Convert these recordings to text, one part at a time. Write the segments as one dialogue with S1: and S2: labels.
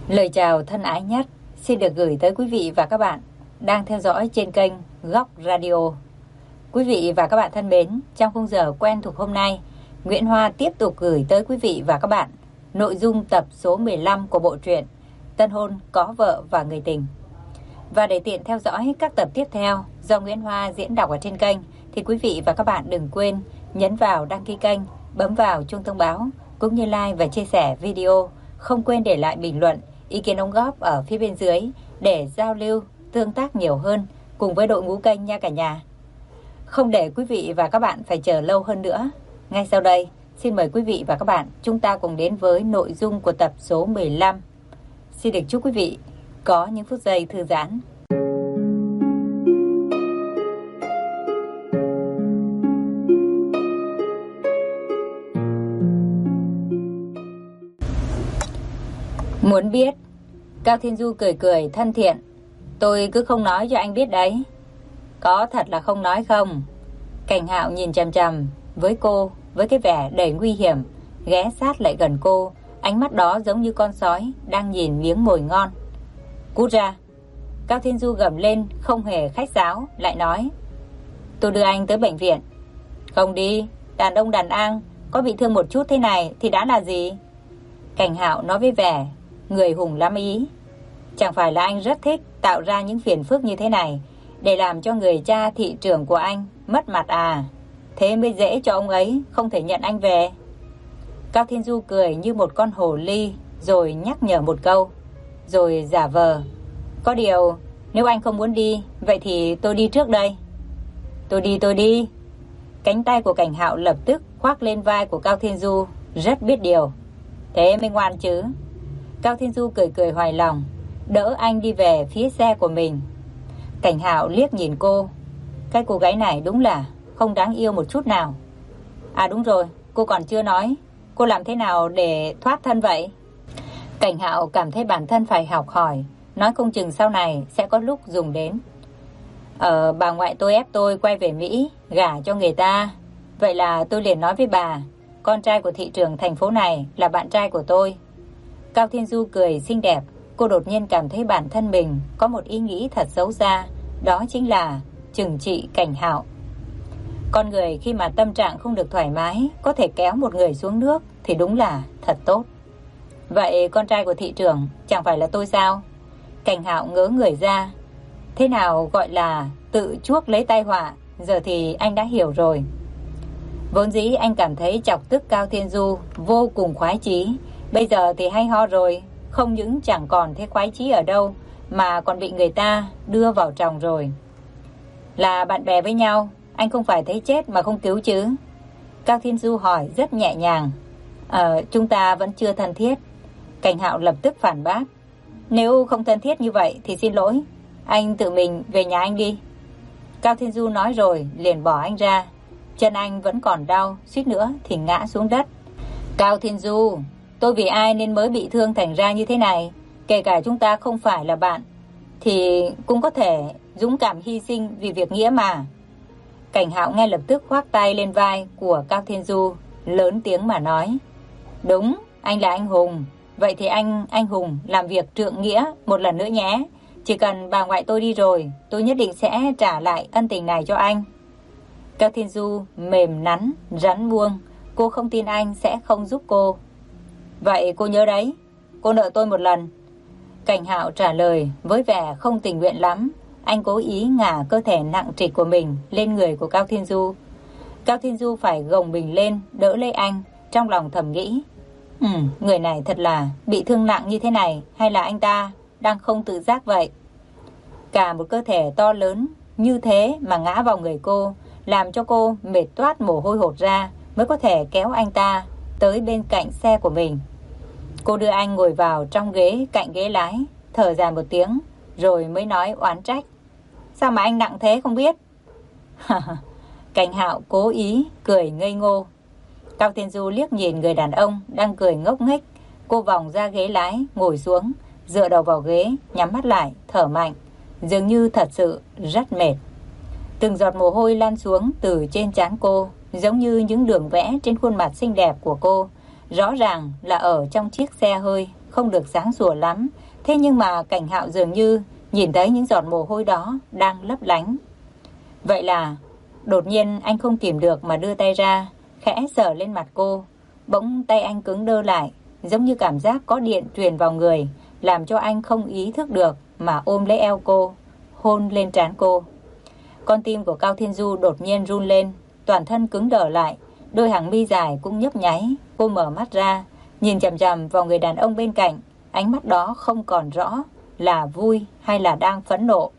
S1: Lời chào thân ái nhất xin được gửi tới quý vị và các bạn đang theo dõi trên kênh Góc Radio. Quý vị và các bạn thân mến, trong khung giờ quen thuộc hôm nay, Nguyễn Hoa tiếp tục gửi tới quý vị và các bạn nội dung tập số 15 của bộ truyện Tân hôn có vợ và người tình. Và để tiện theo dõi các tập tiếp theo do Nguyễn Hoa diễn đọc ở trên kênh, thì quý vị và các bạn đừng quên nhấn vào đăng ký kênh, bấm vào chuông thông báo, cũng như like và chia sẻ video. Không quên để lại bình luận, ý kiến đóng góp ở phía bên dưới để giao lưu, tương tác nhiều hơn cùng với đội ngũ kênh nha cả nhà. Không để quý vị và các bạn phải chờ lâu hơn nữa, ngay sau đây, xin mời quý vị và các bạn chúng ta cùng đến với nội dung của tập số 15. Xin được chúc quý vị có những phút giây thư giãn. Muốn biết? Cao Thiên Du cười cười thân thiện. Tôi cứ không nói cho anh biết đấy. Có thật là không nói không? Cảnh Hạo nhìn chằm chằm với cô với cái vẻ đầy nguy hiểm, ghé sát lại gần cô, ánh mắt đó giống như con sói đang nhìn miếng mồi ngon. Cút ra! Cao Thiên Du gầm lên không hề khách sáo, lại nói: Tôi đưa anh tới bệnh viện. Không đi, đàn ông đàn an, có bị thương một chút thế này thì đã là gì? Cảnh Hạo nói với vẻ người hùng lắm ý. Chẳng phải là anh rất thích tạo ra những phiền phức như thế này để làm cho người cha thị trưởng của anh mất mặt à? Thế mới dễ cho ông ấy không thể nhận anh về. Cao Thiên Du cười như một con hồ ly, rồi nhắc nhở một câu, rồi giả vờ: Có điều, nếu anh không muốn đi, vậy thì tôi đi trước đây. Tôi đi. Cánh tay của Cảnh Hạo lập tức khoác lên vai của Cao Thiên Du, rất biết điều. Thế mới ngoan chứ. Cao Thiên Du cười cười hoài lòng, đỡ anh đi về phía xe của mình. Cảnh Hạo liếc nhìn cô. Cái cô gái này đúng là không đáng yêu một chút nào. À đúng rồi, cô còn chưa nói, cô làm thế nào để thoát thân vậy? Cảnh Hạo cảm thấy bản thân phải học hỏi, nói không chừng sau này sẽ có lúc dùng đến. Bà ngoại tôi ép tôi quay về Mỹ, gả cho người ta. Vậy là tôi liền nói với bà, con trai của thị trưởng thành phố này là bạn trai của tôi. Cao Thiên Du cười xinh đẹp. Cô đột nhiên cảm thấy bản thân mình có một ý nghĩ thật xấu xa, đó chính là trừng trị Cảnh Hạo. Con người khi mà tâm trạng không được thoải mái có thể kéo một người xuống nước thì đúng là thật tốt. Vậy con trai của thị trưởng chẳng phải là tôi sao? Cảnh Hạo ngớ người ra. Thế nào gọi là tự chuốc lấy tai họa? Giờ thì anh đã hiểu rồi. Vốn dĩ anh cảm thấy chọc tức Cao Thiên Du vô cùng khoái chí. Bây giờ thì hay ho rồi. Không những chẳng còn thấy khoái chí ở đâu, mà còn bị người ta đưa vào chồng rồi. Là bạn bè với nhau, anh không phải thấy chết mà không cứu chứ? Cao Thiên Du hỏi rất nhẹ nhàng. Chúng ta vẫn chưa thân thiết. Cảnh Hạo lập tức phản bác. Nếu không thân thiết như vậy thì xin lỗi, anh tự mình về nhà anh đi. Cao Thiên Du nói rồi liền bỏ anh ra. Chân anh vẫn còn đau, suýt nữa thì ngã xuống đất. Cao Thiên Du, tôi vì ai nên mới bị thương thành ra như thế này? Kể cả chúng ta không phải là bạn thì cũng có thể dũng cảm hy sinh vì việc nghĩa mà. Cảnh Hạo ngay lập tức khoác tay lên vai của Cao Thiên Du, lớn tiếng mà nói: Đúng, anh là anh hùng. Vậy thì anh hùng làm việc trượng nghĩa một lần nữa nhé. Chỉ cần bà ngoại tôi đi rồi, tôi nhất định sẽ trả lại ân tình này cho anh. Cao Thiên Du mềm nắn, rắn buông. Cô không tin anh sẽ không giúp cô. Vậy cô nhớ đấy, cô nợ tôi một lần. Cảnh Hạo trả lời với vẻ không tình nguyện lắm. Anh cố ý ngả cơ thể nặng trịch của mình lên người của Cao Thiên Du. Cao Thiên Du phải gồng mình lên đỡ lấy anh, trong lòng thầm nghĩ: người này thật là bị thương nặng như thế này, hay là anh ta đang không tự giác vậy? Cả một cơ thể to lớn như thế mà ngã vào người cô, làm cho cô mệt toát mồ hôi hột ra mới có thể kéo anh ta tới bên cạnh xe của mình. Cô đưa anh ngồi vào trong ghế cạnh ghế lái, thở dài một tiếng, rồi mới nói oán trách: Sao mà anh nặng thế không biết? Cảnh Hạo cố ý cười ngây ngô. Cao Thiên Du liếc nhìn người đàn ông đang cười ngốc nghếch. Cô vòng ra ghế lái, ngồi xuống, dựa đầu vào ghế, nhắm mắt lại, thở mạnh, dường như thật sự rất mệt. Từng giọt mồ hôi lan xuống từ trên trán cô, giống như những đường vẽ trên khuôn mặt xinh đẹp của cô, rõ ràng là ở trong chiếc xe hơi không được sáng sủa lắm. Thế nhưng mà Cảnh Hạo dường như nhìn thấy những giọt mồ hôi đó đang lấp lánh. Vậy là đột nhiên anh không kìm được mà đưa tay ra, khẽ sờ lên mặt cô. Bỗng tay anh cứng đơ lại, giống như cảm giác có điện truyền vào người, làm cho anh không ý thức được mà ôm lấy eo cô, hôn lên trán cô. Con tim của Cao Thiên Du đột nhiên run lên, toàn thân cứng đờ lại, đôi hàng mi dài cũng nhấp nháy. Cô mở mắt ra, nhìn chằm chằm vào người đàn ông bên cạnh, ánh mắt đó không còn rõ là vui hay là đang phẫn nộ.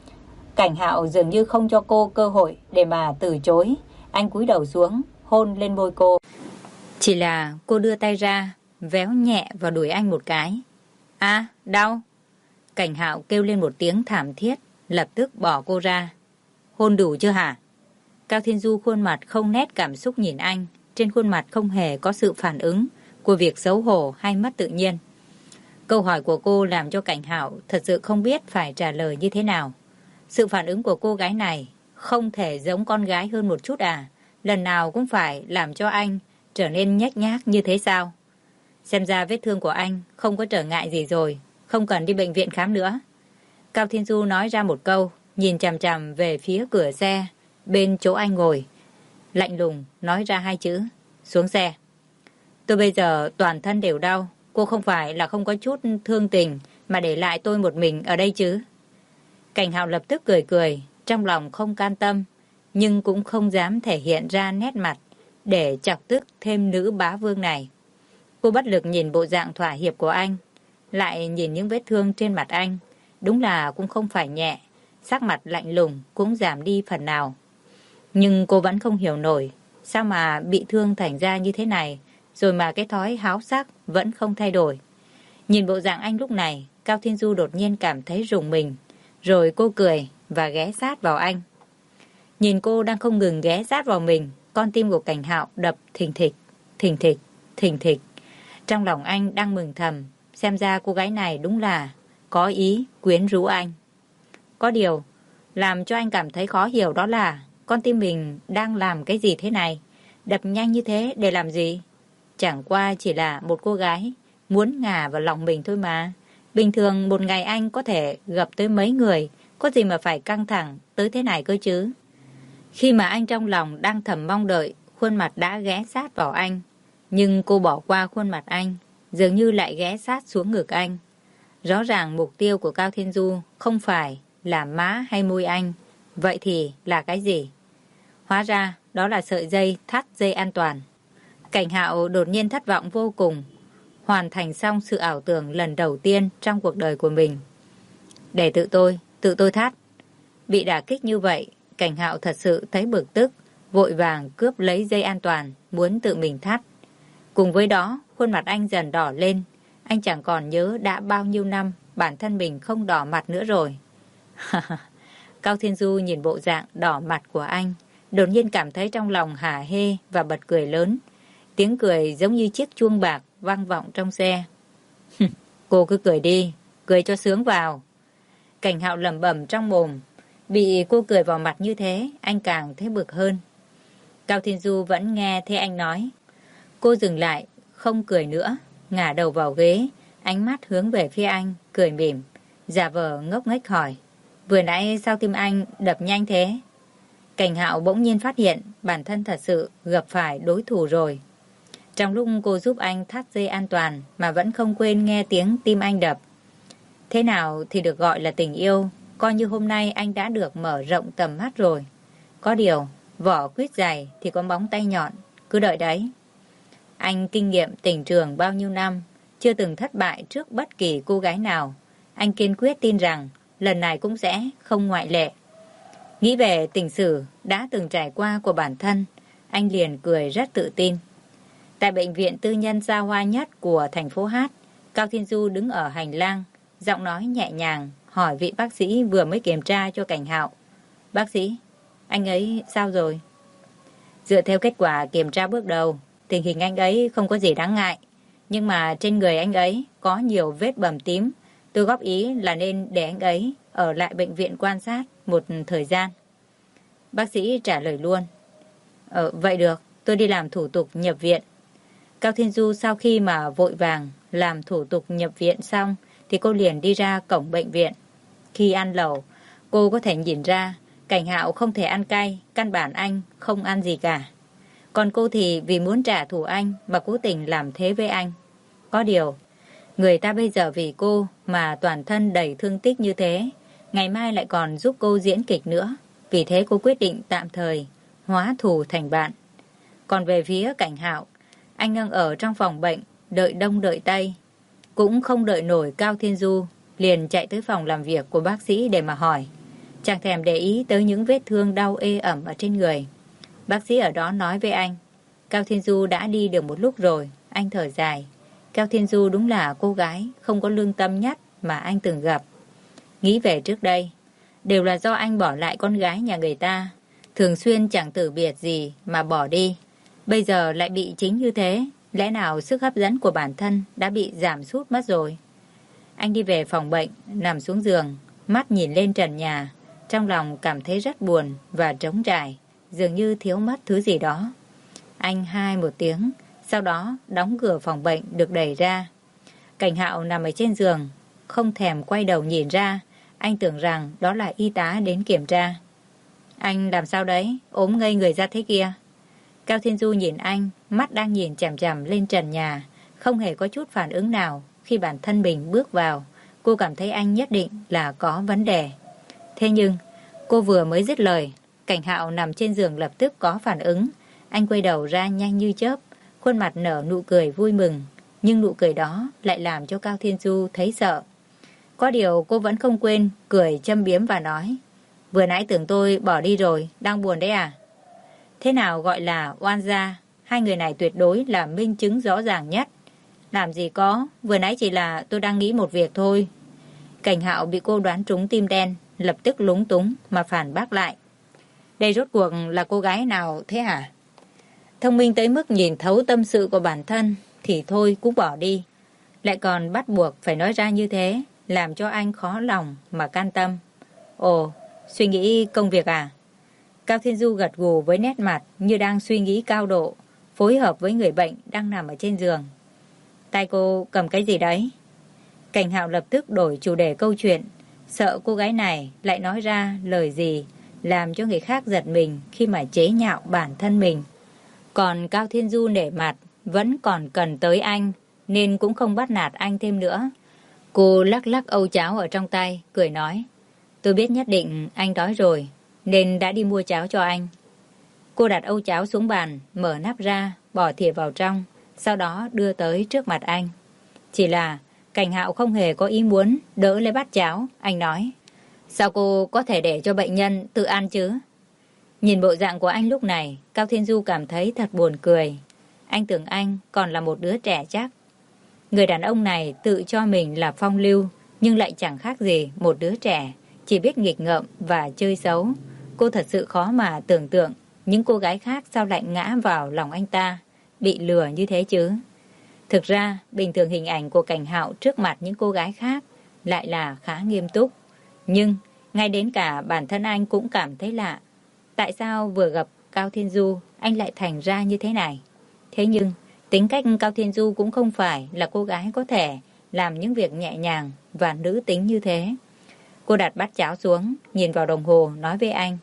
S1: Cảnh Hạo dường như không cho cô cơ hội để mà từ chối, anh cúi đầu xuống, hôn lên môi cô. Chỉ là cô đưa tay ra, véo nhẹ vào đùi anh một cái. À, đau. Cảnh Hạo kêu lên một tiếng thảm thiết, lập tức bỏ cô ra. Hôn đủ chưa hả? Cao Thiên Du khuôn mặt không nét cảm xúc nhìn anh, trên khuôn mặt không hề có sự phản ứng của việc xấu hổ hay mất tự nhiên. Câu hỏi của cô làm cho Cảnh Hạo thật sự không biết phải trả lời như thế nào. Sự phản ứng của cô gái này không thể giống con gái hơn một chút à? Lần nào cũng phải làm cho anh trở nên nhếch nhác như thế sao? Xem ra vết thương của anh không có trở ngại gì rồi, không cần đi bệnh viện khám nữa. Cao Thiên Du nói ra một câu, nhìn chằm chằm về phía cửa xe bên chỗ anh ngồi, lạnh lùng nói ra hai chữ: xuống xe. Tôi bây giờ toàn thân đều đau, cô không phải là không có chút thương tình mà để lại tôi một mình ở đây chứ? Cảnh Hạo lập tức cười cười, trong lòng không can tâm, nhưng cũng không dám thể hiện ra nét mặt để chọc tức thêm nữ bá vương này. Cô bất lực nhìn bộ dạng thỏa hiệp của anh, lại nhìn những vết thương trên mặt anh, đúng là cũng không phải nhẹ, sắc mặt lạnh lùng cũng giảm đi phần nào. Nhưng cô vẫn không hiểu nổi, sao mà bị thương thành ra như thế này, rồi mà cái thói háo sắc vẫn không thay đổi. Nhìn bộ dạng anh lúc này, Cao Thiên Du đột nhiên cảm thấy rùng mình, rồi cô cười và ghé sát vào anh. Nhìn cô đang không ngừng ghé sát vào mình, con tim của Cảnh Hạo đập thình thịch, thình thịch, thình thịch. Trong lòng anh đang mừng thầm, xem ra cô gái này đúng là có ý quyến rũ anh. Có điều, làm cho anh cảm thấy khó hiểu đó là con tim mình đang làm cái gì thế này? Đập nhanh như thế để làm gì? Chẳng qua chỉ là một cô gái muốn ngả vào lòng mình thôi mà. Bình thường một ngày anh có thể gặp tới mấy người, có gì mà phải căng thẳng tới thế này cơ chứ? Khi mà anh trong lòng đang thầm mong đợi, khuôn mặt đã ghé sát vào anh. Nhưng cô bỏ qua khuôn mặt anh, dường như lại ghé sát xuống ngực anh. Rõ ràng mục tiêu của Cao Thiên Du không phải là má hay môi anh. Vậy thì là cái gì? Hóa ra đó là sợi dây thắt dây an toàn. Cảnh Hạo đột nhiên thất vọng vô cùng, hoàn thành xong sự ảo tưởng lần đầu tiên trong cuộc đời của mình. Để tự tôi thắt. Bị đả kích như vậy, Cảnh Hạo thật sự thấy bực tức, vội vàng cướp lấy dây an toàn, muốn tự mình thắt. Cùng với đó, khuôn mặt anh dần đỏ lên. Anh chẳng còn nhớ đã bao nhiêu năm bản thân mình không đỏ mặt nữa rồi. Cao Thiên Du nhìn bộ dạng đỏ mặt của anh, đột nhiên cảm thấy trong lòng hả hê và bật cười lớn. Tiếng cười giống như chiếc chuông bạc vang vọng trong xe. Cô cứ cười đi, cười cho sướng vào. Cảnh Hạo lẩm bẩm trong mồm. Bị cô cười vào mặt như thế, anh càng thấy bực hơn. Cao Thiên Du vẫn nghe thấy anh nói. Cô dừng lại, không cười nữa, ngả đầu vào ghế, ánh mắt hướng về phía anh, cười mỉm, giả vờ ngốc nghếch hỏi: vừa nãy sao tim anh đập nhanh thế? Cảnh Hạo bỗng nhiên phát hiện bản thân thật sự gặp phải đối thủ rồi. Trong lúc cô giúp anh thắt dây an toàn mà vẫn không quên nghe tiếng tim anh đập. Thế nào thì được gọi là tình yêu, coi như hôm nay anh đã được mở rộng tầm mắt rồi. Có điều, vỏ quýt dày thì có móng tay nhọn, cứ đợi đấy. Anh kinh nghiệm tình trường bao nhiêu năm, chưa từng thất bại trước bất kỳ cô gái nào. Anh kiên quyết tin rằng lần này cũng sẽ không ngoại lệ. Nghĩ về tình sử đã từng trải qua của bản thân, anh liền cười rất tự tin. Tại bệnh viện tư nhân xa hoa nhất của thành phố Hát, Cao Thiên Du đứng ở hành lang, giọng nói nhẹ nhàng hỏi vị bác sĩ vừa mới kiểm tra cho Cảnh Hạo. Bác sĩ, anh ấy sao rồi? Dựa theo kết quả kiểm tra bước đầu, tình hình anh ấy không có gì đáng ngại. Nhưng mà trên người anh ấy có nhiều vết bầm tím. Tôi góp ý là nên để anh ấy ở lại bệnh viện quan sát một thời gian. Bác sĩ trả lời luôn. Vậy được, tôi đi làm thủ tục nhập viện. Cao Thiên Du sau khi mà vội vàng làm thủ tục nhập viện xong thì cô liền đi ra cổng bệnh viện. Khi ăn lẩu, cô có thể nhìn ra Cảnh Hạo không thể ăn cay, căn bản anh không ăn gì cả. Còn cô thì vì muốn trả thù anh mà cố tình làm thế với anh. Có điều, người ta bây giờ vì cô mà toàn thân đầy thương tích như thế, ngày mai lại còn giúp cô diễn kịch nữa. Vì thế cô quyết định tạm thời hóa thù thành bạn. Còn về phía Cảnh Hạo, anh đang ở trong phòng bệnh, đợi đông đợi tây. Cũng không đợi nổi Cao Thiên Du, liền chạy tới phòng làm việc của bác sĩ để mà hỏi. Chẳng thèm để ý tới những vết thương đau ê ẩm ở trên người. Bác sĩ ở đó nói với anh, Cao Thiên Du đã đi được một lúc rồi. Anh thở dài. Cao Thiên Du đúng là cô gái không có lương tâm nhất mà anh từng gặp. Nghĩ về trước đây, đều là do anh bỏ lại con gái nhà người ta, thường xuyên chẳng từ biệt gì mà bỏ đi. Bây giờ lại bị chính như thế, lẽ nào sức hấp dẫn của bản thân đã bị giảm sút mất rồi? Anh đi về phòng bệnh, nằm xuống giường, mắt nhìn lên trần nhà, trong lòng cảm thấy rất buồn và trống trải, dường như thiếu mất thứ gì đó. Anh hai một tiếng, sau đó đóng cửa phòng bệnh được đẩy ra. Cảnh Hạo nằm ở trên giường, không thèm quay đầu nhìn ra. Anh tưởng rằng đó là y tá đến kiểm tra. Anh làm sao đấy, ốm ngây người ra thế kia? Cao Thiên Du nhìn anh, mắt đang nhìn chằm chằm lên trần nhà, không hề có chút phản ứng nào. Khi bản thân mình bước vào, cô cảm thấy anh nhất định là có vấn đề. Thế nhưng, cô vừa mới dứt lời, Cảnh Hạo nằm trên giường lập tức có phản ứng. Anh quay đầu ra nhanh như chớp, khuôn mặt nở nụ cười vui mừng. Nhưng nụ cười đó lại làm cho Cao Thiên Du thấy sợ. Có điều cô vẫn không quên cười châm biếm và nói, vừa nãy tưởng tôi bỏ đi rồi, đang buồn đấy à? Thế nào gọi là oan gia? Hai người này tuyệt đối là minh chứng rõ ràng nhất. Làm gì có, vừa nãy chỉ là tôi đang nghĩ một việc thôi. Cảnh Hạo bị cô đoán trúng tim đen, lập tức lúng túng mà phản bác lại. Đây rốt cuộc là cô gái nào thế hả? Thông minh tới mức nhìn thấu tâm sự của bản thân thì thôi cũng bỏ đi. Lại còn bắt buộc phải nói ra như thế, làm cho anh khó lòng mà can tâm. Ồ, suy nghĩ công việc à? Cao Thiên Du gật gù với nét mặt như đang suy nghĩ cao độ, phối hợp với người bệnh đang nằm ở trên giường. Tay cô cầm cái gì đấy? Cảnh Hạo lập tức đổi chủ đề câu chuyện, sợ cô gái này lại nói ra lời gì làm cho người khác giật mình khi mà chế nhạo bản thân mình. Còn Cao Thiên Du nể mặt vẫn còn cần tới anh, nên cũng không bắt nạt anh thêm nữa. Cô lắc lắc âu cháo ở trong tay, cười nói, tôi biết nhất định anh đói rồi, nên đã đi mua cháo cho anh. Cô đặt âu cháo xuống bàn, mở nắp ra, bỏ thìa vào trong, sau đó đưa tới trước mặt anh. Chỉ là Cảnh Hạo không hề có ý muốn đỡ lấy bát cháo, anh nói, sao cô có thể để cho bệnh nhân tự ăn chứ? Nhìn bộ dạng của anh lúc này, Cao Thiên Du cảm thấy thật buồn cười. Anh tưởng anh còn là một đứa trẻ chắc. Người đàn ông này tự cho mình là phong lưu, nhưng lại chẳng khác gì một đứa trẻ, chỉ biết nghịch ngợm và chơi xấu. Cô thật sự khó mà tưởng tượng những cô gái khác sao lại ngã vào lòng anh ta, bị lừa như thế chứ. Thực ra, bình thường hình ảnh của Cảnh Hạo trước mặt những cô gái khác lại là khá nghiêm túc. Nhưng, ngay đến cả bản thân anh cũng cảm thấy lạ. Tại sao vừa gặp Cao Thiên Du, anh lại thành ra như thế này? Thế nhưng, tính cách Cao Thiên Du cũng không phải là cô gái có thể làm những việc nhẹ nhàng và nữ tính như thế. Cô đặt bát cháo xuống, nhìn vào đồng hồ, nói với anh.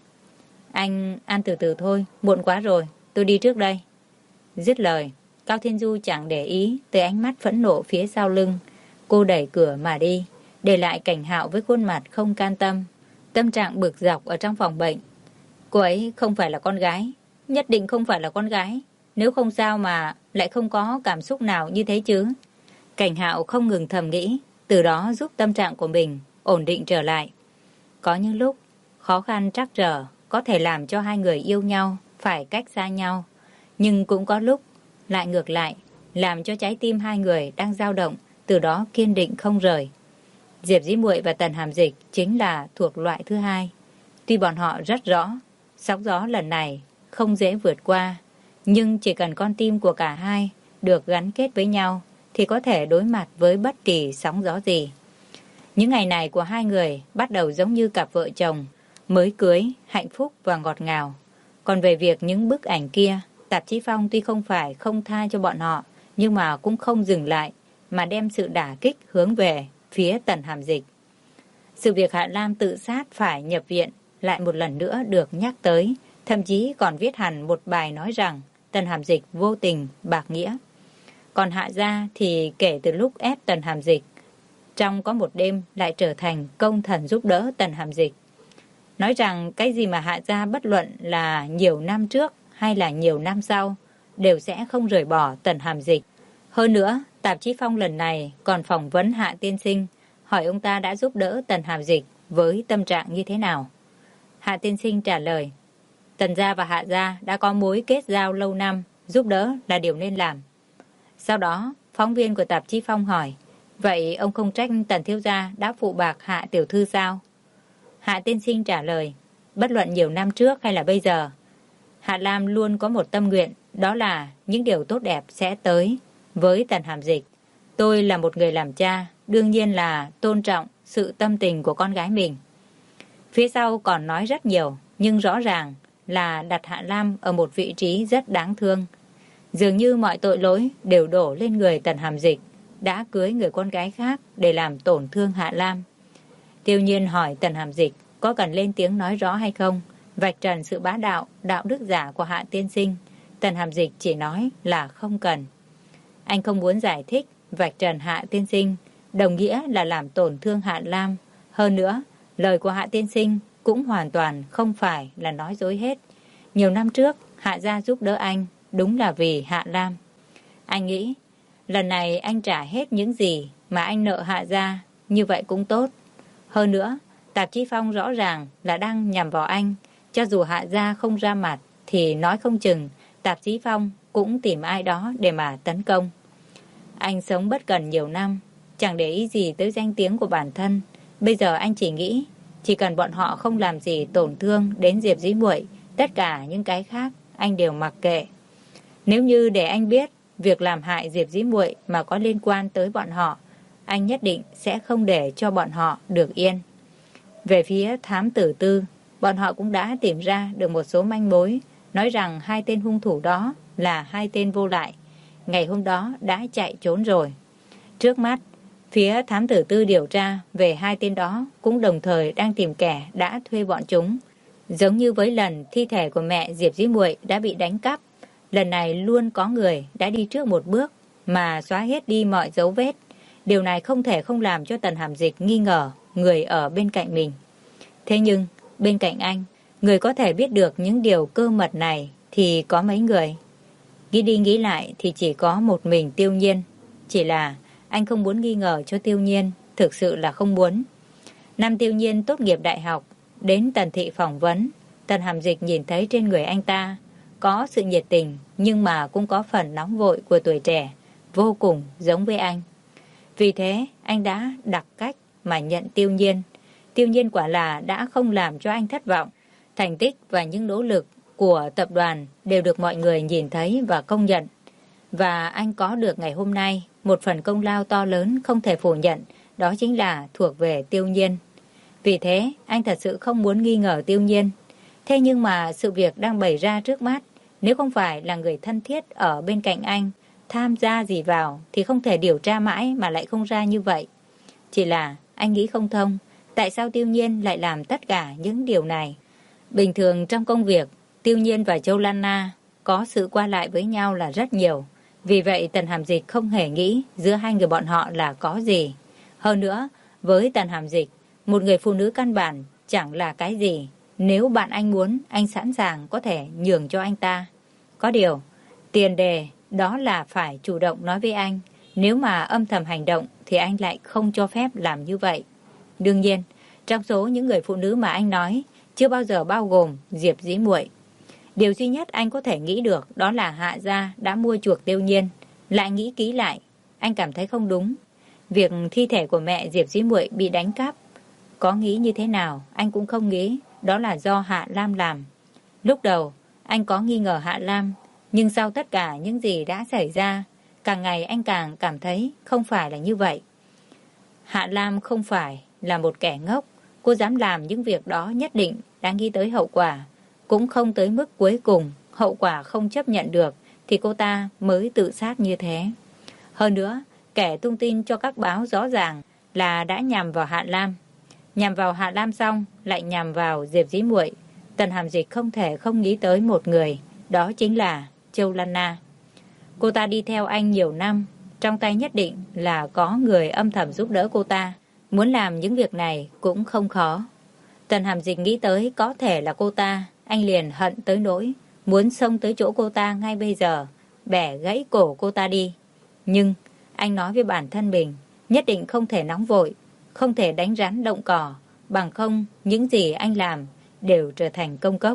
S1: Anh ăn từ từ thôi, muộn quá rồi, tôi đi trước đây. Dứt lời, Cao Thiên Du chẳng để ý tới ánh mắt phẫn nộ phía sau lưng. Cô đẩy cửa mà đi, để lại Cảnh Hạo với khuôn mặt không can tâm, tâm trạng bực dọc ở trong phòng bệnh. Cô ấy không phải là con gái, nhất định không phải là con gái. Nếu không sao mà lại không có cảm xúc nào như thế chứ. Cảnh Hạo không ngừng thầm nghĩ, từ đó giúp tâm trạng của mình ổn định trở lại. Có những lúc khó khăn trắc trở có thể làm cho hai người yêu nhau phải cách xa nhau, nhưng cũng có lúc lại ngược lại, làm cho trái tim hai người đang dao động từ đó kiên định không rời. Diệp Dĩ Muội và Tần Hàm Dịch chính là thuộc loại thứ hai. Tuy bọn họ rất rõ sóng gió lần này không dễ vượt qua, nhưng chỉ cần con tim của cả hai được gắn kết với nhau thì có thể đối mặt với bất kỳ sóng gió gì. Những ngày này của hai người bắt đầu giống như cặp vợ chồng mới cưới, hạnh phúc và ngọt ngào. Còn về việc những bức ảnh kia, tạp chí Phong tuy không phải không tha cho bọn họ, nhưng mà cũng không dừng lại mà đem sự đả kích hướng về phía Tần Hàm Dịch. Sự việc Hạ Lam tự sát phải nhập viện lại một lần nữa được nhắc tới, thậm chí còn viết hẳn một bài nói rằng Tần Hàm Dịch vô tình bạc nghĩa. Còn Hạ gia thì kể từ lúc ép Tần Hàm Dịch, trong có một đêm lại trở thành công thần giúp đỡ Tần Hàm Dịch. Nói rằng cái gì mà Hạ gia bất luận là nhiều năm trước hay là nhiều năm sau đều sẽ không rời bỏ Tần Hàm Dịch. Hơn nữa, tạp chí Phong lần này còn phỏng vấn Hạ tiên sinh, hỏi ông ta đã giúp đỡ Tần Hàm Dịch với tâm trạng như thế nào. Hạ tiên sinh trả lời, Tần gia và Hạ gia đã có mối kết giao lâu năm, giúp đỡ là điều nên làm. Sau đó, phóng viên của tạp chí Phong hỏi, vậy ông không trách Tần thiếu gia đã phụ bạc Hạ tiểu thư sao? Hạ tiên sinh trả lời, bất luận nhiều năm trước hay là bây giờ, Hạ Lam luôn có một tâm nguyện, đó là những điều tốt đẹp sẽ tới với Tần Hàm Dịch. Tôi là một người làm cha, đương nhiên là tôn trọng sự tâm tình của con gái mình. Phía sau còn nói rất nhiều, nhưng rõ ràng là đặt Hạ Lam ở một vị trí rất đáng thương. Dường như mọi tội lỗi đều đổ lên người Tần Hàm Dịch, đã cưới người con gái khác để làm tổn thương Hạ Lam. Tiêu Nhiên hỏi Tần Hàm Dịch có cần lên tiếng nói rõ hay không, vạch trần sự bá đạo, đạo đức giả của Hạ tiên sinh. Tần Hàm Dịch chỉ nói là không cần. Anh không muốn giải thích, vạch trần Hạ tiên sinh, đồng nghĩa là làm tổn thương Hạ Lam. Hơn nữa, lời của Hạ tiên sinh cũng hoàn toàn không phải là nói dối hết. Nhiều năm trước, Hạ gia giúp đỡ anh, đúng là vì Hạ Lam. Anh nghĩ, lần này anh trả hết những gì mà anh nợ Hạ gia, như vậy cũng tốt. Hơn nữa, tạp chí Phong rõ ràng là đang nhằm vào anh. Cho dù Hạ gia không ra mặt, thì nói không chừng tạp chí Phong cũng tìm ai đó để mà tấn công. Anh sống bất cần nhiều năm, chẳng để ý gì tới danh tiếng của bản thân. Bây giờ anh chỉ nghĩ, chỉ cần bọn họ không làm gì tổn thương đến Diệp Dĩ Muội, tất cả những cái khác anh đều mặc kệ. Nếu như để anh biết việc làm hại Diệp Dĩ Muội mà có liên quan tới bọn họ, anh nhất định sẽ không để cho bọn họ được yên. Về phía thám tử Tư, bọn họ cũng đã tìm ra được một số manh mối, nói rằng hai tên hung thủ đó là hai tên vô lại, ngày hôm đó đã chạy trốn rồi. Trước mắt, phía thám tử Tư điều tra về hai tên đó cũng đồng thời đang tìm kẻ đã thuê bọn chúng. Giống như với lần thi thể của mẹ Diệp Dĩ Muội đã bị đánh cắp, lần này luôn có người đã đi trước một bước mà xóa hết đi mọi dấu vết. Điều này không thể không làm cho Tần Hàm Dịch nghi ngờ người ở bên cạnh mình. Thế nhưng, bên cạnh anh, người có thể biết được những điều cơ mật này thì có mấy người? Nghĩ đi nghĩ lại thì chỉ có một mình Tiêu Nhiên. Chỉ là anh không muốn nghi ngờ cho Tiêu Nhiên, thực sự là không muốn. Năm Tiêu Nhiên tốt nghiệp đại học, đến Tần thị phỏng vấn, Tần Hàm Dịch nhìn thấy trên người anh ta có sự nhiệt tình, nhưng mà cũng có phần nóng vội của tuổi trẻ, vô cùng giống với anh. Vì thế, anh đã đặt cách mà nhận Tiêu Nhiên. Tiêu Nhiên quả là đã không làm cho anh thất vọng. Thành tích và những nỗ lực của tập đoàn đều được mọi người nhìn thấy và công nhận. Và anh có được ngày hôm nay một phần công lao to lớn không thể phủ nhận, đó chính là thuộc về Tiêu Nhiên. Vì thế, anh thật sự không muốn nghi ngờ Tiêu Nhiên. Thế nhưng mà sự việc đang bày ra trước mắt, nếu không phải là người thân thiết ở bên cạnh anh tham gia gì vào thì không thể điều tra mãi mà lại không ra như vậy. Chỉ là anh nghĩ không thông, tại sao Tiêu Nhiên lại làm tất cả những điều này? Bình thường trong công việc, Tiêu Nhiên và Châu Lan Na có sự qua lại với nhau là rất nhiều. Vì vậy Tần Hàm Dịch không hề nghĩ giữa hai người bọn họ là có gì. Hơn nữa, với Tần Hàm Dịch, một người phụ nữ căn bản chẳng là cái gì. Nếu bạn anh muốn, anh sẵn sàng có thể nhường cho anh ta. Có điều, tiền đề đó là phải chủ động nói với anh. Nếu mà âm thầm hành động thì anh lại không cho phép làm như vậy. Đương nhiên, trong số những người phụ nữ mà anh nói, chưa bao giờ bao gồm Diệp Dĩ Muội. Điều duy nhất anh có thể nghĩ được đó là Hạ gia đã mua chuộc Tiêu Nhiên. Lại nghĩ kỹ lại, anh cảm thấy không đúng. Việc thi thể của mẹ Diệp Dĩ Muội bị đánh cắp, có nghĩ như thế nào anh cũng không nghĩ đó là do Hạ Lam làm. Lúc đầu anh có nghi ngờ Hạ Lam, nhưng sau tất cả những gì đã xảy ra, càng ngày anh càng cảm thấy không phải là như vậy. Hạ Lam không phải là một kẻ ngốc, cô dám làm những việc đó nhất định đã nghĩ tới hậu quả, cũng không tới mức cuối cùng hậu quả không chấp nhận được thì cô ta mới tự sát như thế. Hơn nữa, kẻ tung tin cho các báo rõ ràng là đã nhằm vào Hạ Lam. Nhằm vào Hạ Lam xong lại nhằm vào Diệp Dĩ Muội. Tần Hàm Dịch không thể không nghĩ tới một người, đó chính là Châu Lan Na. Cô ta đi theo anh nhiều năm, trong tay nhất định là có người âm thầm giúp đỡ cô ta. Muốn làm những việc này cũng không khó. Tần Hàm Dịch nghĩ tới có thể là cô ta, anh liền hận tới nỗi muốn xông tới chỗ cô ta ngay bây giờ, bẻ gãy cổ cô ta đi. Nhưng anh nói với bản thân mình, nhất định không thể nóng vội, không thể đánh rắn động cỏ, bằng không những gì anh làm đều trở thành công cốc.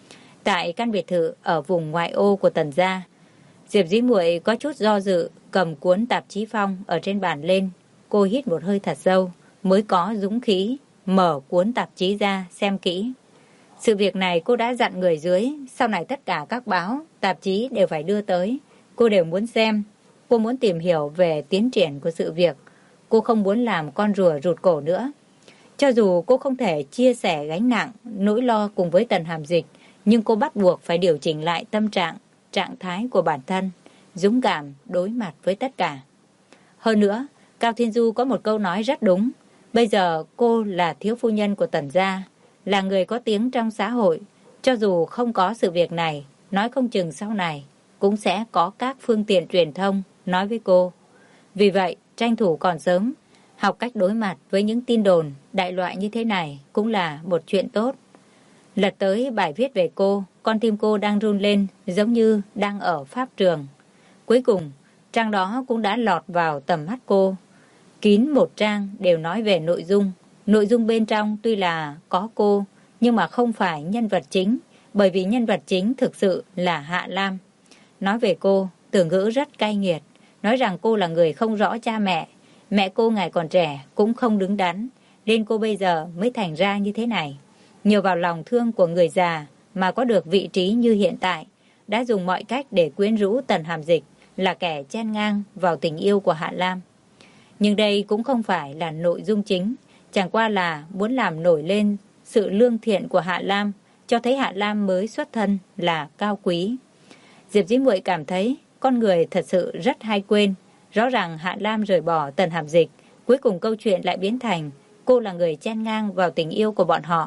S1: Tại căn biệt thự ở vùng ngoại ô của Tần gia, Diệp Dĩ Muội có chút do dự, cầm cuốn tạp chí Phong ở trên bàn lên. Cô hít một hơi thật sâu, mới có dũng khí mở cuốn tạp chí ra xem kỹ. Sự việc này cô đã dặn người dưới, sau này tất cả các báo, tạp chí đều phải đưa tới. Cô đều muốn xem. Cô muốn tìm hiểu về tiến triển của sự việc. Cô không muốn làm con rùa rụt cổ nữa. Cho dù cô không thể chia sẻ gánh nặng, nỗi lo cùng với Tần Hàm Dịch, nhưng cô bắt buộc phải điều chỉnh lại tâm trạng, trạng thái của bản thân, dũng cảm đối mặt với tất cả. Hơn nữa, Cao Thiên Du có một câu nói rất đúng. Bây giờ cô là thiếu phu nhân của Tần gia, là người có tiếng trong xã hội. Cho dù không có sự việc này, nói không chừng sau này cũng sẽ có các phương tiện truyền thông nói với cô. Vì vậy, tranh thủ còn sớm, học cách đối mặt với những tin đồn đại loại như thế này cũng là một chuyện tốt. Lật tới bài viết về cô, con tim cô đang run lên giống như đang ở pháp trường. Cuối cùng, trang đó cũng đã lọt vào tầm mắt cô. Kín một trang đều nói về nội dung. Nội dung bên trong tuy là có cô, nhưng mà không phải nhân vật chính, bởi vì nhân vật chính thực sự là Hạ Lam. Nói về cô, từ ngữ rất cay nghiệt, nói rằng cô là người không rõ cha mẹ. Mẹ cô ngày còn trẻ cũng không đứng đắn, nên cô bây giờ mới thành ra như thế này. Nhờ vào lòng thương của người già mà có được vị trí như hiện tại, đã dùng mọi cách để quyến rũ Tần Hàm Dịch, là kẻ chen ngang vào tình yêu của Hạ Lam. Nhưng đây cũng không phải là nội dung chính, chẳng qua là muốn làm nổi lên sự lương thiện của Hạ Lam, cho thấy Hạ Lam mới xuất thân là cao quý. Diệp Dĩ Muội cảm thấy con người thật sự rất hay quên. Rõ ràng Hạ Lam rời bỏ Tần Hàm Dịch, cuối cùng câu chuyện lại biến thành cô là người chen ngang vào tình yêu của bọn họ.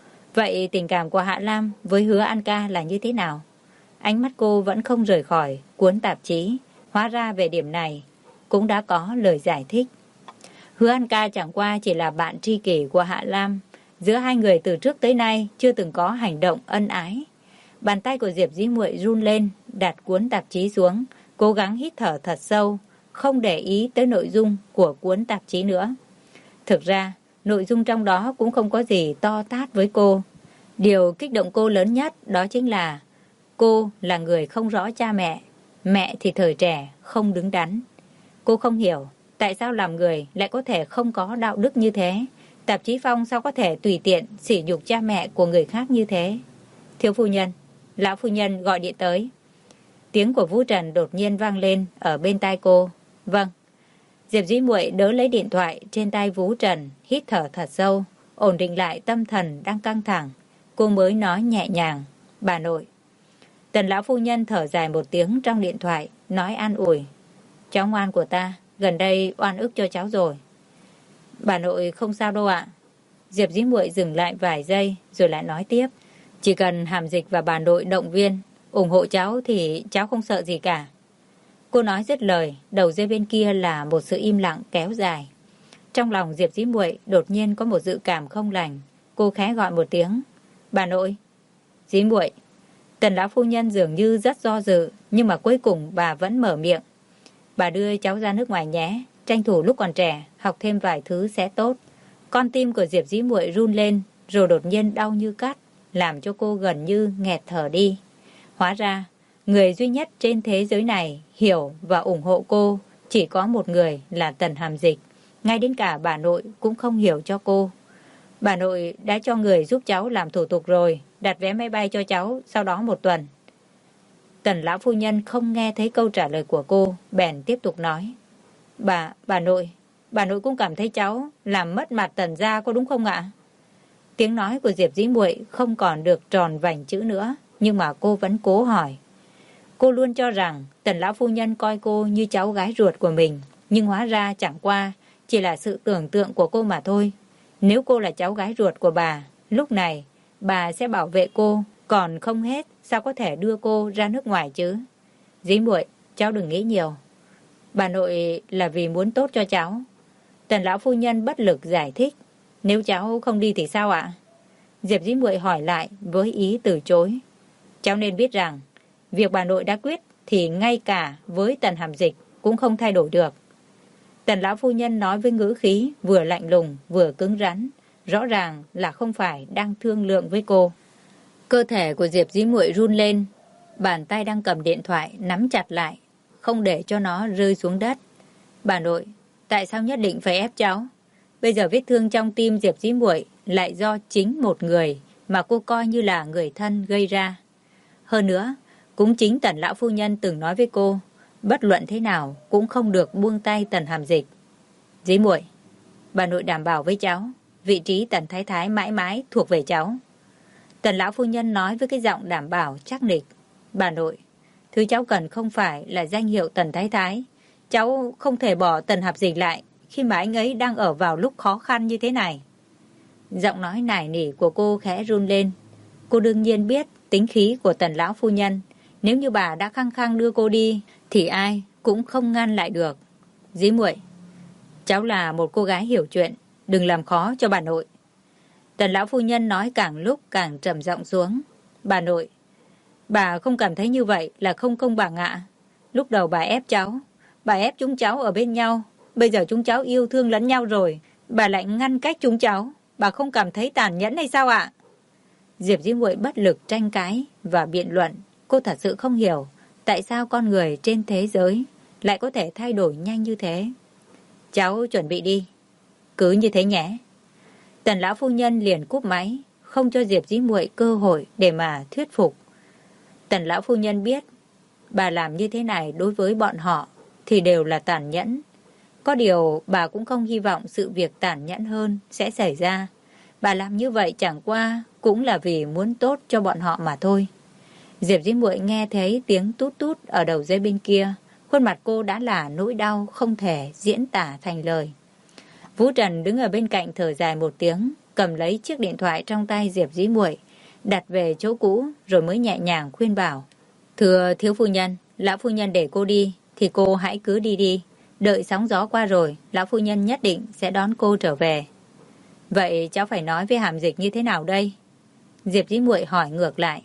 S1: Vậy tình cảm của Hạ Lam với Hứa An Ca là như thế nào? Ánh mắt cô vẫn không rời khỏi cuốn tạp chí. Hóa ra về điểm này cũng đã có lời giải thích. Hứa An Ca chẳng qua chỉ là bạn tri kỷ của Hạ Lam. Giữa hai người từ trước tới nay chưa từng có hành động ân ái. Bàn tay của Diệp Dĩ Muội run lên, đặt cuốn tạp chí xuống, cố gắng hít thở thật sâu, không để ý tới nội dung của cuốn tạp chí nữa. Thực ra, nội dung trong đó cũng không có gì to tát với cô. Điều kích động cô lớn nhất đó chính là cô là người không rõ cha mẹ. Mẹ thì thời trẻ, không đứng đắn. Cô không hiểu tại sao làm người lại có thể không có đạo đức như thế. Tạp chí Phong sao có thể tùy tiện sỉ nhục cha mẹ của người khác như thế. Thiếu phu nhân, lão phu nhân gọi điện tới. Tiếng của Vũ Trần đột nhiên vang lên ở bên tai cô. Vâng. Diệp Dĩ Muội đỡ lấy điện thoại trên tay Vũ Trần, hít thở thật sâu, ổn định lại tâm thần đang căng thẳng. Cô mới nói nhẹ nhàng, bà nội. Tần lão phu nhân thở dài một tiếng trong điện thoại, nói an ủi. Cháu ngoan của ta, gần đây oan ức cho cháu rồi. Bà nội không sao đâu ạ. Diệp Dĩ Muội dừng lại vài giây rồi lại nói tiếp. Chỉ cần Hàm Dịch và bà nội động viên, ủng hộ cháu thì cháu không sợ gì cả. Cô nói dứt lời, đầu dây bên kia là một sự im lặng kéo dài. Trong lòng Diệp Dĩ Muội đột nhiên có một dự cảm không lành. Cô khẽ gọi một tiếng. Bà nội. Dĩ Muội. Tần lão phu nhân dường như rất do dự, nhưng mà cuối cùng bà vẫn mở miệng. Bà đưa cháu ra nước ngoài nhé, tranh thủ lúc còn trẻ, học thêm vài thứ sẽ tốt. Con tim của Diệp Dĩ Muội run lên, rồi đột nhiên đau như cắt, làm cho cô gần như nghẹt thở đi. Hóa ra, người duy nhất trên thế giới này hiểu và ủng hộ cô chỉ có một người là Tần Hàm Dịch. Ngay đến cả bà nội cũng không hiểu cho cô. Bà nội đã cho người giúp cháu làm thủ tục rồi, đặt vé máy bay cho cháu sau đó 1 tuần. Tần lão phu nhân không nghe thấy câu trả lời của cô, bèn tiếp tục nói. Bà nội cũng cảm thấy cháu làm mất mặt Tần gia có đúng không ạ? Tiếng nói của Diệp Dĩ Muội không còn được tròn vành chữ nữa, nhưng mà cô vẫn cố hỏi. Cô luôn cho rằng Tần lão phu nhân coi cô như cháu gái ruột của mình. Nhưng hóa ra chẳng qua chỉ là sự tưởng tượng của cô mà thôi. Nếu cô là cháu gái ruột của bà, lúc này bà sẽ bảo vệ cô, còn không hết sao có thể đưa cô ra nước ngoài chứ? Dĩ muội, cháu đừng nghĩ nhiều. Bà nội là vì muốn tốt cho cháu. Tần lão phu nhân bất lực giải thích. Nếu cháu không đi thì sao ạ? Diệp dĩ muội hỏi lại với ý từ chối. Cháu nên biết rằng việc bà nội đã quyết thì ngay cả với Tần Hàm Dịch cũng không thay đổi được. Tần lão phu nhân nói với ngữ khí vừa lạnh lùng vừa cứng rắn, rõ ràng là không phải đang thương lượng với cô. Cơ thể của Diệp dĩ muội run lên, bàn tay đang cầm điện thoại nắm chặt lại, không để cho nó rơi xuống đất. Bà nội, tại sao nhất định phải ép cháu? Bây giờ vết thương trong tim Diệp dĩ muội lại do chính một người mà cô coi như là người thân gây ra. Hơn nữa, cũng chính Tần lão phu nhân từng nói với cô, bất luận thế nào cũng không được buông tay Tần Hàm Dịch. Dĩ muội, bà nội đảm bảo với cháu, vị trí Tần thái thái mãi mãi thuộc về cháu. Tần lão phu nhân nói với cái giọng đảm bảo chắc nịch. Bà nội, thứ cháu cần không phải là danh hiệu Tần thái thái. Cháu không thể bỏ Tần Hàm Dịch lại khi mà anh ấy đang ở vào lúc khó khăn như thế này. Giọng nói nài nỉ của cô khẽ run lên. Cô đương nhiên biết tính khí của Tần lão phu nhân. Nếu như bà đã khăng khăng đưa cô đi thì ai cũng không ngăn lại được. Dĩ muội, cháu là một cô gái hiểu chuyện, đừng làm khó cho bà nội. Tần lão phu nhân nói càng lúc càng trầm giọng xuống. Bà nội, bà không cảm thấy như vậy là không công bằng ạ? Lúc đầu bà ép cháu, bà ép chúng cháu ở bên nhau. Bây giờ chúng cháu yêu thương lẫn nhau rồi, bà lại ngăn cách chúng cháu. Bà không cảm thấy tàn nhẫn hay sao ạ? Diệp dĩ muội bất lực tranh cãi và biện luận. Cô thật sự không hiểu tại sao con người trên thế giới lại có thể thay đổi nhanh như thế. Cháu chuẩn bị đi. Cứ như thế nhé. Tần lão phu nhân liền cúp máy, không cho Diệp dĩ muội cơ hội để mà thuyết phục. Tần lão phu nhân biết bà làm như thế này đối với bọn họ thì đều là tàn nhẫn. Có điều bà cũng không hy vọng sự việc tàn nhẫn hơn sẽ xảy ra. Bà làm như vậy chẳng qua cũng là vì muốn tốt cho bọn họ mà thôi. Diệp dĩ muội nghe thấy tiếng tút tút ở đầu dây bên kia. Khuôn mặt cô đã là nỗi đau không thể diễn tả thành lời. Vũ Trần đứng ở bên cạnh thở dài một tiếng, cầm lấy chiếc điện thoại trong tay Diệp dĩ muội, đặt về chỗ cũ rồi mới nhẹ nhàng khuyên bảo. Thưa thiếu phu nhân, lão phu nhân để cô đi thì cô hãy cứ đi đi. Đợi sóng gió qua rồi, lão phu nhân nhất định sẽ đón cô trở về. Vậy cháu phải nói với Hàm Dịch như thế nào đây? Diệp dĩ muội hỏi ngược lại.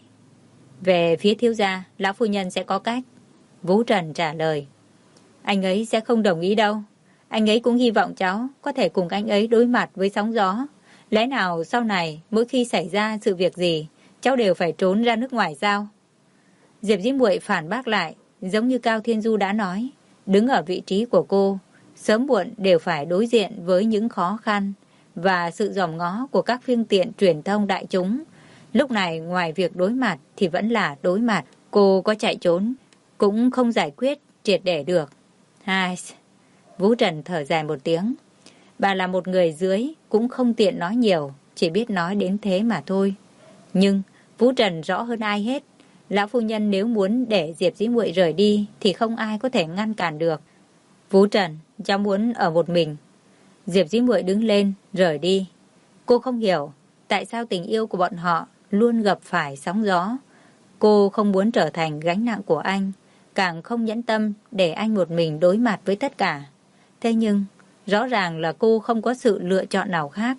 S1: Về phía thiếu gia, lão phu nhân sẽ có cách. Vũ Trần trả lời. Anh ấy sẽ không đồng ý đâu. Anh ấy cũng hy vọng cháu có thể cùng anh ấy đối mặt với sóng gió. Lẽ nào sau này mỗi khi xảy ra sự việc gì, cháu đều phải trốn ra nước ngoài sao? Diệp dĩ muội phản bác lại, giống như Cao Thiên Du đã nói. Đứng ở vị trí của cô, sớm muộn đều phải đối diện với những khó khăn và sự dòm ngó của các phương tiện truyền thông đại chúng. Lúc này ngoài việc đối mặt thì vẫn là đối mặt. Cô có chạy trốn cũng không giải quyết triệt để được. Hai. Vũ Trần thở dài một tiếng. Bà là một người dưới cũng không tiện nói nhiều, chỉ biết nói đến thế mà thôi. Nhưng Vũ Trần rõ hơn ai hết, lão phu nhân nếu muốn để Diệp dĩ muội rời đi thì không ai có thể ngăn cản được. Vũ Trần, cháu muốn ở một mình. Diệp dĩ muội đứng lên rời đi. Cô không hiểu tại sao tình yêu của bọn họ luôn gặp phải sóng gió. Cô không muốn trở thành gánh nặng của anh, càng không nhẫn tâm để anh một mình đối mặt với tất cả. Thế nhưng rõ ràng là cô không có sự lựa chọn nào khác.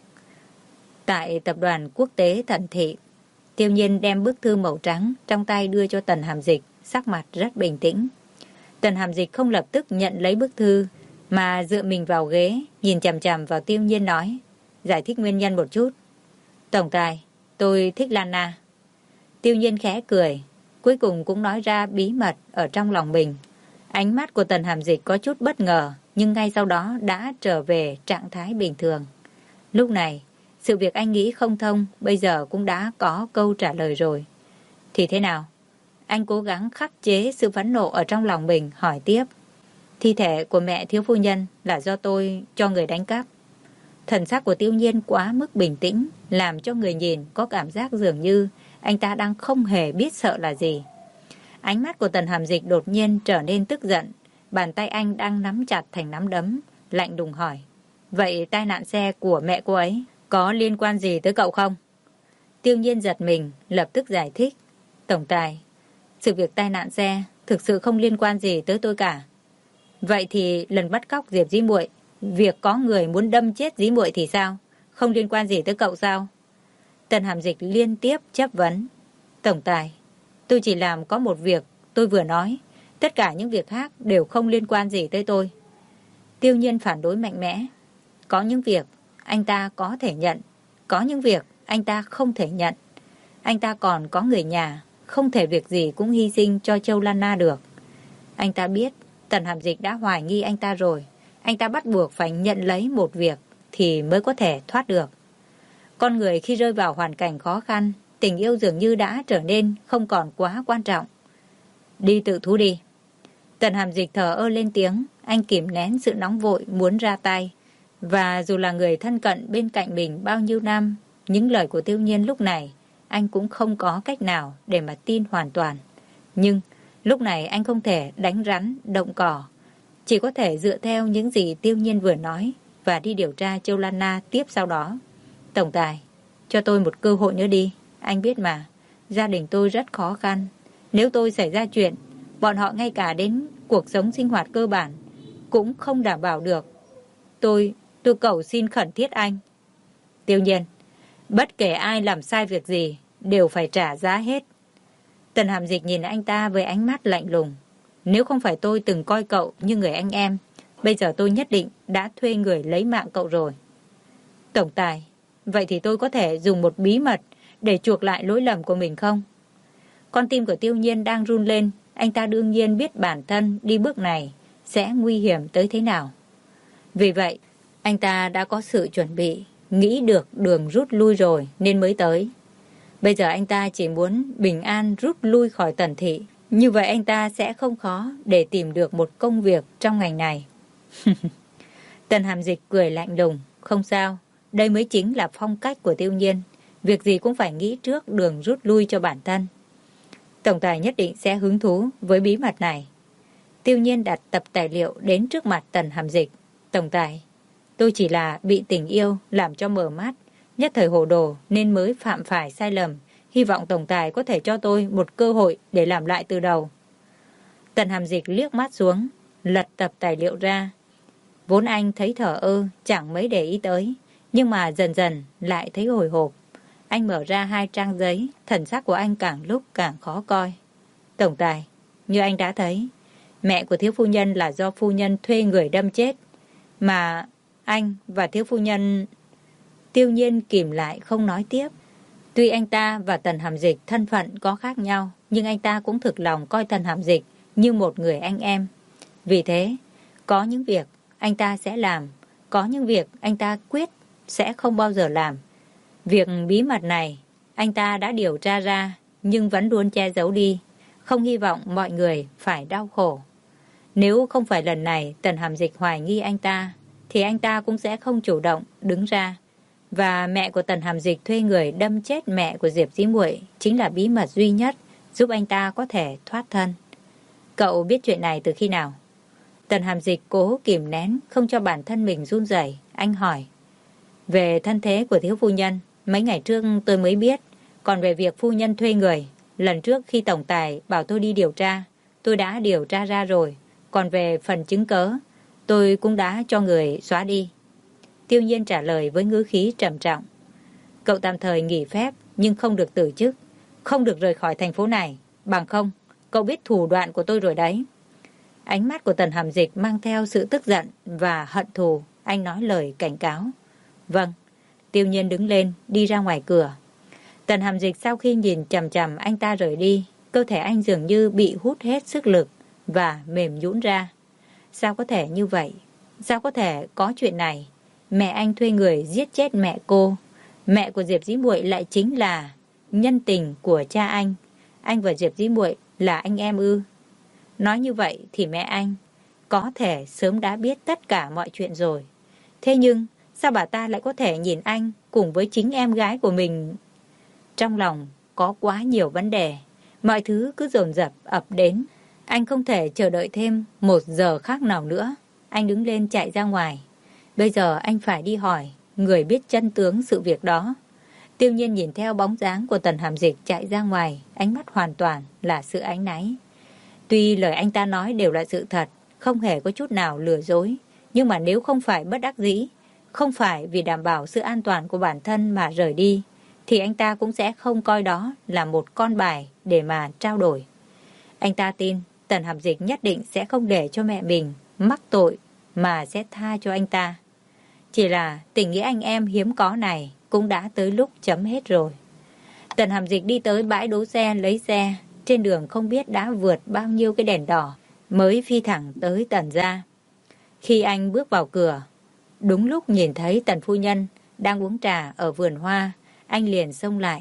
S1: Tại tập đoàn quốc tế Thận Thị, Tiêu Nhiên đem bức thư màu trắng trong tay đưa cho Tần Hàm Dịch, sắc mặt rất bình tĩnh. Tần Hàm Dịch không lập tức nhận lấy bức thư, mà dựa mình vào ghế, nhìn chằm chằm vào Tiêu Nhiên nói, giải thích nguyên nhân một chút. Tổng tài, tôi thích Lana. Tiêu Nhiên khẽ cười, cuối cùng cũng nói ra bí mật ở trong lòng mình. Ánh mắt của Tần Hàm Dịch có chút bất ngờ, nhưng ngay sau đó đã trở về trạng thái bình thường. Lúc này, sự việc anh nghĩ không thông bây giờ cũng đã có câu trả lời rồi. Thì thế nào? Anh cố gắng khắc chế sự phẫn nộ ở trong lòng mình, hỏi tiếp. Thi thể của mẹ thiếu phu nhân là do tôi cho người đánh cắp. Thần sắc của Tiêu Nhiên quá mức bình tĩnh, làm cho người nhìn có cảm giác dường như anh ta đang không hề biết sợ là gì. Ánh mắt của Tần Hàm Dịch đột nhiên trở nên tức giận, bàn tay anh đang nắm chặt thành nắm đấm, lạnh lùng hỏi. Vậy tai nạn xe của mẹ cô ấy có liên quan gì tới cậu không? Tiêu Nhiên giật mình, lập tức giải thích. Tổng tài, sự việc tai nạn xe thực sự không liên quan gì tới tôi cả. Vậy thì lần bắt cóc Diệp Dĩ Muội, việc có người muốn đâm chết Dĩ Muội thì sao? Không liên quan gì tới cậu sao? Tần Hàm Dịch liên tiếp chất vấn. Tổng tài, tôi chỉ làm có một việc tôi vừa nói. Tất cả những việc khác đều không liên quan gì tới tôi. Tiêu Nhiên phản đối mạnh mẽ. Có những việc anh ta có thể nhận, có những việc anh ta không thể nhận. Anh ta còn có người nhà, không thể việc gì cũng hy sinh cho Châu Lan Na được. Anh ta biết Tần Hàm Dịch đã hoài nghi anh ta rồi. Anh ta bắt buộc phải nhận lấy một việc thì mới có thể thoát được. Con người khi rơi vào hoàn cảnh khó khăn, tình yêu dường như đã trở nên không còn quá quan trọng. Đi tự thú đi. Tần Hàm Dịch thở ơ lên tiếng. Anh kìm nén sự nóng vội muốn ra tay. Và dù là người thân cận bên cạnh mình bao nhiêu năm, những lời của Tiêu Nhiên lúc này anh cũng không có cách nào để mà tin hoàn toàn. Nhưng lúc này anh không thể đánh rắn động cỏ, chỉ có thể dựa theo những gì Tiêu Nhiên vừa nói và đi điều tra Châu Lan Na tiếp sau đó. Tổng tài, cho tôi một cơ hội nữa đi. Anh biết mà, gia đình tôi rất khó khăn. Nếu tôi xảy ra chuyện, bọn họ ngay cả đến cuộc sống sinh hoạt cơ bản cũng không đảm bảo được. Tôi cầu xin khẩn thiết anh. Tiêu Nhiên, bất kể ai làm sai việc gì đều phải trả giá hết. Tần Hàm Dịch nhìn anh ta với ánh mắt lạnh lùng. Nếu không phải tôi từng coi cậu như người anh em, bây giờ tôi nhất định đã thuê người lấy mạng cậu rồi. Tổng tài, vậy thì tôi có thể dùng một bí mật để chuộc lại lỗi lầm của mình không? Con tim của Tiêu Nhiên đang run lên. Anh ta đương nhiên biết bản thân đi bước này sẽ nguy hiểm tới thế nào. Vì vậy, anh ta đã có sự chuẩn bị, nghĩ được đường rút lui rồi nên mới tới. Bây giờ anh ta chỉ muốn bình an rút lui khỏi Tần thị. Như vậy anh ta sẽ không khó để tìm được một công việc trong ngành này. Tần Hàm Dịch cười lạnh lùng. Không sao, đây mới chính là phong cách của Tiêu Nhiên. Việc gì cũng phải nghĩ trước đường rút lui cho bản thân. Tổng tài nhất định sẽ hứng thú với bí mật này. Tiêu Nhiên đặt tập tài liệu đến trước mặt Tần Hàm Dịch. Tổng tài, tôi chỉ là bị tình yêu làm cho mờ mắt, nhất thời hồ đồ nên mới phạm phải sai lầm. Hy vọng tổng tài có thể cho tôi một cơ hội để làm lại từ đầu. Tần Hàm Dịch liếc mắt xuống, lật tập tài liệu ra. Vốn anh thấy thờ ơ, chẳng mấy để ý tới, nhưng mà dần dần lại thấy hồi hộp. Anh mở ra 2 trang giấy, thần sắc của anh càng lúc càng khó coi. Tổng tài, như anh đã thấy, mẹ của thiếu phu nhân là do phu nhân thuê người đâm chết, mà anh và thiếu phu nhân... Tiêu Nhiên kìm lại không nói tiếp. Tuy anh ta và Tần Hàm Dịch thân phận có khác nhau, nhưng anh ta cũng thực lòng coi Tần Hàm Dịch như một người anh em. Vì thế, có những việc anh ta sẽ làm, có những việc anh ta quyết sẽ không bao giờ làm. Việc bí mật này, anh ta đã điều tra ra, nhưng vẫn luôn che giấu đi, không hy vọng mọi người phải đau khổ. Nếu không phải lần này Tần Hàm Dịch hoài nghi anh ta, thì anh ta cũng sẽ không chủ động đứng ra. Và mẹ của Tần Hàm Dịch thuê người đâm chết mẹ của Diệp Dĩ Muội chính là bí mật duy nhất giúp anh ta có thể thoát thân. Cậu biết chuyện này từ khi nào? Tần Hàm Dịch cố kìm nén không cho bản thân mình run rẩy. Anh hỏi. Về thân thế của thiếu phu nhân, mấy ngày trước tôi mới biết. Còn về việc phu nhân thuê người, lần trước khi tổng tài bảo tôi đi điều tra, tôi đã điều tra ra rồi. Còn về phần chứng cớ, tôi cũng đã cho người xóa đi. Tiêu Nhiên trả lời với ngữ khí trầm trọng. Cậu tạm thời nghỉ phép nhưng không được từ chức, không được rời khỏi thành phố này. Bằng không, cậu biết thủ đoạn của tôi rồi đấy. Ánh mắt của Tần Hàm Dịch mang theo sự tức giận và hận thù. Anh nói lời cảnh cáo. Vâng. Tiêu Nhiên đứng lên, đi ra ngoài cửa. Tần Hàm Dịch sau khi nhìn chằm chằm anh ta rời đi, cơ thể anh dường như bị hút hết sức lực và mềm nhũn ra. Sao có thể như vậy? Sao có thể có chuyện này? Mẹ anh thuê người giết chết mẹ cô. Mẹ của Diệp Dĩ Muội lại chính là nhân tình của cha anh. Anh và Diệp Dĩ Muội là anh em ư? Nói như vậy thì mẹ anh có thể sớm đã biết tất cả mọi chuyện rồi. Thế nhưng sao bà ta lại có thể nhìn anh cùng với chính em gái của mình? Trong lòng có quá nhiều vấn đề. Mọi thứ cứ dồn dập ập đến. Anh không thể chờ đợi thêm 1 giờ khác nào nữa. Anh đứng lên chạy ra ngoài. Bây giờ anh phải đi hỏi người biết chân tướng sự việc đó. Tiêu Nhiên nhìn theo bóng dáng của Tần Hàm Dịch chạy ra ngoài, ánh mắt hoàn toàn là sự áy náy. Tuy lời anh ta nói đều là sự thật, không hề có chút nào lừa dối, nhưng mà nếu không phải bất đắc dĩ, không phải vì đảm bảo sự an toàn của bản thân mà rời đi, thì anh ta cũng sẽ không coi đó là một con bài để mà trao đổi. Anh ta tin Tần Hàm Dịch nhất định sẽ không để cho mẹ mình mắc tội mà sẽ tha cho anh ta. Chỉ là tình nghĩa anh em hiếm có này cũng đã tới lúc chấm hết rồi. Tần Hàm Dịch đi tới bãi đỗ xe lấy xe. Trên đường không biết đã vượt bao nhiêu cái đèn đỏ mới phi thẳng tới Tần gia. Khi anh bước vào cửa, đúng lúc nhìn thấy Tần phu nhân đang uống trà ở vườn hoa, anh liền xông lại.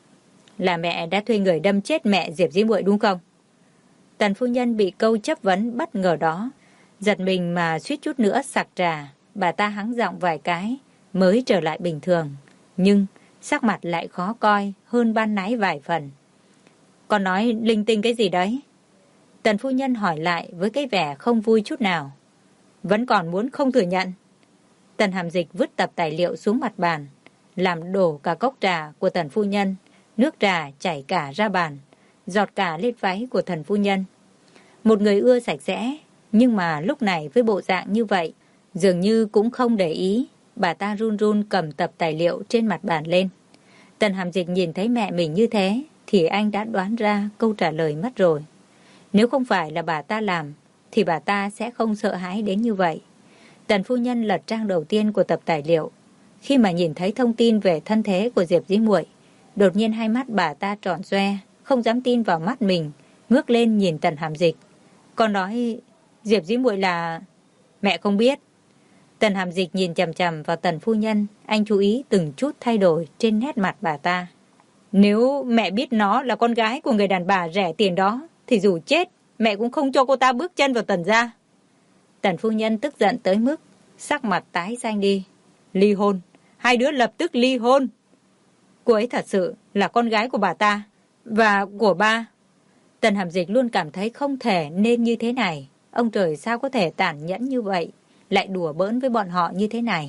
S1: Là mẹ đã thuê người đâm chết mẹ Diệp Dĩ Muội đúng không? Tần phu nhân bị câu chất vấn bất ngờ đó, giật mình mà suýt chút nữa sặc trà. Bà ta hắng giọng vài cái mới trở lại bình thường, nhưng sắc mặt lại khó coi hơn ban nãy vài phần. Con nói linh tinh cái gì đấy? Tần phu nhân hỏi lại với cái vẻ không vui chút nào. Vẫn còn muốn không thừa nhận. Tần Hàm Dịch vứt tập tài liệu xuống mặt bàn, làm đổ cả cốc trà của Tần phu nhân, nước trà chảy cả ra bàn, giọt cả lên váy của Tần phu nhân. Một người ưa sạch sẽ, nhưng mà lúc này với bộ dạng như vậy, dường như cũng không để ý. Bà ta run run cầm tập tài liệu trên mặt bàn lên. Tần Hàm Dịch nhìn thấy mẹ mình như thế thì anh đã đoán ra câu trả lời mất rồi. Nếu không phải là bà ta làm thì bà ta sẽ không sợ hãi đến như vậy. Tần phu nhân lật trang đầu tiên của tập tài liệu. Khi mà nhìn thấy thông tin về thân thế của Diệp Dĩ Muội, đột nhiên hai mắt bà ta tròn xoe, không dám tin vào mắt mình, ngước lên nhìn Tần Hàm Dịch. Con nói Diệp Dĩ Muội là... Mẹ không biết. Tần Hàm Dịch nhìn chằm chằm vào Tần phu nhân, anh chú ý từng chút thay đổi trên nét mặt bà ta. Nếu mẹ biết nó là con gái của người đàn bà rẻ tiền đó, thì dù chết, mẹ cũng không cho cô ta bước chân vào Tần gia. Tần phu nhân tức giận tới mức sắc mặt tái xanh đi. Ly hôn, hai đứa lập tức ly hôn. Cô ấy thật sự là con gái của bà ta và của ba. Tần Hàm Dịch luôn cảm thấy không thể nên như thế này. Ông trời sao có thể tàn nhẫn như vậy, lại đùa bỡn với bọn họ như thế này.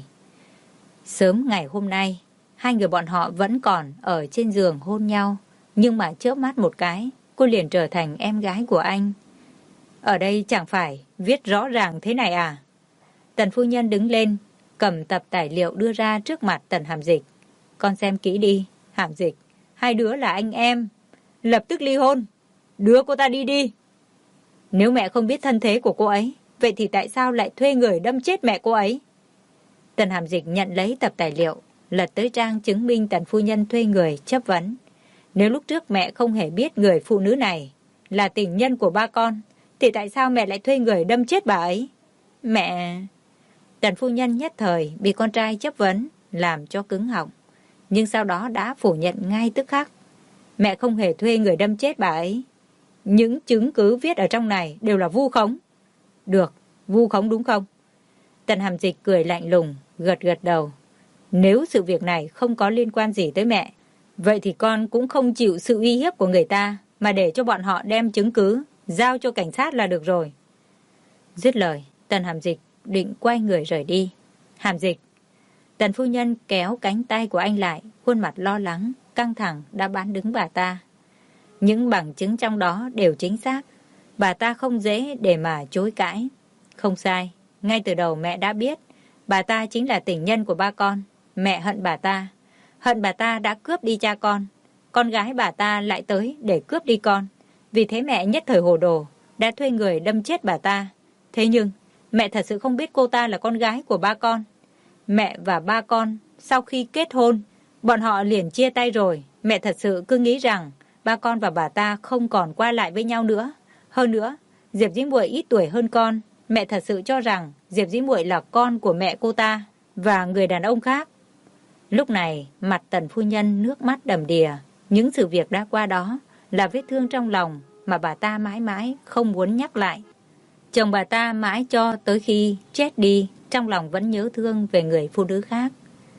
S1: Sớm ngày hôm nay, hai người bọn họ vẫn còn ở trên giường hôn nhau, nhưng mà chớp mắt một cái, cô liền trở thành em gái của anh. Ở đây chẳng phải viết rõ ràng thế này à? Tần phu nhân đứng lên, cầm tập tài liệu đưa ra trước mặt Tần Hàm Dịch. Con xem kỹ đi, Hàm Dịch, hai đứa là anh em, lập tức ly hôn, đưa cô ta đi đi. Nếu mẹ không biết thân thế của cô ấy, vậy thì tại sao lại thuê người đâm chết mẹ cô ấy? Tần Hàm Dịch nhận lấy tập tài liệu, lật tới trang chứng minh Tần phu nhân thuê người chấp vấn. Nếu lúc trước mẹ không hề biết người phụ nữ này là tình nhân của ba con, thì tại sao mẹ lại thuê người đâm chết bà ấy? Mẹ... Tần phu nhân nhất thời bị con trai chấp vấn, làm cho cứng họng. Nhưng sau đó đã phủ nhận ngay tức khắc. Mẹ không hề thuê người đâm chết bà ấy. Những chứng cứ viết ở trong này đều là vu khống. Được, vu khống đúng không? Tần Hàm Dịch cười lạnh lùng, gật gật đầu. Nếu sự việc này không có liên quan gì tới mẹ, vậy thì con cũng không chịu sự uy hiếp của người ta, mà để cho bọn họ đem chứng cứ, giao cho cảnh sát là được rồi. Dứt lời, Tần Hàm Dịch định quay người rời đi. Hàm Dịch. Tần phu nhân kéo cánh tay của anh lại, khuôn mặt lo lắng, căng thẳng đã bán đứng bà ta. Những bằng chứng trong đó đều chính xác. Bà ta không dễ để mà chối cãi. Không sai, ngay từ đầu mẹ đã biết bà ta chính là tình nhân của ba con. Mẹ hận bà ta đã cướp đi cha con gái bà ta lại tới để cướp đi con. Vì thế mẹ nhất thời hồ đồ, đã thuê người đâm chết bà ta. Thế nhưng mẹ thật sự không biết cô ta là con gái của ba con. Mẹ và ba con sau khi kết hôn, bọn họ liền chia tay rồi. Mẹ thật sự cứ nghĩ rằng ba con và bà ta không còn qua lại với nhau nữa. Hơn nữa, Diệp Dĩ Muội ít tuổi hơn con. Mẹ thật sự cho rằng Diệp Dĩ Muội là con của mẹ cô ta và người đàn ông khác. Lúc này, mặt Tần phu nhân nước mắt đầm đìa. Những sự việc đã qua đó là vết thương trong lòng mà bà ta mãi mãi không muốn nhắc lại. Chồng bà ta mãi cho tới khi chết đi, trong lòng vẫn nhớ thương về người phụ nữ khác.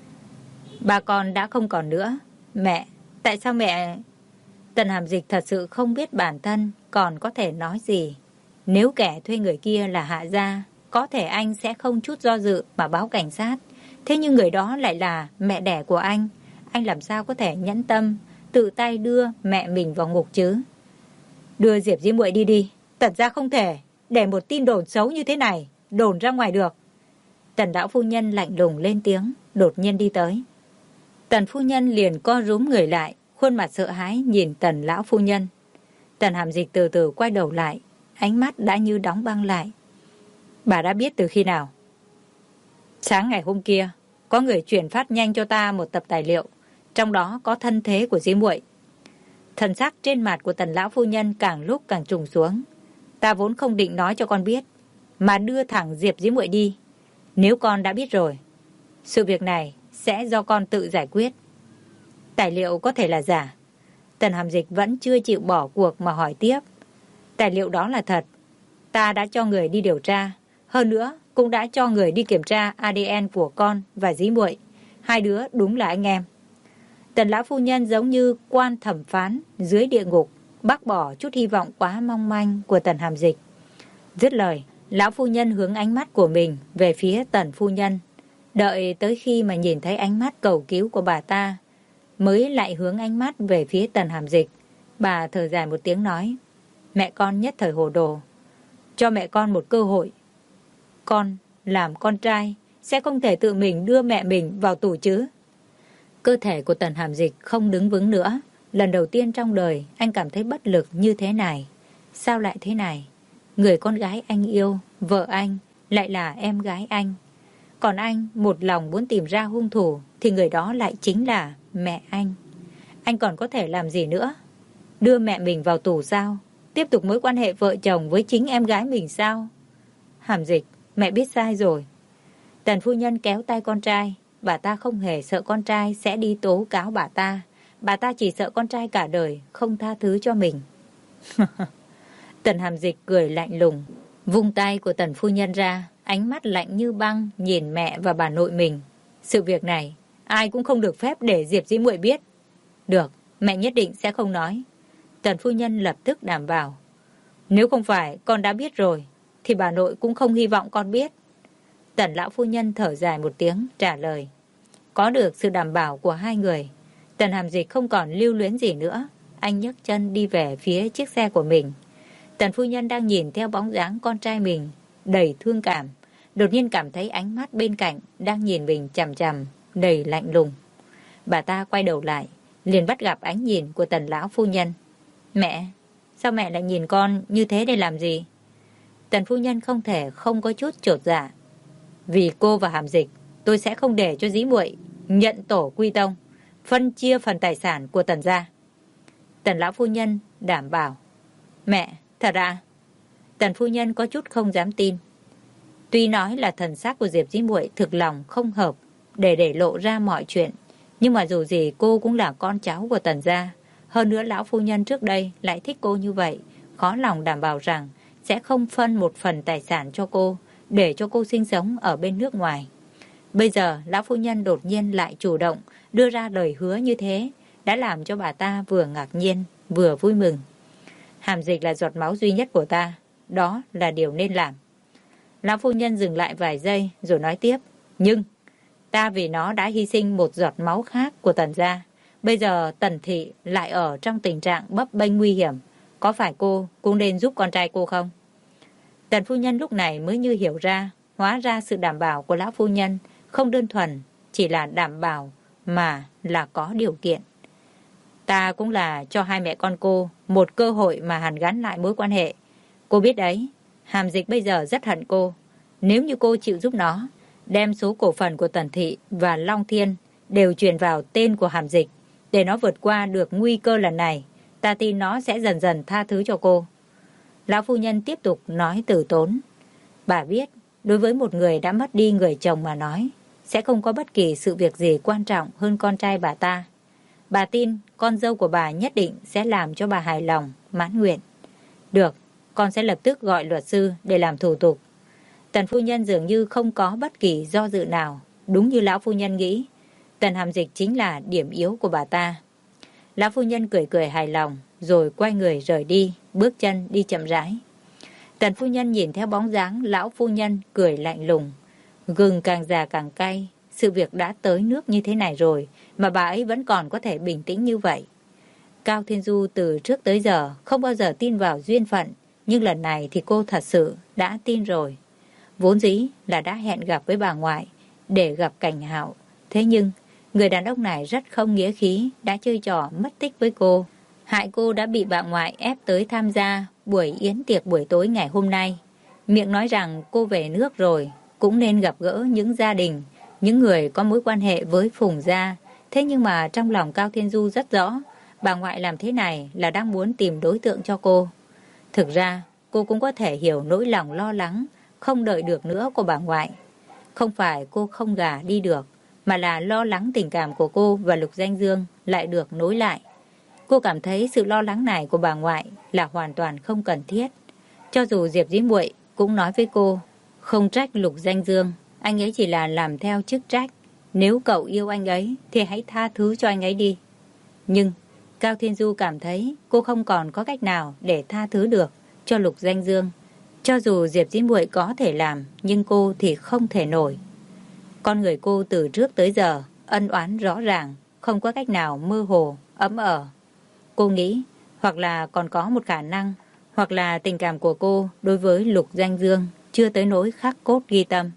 S1: Bà con đã không còn nữa. Mẹ, tại sao mẹ... Tần Hàm Dịch thật sự không biết bản thân còn có thể nói gì. Nếu kẻ thuê người kia là Hạ Gia, có thể anh sẽ không chút do dự mà báo cảnh sát. Thế nhưng người đó lại là mẹ đẻ của anh làm sao có thể nhẫn tâm tự tay đưa mẹ mình vào ngục chứ? Đưa Diệp Dĩ Muội đi đi. Thật ra không thể để một tin đồn xấu như thế này đồn ra ngoài được. Tần lão phu nhân lạnh lùng lên tiếng, đột nhiên đi tới. Tần phu nhân liền co rúm người lại, khuôn mặt sợ hãi nhìn Tần lão phu nhân. Tần Hàm Dịch từ từ quay đầu lại, ánh mắt đã như đóng băng lại. Bà đã biết từ khi nào? Sáng ngày hôm kia, có người chuyển phát nhanh cho ta một tập tài liệu, trong đó có thân thế của Dĩ Muội. Thần sắc trên mặt của Tần lão phu nhân càng lúc càng trùng xuống. Ta vốn không định nói cho con biết, mà đưa thẳng Diệp Dĩ Muội đi. Nếu con đã biết rồi, sự việc này sẽ do con tự giải quyết. Tài liệu có thể là giả. Tần Hàm Dịch vẫn chưa chịu bỏ cuộc mà hỏi tiếp. Tài liệu đó là thật. Ta đã cho người đi điều tra. Hơn nữa, cũng đã cho người đi kiểm tra ADN của con và Dĩ Muội. Hai đứa đúng là anh em. Tần lão phu nhân giống như quan thẩm phán dưới địa ngục, bác bỏ chút hy vọng quá mong manh của Tần Hàm Dịch. Dứt lời, lão phu nhân hướng ánh mắt của mình về phía Tần phu nhân. Đợi tới khi mà nhìn thấy ánh mắt cầu cứu của bà ta, mới lại hướng ánh mắt về phía Tần Hàm Dịch. Bà thở dài một tiếng nói, mẹ con nhất thời hồ đồ. Cho mẹ con một cơ hội. Con làm con trai sẽ không thể tự mình đưa mẹ mình vào tù chứ. Cơ thể của Tần Hàm Dịch không đứng vững nữa. Lần đầu tiên trong đời anh cảm thấy bất lực như thế này. Sao lại thế này? Người con gái anh yêu, vợ anh, lại là em gái anh. Còn anh một lòng muốn tìm ra hung thủ thì người đó lại chính là mẹ anh. Anh còn có thể làm gì nữa? Đưa mẹ mình vào tù sao? Tiếp tục mối quan hệ vợ chồng với chính em gái mình sao? Hàm Dịch, mẹ biết sai rồi. Tần phu nhân kéo tay con trai. Bà ta không hề sợ con trai sẽ đi tố cáo bà ta. Bà ta chỉ sợ con trai cả đời không tha thứ cho mình. Tần Hàm Dịch cười lạnh lùng, vung tay của Tần phu nhân ra, ánh mắt lạnh như băng nhìn mẹ và bà nội mình. Sự việc này ai cũng không được phép để Diệp Dĩ Muội biết. Được, mẹ nhất định sẽ không nói. Tần phu nhân lập tức đảm bảo. Nếu không phải con đã biết rồi thì bà nội cũng không hy vọng con biết. Tần lão phu nhân thở dài một tiếng trả lời. Có được sự đảm bảo của hai người, Tần Hàm Dịch không còn lưu luyến gì nữa. Anh nhấc chân đi về phía chiếc xe của mình. Tần phu nhân đang nhìn theo bóng dáng con trai mình đầy thương cảm, đột nhiên cảm thấy ánh mắt bên cạnh đang nhìn mình chằm chằm, đầy lạnh lùng. Bà ta quay đầu lại, liền bắt gặp ánh nhìn của Tần lão phu nhân. Mẹ, sao mẹ lại nhìn con như thế để làm gì? Tần phu nhân không thể không có chút chột dạ. Vì cô và Hàm Dịch, tôi sẽ không để cho Dĩ Muội nhận tổ quy tông, phân chia phần tài sản của Tần gia. Tần lão phu nhân đảm bảo. Mẹ, thật à? Tần phu nhân có chút không dám tin. Tuy nói là thần sắc của Diệp Dĩ Muội thực lòng không hợp để lộ ra mọi chuyện, nhưng mà dù gì cô cũng là con cháu của Tần gia. Hơn nữa lão phu nhân trước đây lại thích cô như vậy, khó lòng đảm bảo rằng sẽ không phân một phần tài sản cho cô, để cho cô sinh sống ở bên nước ngoài. Bây giờ lão phu nhân đột nhiên lại chủ động đưa ra lời hứa như thế, đã làm cho bà ta vừa ngạc nhiên vừa vui mừng. Hàm Dịch là giọt máu duy nhất của ta, đó là điều nên làm. Lão phu nhân dừng lại vài giây rồi nói tiếp. Nhưng ta vì nó đã hy sinh một giọt máu khác của Tần gia. Bây giờ Tần thị lại ở trong tình trạng bấp bênh nguy hiểm. Có phải cô cũng nên giúp con trai cô không? Tần phu nhân lúc này mới như hiểu ra, hóa ra sự đảm bảo của lão phu nhân không đơn thuần chỉ là đảm bảo mà là có điều kiện. Ta cũng là cho hai mẹ con cô một cơ hội mà hàn gắn lại mối quan hệ. Cô biết đấy, Hàm Dịch bây giờ rất hận cô. Nếu như cô chịu giúp nó, đem số cổ phần của Tần thị và Long Thiên đều chuyển vào tên của Hàm Dịch, để nó vượt qua được nguy cơ lần này, ta tin nó sẽ dần dần tha thứ cho cô. Lão phu nhân tiếp tục nói từ tốn. Bà biết, đối với một người đã mất đi người chồng mà nói, sẽ không có bất kỳ sự việc gì quan trọng hơn con trai bà ta. Bà tin con dâu của bà nhất định sẽ làm cho bà hài lòng, mãn nguyện. Được, con sẽ lập tức gọi luật sư để làm thủ tục. Tần phu nhân dường như không có bất kỳ do dự nào. Đúng như lão phu nhân nghĩ, Tần Hàm Dịch chính là điểm yếu của bà ta. Lão phu nhân cười cười hài lòng, rồi quay người rời đi, bước chân đi chậm rãi. Tần phu nhân nhìn theo bóng dáng lão phu nhân cười lạnh lùng. Gừng càng già càng cay. Sự việc đã tới nước như thế này rồi mà bà ấy vẫn còn có thể bình tĩnh như vậy. Cao Thiên Du từ trước tới giờ không bao giờ tin vào duyên phận, nhưng lần này thì cô thật sự đã tin rồi. Vốn dĩ là đã hẹn gặp với bà ngoại để gặp Cảnh Hạo. Thế nhưng người đàn ông này rất không nghĩa khí, đã chơi trò mất tích với cô. Hại cô đã bị bà ngoại ép tới tham gia buổi yến tiệc buổi tối ngày hôm nay. Miệng nói rằng cô về nước rồi, cũng nên gặp gỡ những gia đình, những người có mối quan hệ với Phùng gia. Thế nhưng mà trong lòng Cao Thiên Du rất rõ, bà ngoại làm thế này là đang muốn tìm đối tượng cho cô. Thực ra, cô cũng có thể hiểu nỗi lòng lo lắng, không đợi được nữa của bà ngoại. Không phải cô không gả đi được, mà là lo lắng tình cảm của cô và Lục Danh Dương lại được nối lại. Cô cảm thấy sự lo lắng này của bà ngoại là hoàn toàn không cần thiết. Cho dù Diệp Dĩ Muội cũng nói với cô, không trách Lục Danh Dương, anh ấy chỉ là làm theo chức trách. Nếu cậu yêu anh ấy thì hãy tha thứ cho anh ấy đi. Nhưng Cao Thiên Du cảm thấy cô không còn có cách nào để tha thứ được cho Lục Danh Dương. Cho dù Diệp Dĩ Muội có thể làm, nhưng cô thì không thể nổi. Con người cô từ trước tới giờ ân oán rõ ràng, không có cách nào mơ hồ, ấm ở. Cô nghĩ hoặc là còn có một khả năng, hoặc là tình cảm của cô đối với Lục Danh Dương chưa tới nỗi khắc cốt ghi tâm.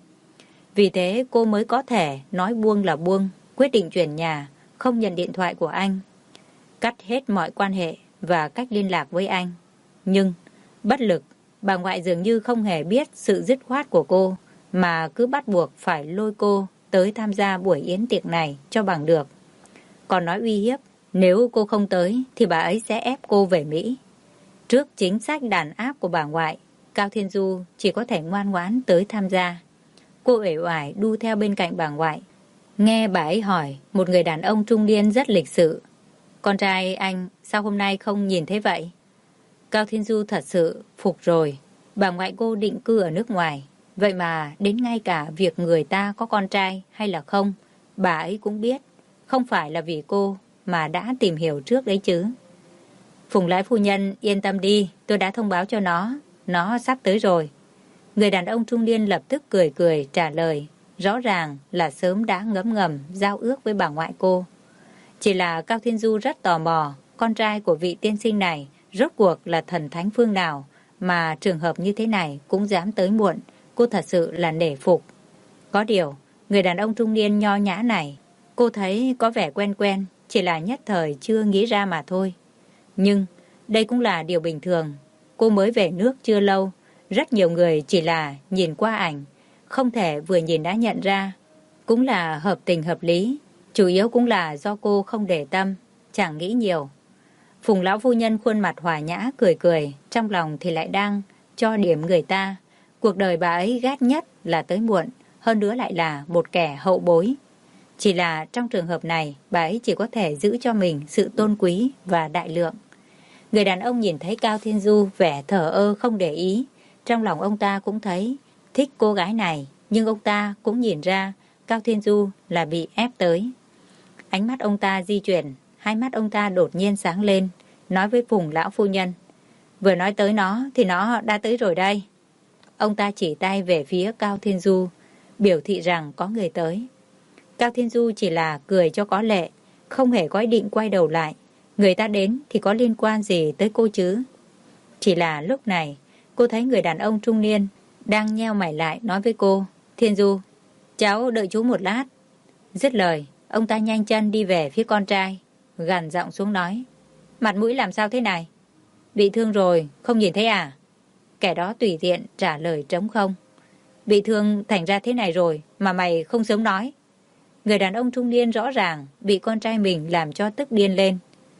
S1: Vì thế cô mới có thể nói buông là buông, quyết định chuyển nhà, không nhận điện thoại của anh, cắt hết mọi quan hệ và cách liên lạc với anh. Nhưng bất lực, bà ngoại dường như không hề biết sự dứt khoát của cô, mà cứ bắt buộc phải lôi cô tới tham gia buổi yến tiệc này cho bằng được. Còn nói uy hiếp, nếu cô không tới thì bà ấy sẽ ép cô về Mỹ. Trước chính sách đàn áp của bà ngoại, Cao Thiên Du chỉ có thể ngoan ngoãn tới tham gia. Cô uể oải đu theo bên cạnh bà ngoại. Nghe bà ấy hỏi, một người đàn ông trung niên rất lịch sự: con trai anh sao hôm nay không nhìn thấy vậy? Cao Thiên Du thật sự phục rồi. Bà ngoại cô định cư ở nước ngoài, vậy mà đến ngay cả việc người ta có con trai hay là không, bà ấy cũng biết. Không phải là vì cô mà đã tìm hiểu trước đấy chứ. Phùng Lãi phu nhân yên tâm đi, tôi đã thông báo cho nó sắp tới rồi. Người đàn ông trung niên lập tức cười cười trả lời, rõ ràng là sớm đã ngấm ngầm giao ước với bà ngoại cô. Chỉ là Cao Thiên Du rất tò mò, con trai của vị tiên sinh này rốt cuộc là thần thánh phương nào mà trường hợp như thế này cũng dám tới muộn. Cô thật sự là nể phục. Có điều, người đàn ông trung niên nho nhã này, cô thấy có vẻ quen quen, chỉ là nhất thời chưa nghĩ ra mà thôi. Nhưng đây cũng là điều bình thường. Cô mới về nước chưa lâu, rất nhiều người chỉ là nhìn qua ảnh, không thể vừa nhìn đã nhận ra. Cũng là hợp tình hợp lý, chủ yếu cũng là do cô không để tâm, chẳng nghĩ nhiều. Phùng lão phu nhân khuôn mặt hòa nhã cười cười, trong lòng thì lại đang cho điểm người ta. Cuộc đời bà ấy ghét nhất là tới muộn, hơn nữa lại là một kẻ hậu bối. Chỉ là trong trường hợp này, bà ấy chỉ có thể giữ cho mình sự tôn quý và đại lượng. Người đàn ông nhìn thấy Cao Thiên Du vẻ thờ ơ không để ý, trong lòng ông ta cũng thấy thích cô gái này, nhưng ông ta cũng nhìn ra Cao Thiên Du là bị ép tới. Ánh mắt ông ta di chuyển, hai mắt ông ta đột nhiên sáng lên, nói với Phùng lão phu nhân: vừa nói tới nó thì nó đã tới rồi đây. Ông ta chỉ tay về phía Cao Thiên Du, biểu thị rằng có người tới. Cao Thiên Du chỉ là cười cho có lệ, không hề có ý định quay đầu lại. Người ta đến thì có liên quan gì tới cô chứ? Chỉ là lúc này, cô thấy người đàn ông trung niên đang nheo mày lại nói với cô: Thiên Du, cháu đợi chú một lát. Dứt lời, ông ta nhanh chân đi về phía con trai, gằn giọng xuống nói: mặt mũi làm sao thế này? Bị thương rồi, không nhìn thấy à? Kẻ đó tùy tiện trả lời trống không. Bị thương thành ra thế này rồi mà mày không sớm nói. Người đàn ông trung niên rõ ràng bị con trai mình làm cho tức điên lên.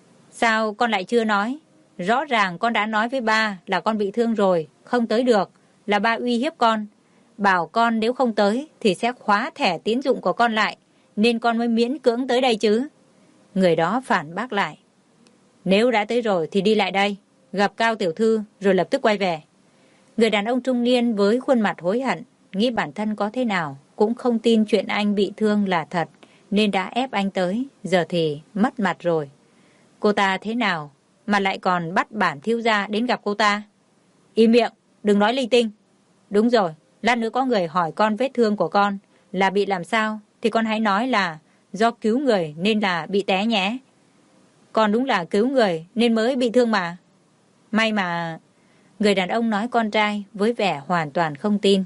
S1: Sao con lại chưa nói? Rõ ràng con đã nói với ba là con bị thương rồi, không tới được, là ba uy hiếp con. Bảo con nếu không tới thì sẽ khóa thẻ tín dụng của con lại, nên con mới miễn cưỡng tới đây chứ. Người đó phản bác lại: nếu đã tới rồi thì đi lại đây, gặp Cao tiểu thư rồi lập tức quay về. Người đàn ông trung niên với khuôn mặt hối hận, nghĩ bản thân có thế nào cũng không tin chuyện anh bị thương là thật, nên đã ép anh tới, giờ thì mất mặt rồi. Cô ta thế nào mà lại còn bắt bản thiếu gia đến gặp cô ta? Im miệng, đừng nói linh tinh. Đúng rồi, lát nữa có người hỏi con vết thương của con là bị làm sao, thì con hãy nói là do cứu người nên là bị té nhé. Con đúng là cứu người nên mới bị thương mà. May mà... Người đàn ông nói con trai với vẻ hoàn toàn không tin.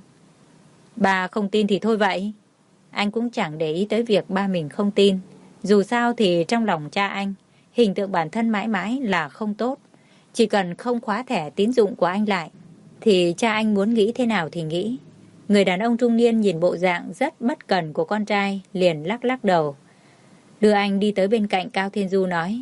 S1: Ba không tin thì thôi vậy. Anh cũng chẳng để ý tới việc ba mình không tin. Dù sao thì trong lòng cha anh, hình tượng bản thân mãi mãi là không tốt. Chỉ cần không khóa thẻ tín dụng của anh lại, thì cha anh muốn nghĩ thế nào thì nghĩ. Người đàn ông trung niên nhìn bộ dạng rất bất cần của con trai, liền lắc lắc đầu. Đưa anh đi tới bên cạnh Cao Thiên Du nói.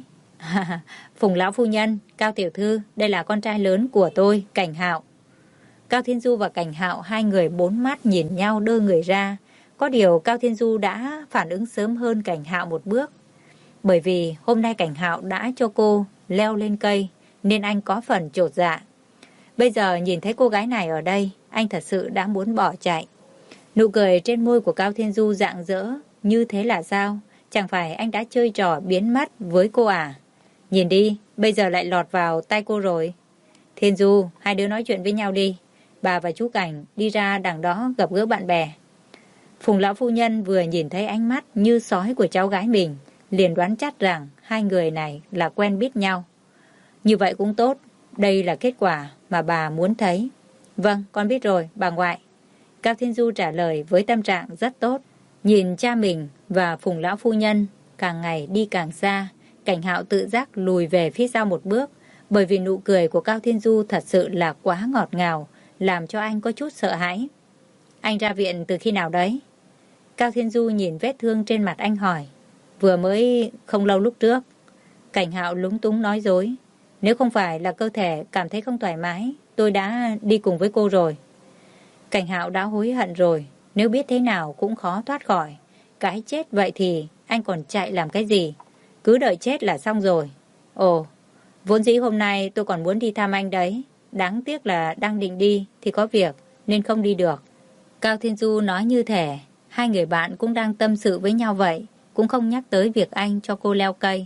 S1: Phùng lão phu nhân, Cao tiểu thư, đây là con trai lớn của tôi, Cảnh Hạo. Cao Thiên Du và Cảnh Hạo, hai người bốn mắt nhìn nhau đơ người ra. Có điều Cao Thiên Du đã phản ứng sớm hơn Cảnh Hạo một bước. Bởi vì hôm nay Cảnh Hạo đã cho cô leo lên cây, nên anh có phần chột dạ. Bây giờ nhìn thấy cô gái này ở đây, anh thật sự đã muốn bỏ chạy. Nụ cười trên môi của Cao Thiên Du rạng rỡ, như thế là sao? Chẳng phải anh đã chơi trò biến mất với cô à? Nhìn đi, bây giờ lại lọt vào tay cô rồi. Thiên Du, hai đứa nói chuyện với nhau đi. Bà và chú Cảnh đi ra đằng đó gặp gỡ bạn bè. Phùng lão phu nhân vừa nhìn thấy ánh mắt như sói của cháu gái mình, liền đoán chắc rằng hai người này là quen biết nhau. Như vậy cũng tốt, đây là kết quả mà bà muốn thấy. Vâng, con biết rồi, bà ngoại. Cao Thiên Du trả lời với tâm trạng rất tốt. Nhìn cha mình và Phùng lão phu nhân càng ngày đi càng xa, Cảnh Hạo tự giác lùi về phía sau một bước, bởi vì nụ cười của Cao Thiên Du thật sự là quá ngọt ngào, làm cho anh có chút sợ hãi. Anh ra viện từ khi nào đấy? Cao Thiên Du nhìn vết thương trên mặt anh hỏi. Vừa mới không lâu lúc trước. Cảnh Hạo lúng túng nói dối. Nếu không phải là cơ thể cảm thấy không thoải mái, tôi đã đi cùng với cô rồi. Cảnh Hạo đã hối hận rồi, nếu biết thế nào cũng khó thoát khỏi. Cái chết vậy thì anh còn chạy làm cái gì? Cứ đợi chết là xong rồi. Ồ, vốn dĩ hôm nay tôi còn muốn đi thăm anh đấy. Đáng tiếc là đang định đi thì có việc nên không đi được. Cao Thiên Du nói như thể hai người bạn cũng đang tâm sự với nhau vậy, cũng không nhắc tới việc anh cho cô leo cây.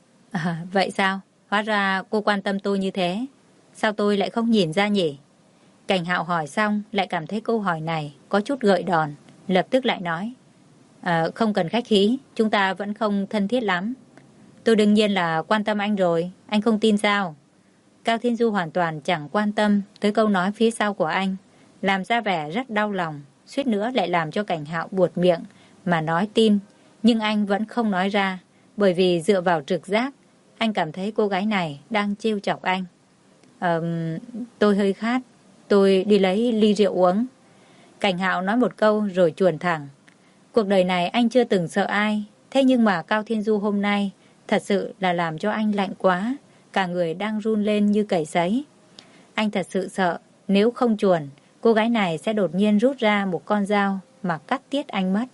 S1: À, vậy sao? Hóa ra cô quan tâm tôi như thế. Sao tôi lại không nhìn ra nhỉ? Cảnh Hạo hỏi xong lại cảm thấy câu hỏi này có chút gợi đòn, lập tức lại nói. Không cần khách khí, chúng ta vẫn không thân thiết lắm. Tôi đương nhiên là quan tâm anh rồi, anh không tin sao? Cao Thiên Du hoàn toàn chẳng quan tâm tới câu nói phía sau của anh, làm ra vẻ rất đau lòng, suýt nữa lại làm cho Cảnh Hạo buột miệng mà nói tin, nhưng anh vẫn không nói ra, bởi vì dựa vào trực giác, anh cảm thấy cô gái này đang trêu chọc anh. Tôi hơi khát, tôi đi lấy ly rượu uống. Cảnh Hạo nói một câu rồi chuồn thẳng. Cuộc đời này anh chưa từng sợ ai, thế nhưng mà Cao Thiên Du hôm nay thật sự là làm cho anh lạnh quá, cả người đang run lên như cầy sấy. Anh thật sự sợ, nếu không chuồn, cô gái này sẽ đột nhiên rút ra một con dao mà cắt tiết anh mất.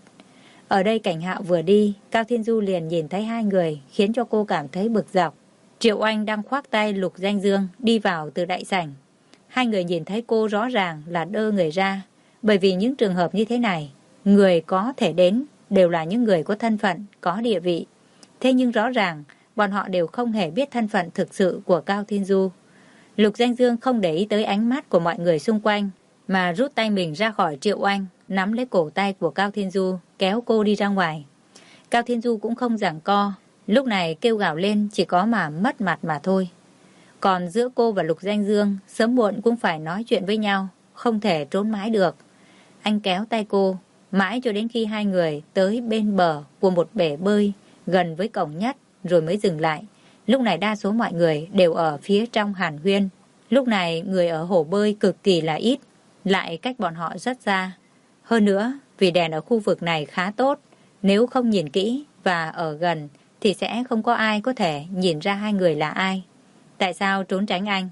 S1: Ở đây Cảnh Hạo vừa đi, Cao Thiên Du liền nhìn thấy hai người, khiến cho cô cảm thấy bực dọc. Triệu Anh đang khoác tay Lục Danh Dương đi vào từ đại sảnh. Hai người nhìn thấy cô rõ ràng là đơ người ra, bởi vì những trường hợp như thế này, người có thể đến đều là những người có thân phận, có địa vị. Thế nhưng rõ ràng, bọn họ đều không hề biết thân phận thực sự của Cao Thiên Du. Lục Danh Dương không để ý tới ánh mắt của mọi người xung quanh, mà rút tay mình ra khỏi Triệu Anh, nắm lấy cổ tay của Cao Thiên Du, kéo cô đi ra ngoài. Cao Thiên Du cũng không giằng co, lúc này kêu gào lên chỉ có mà mất mặt mà thôi. Còn giữa cô và Lục Danh Dương, sớm muộn cũng phải nói chuyện với nhau, không thể trốn mãi được. Anh kéo tay cô, mãi cho đến khi hai người tới bên bờ của một bể bơi gần với cổng nhất rồi mới dừng lại. Lúc này đa số mọi người đều ở phía trong hàn huyên. Lúc này người ở hồ bơi cực kỳ là ít, lại cách bọn họ rất xa. Hơn nữa, vì đèn ở khu vực này khá tốt, nếu không nhìn kỹ và ở gần thì sẽ không có ai có thể nhìn ra hai người là ai. Tại sao trốn tránh anh?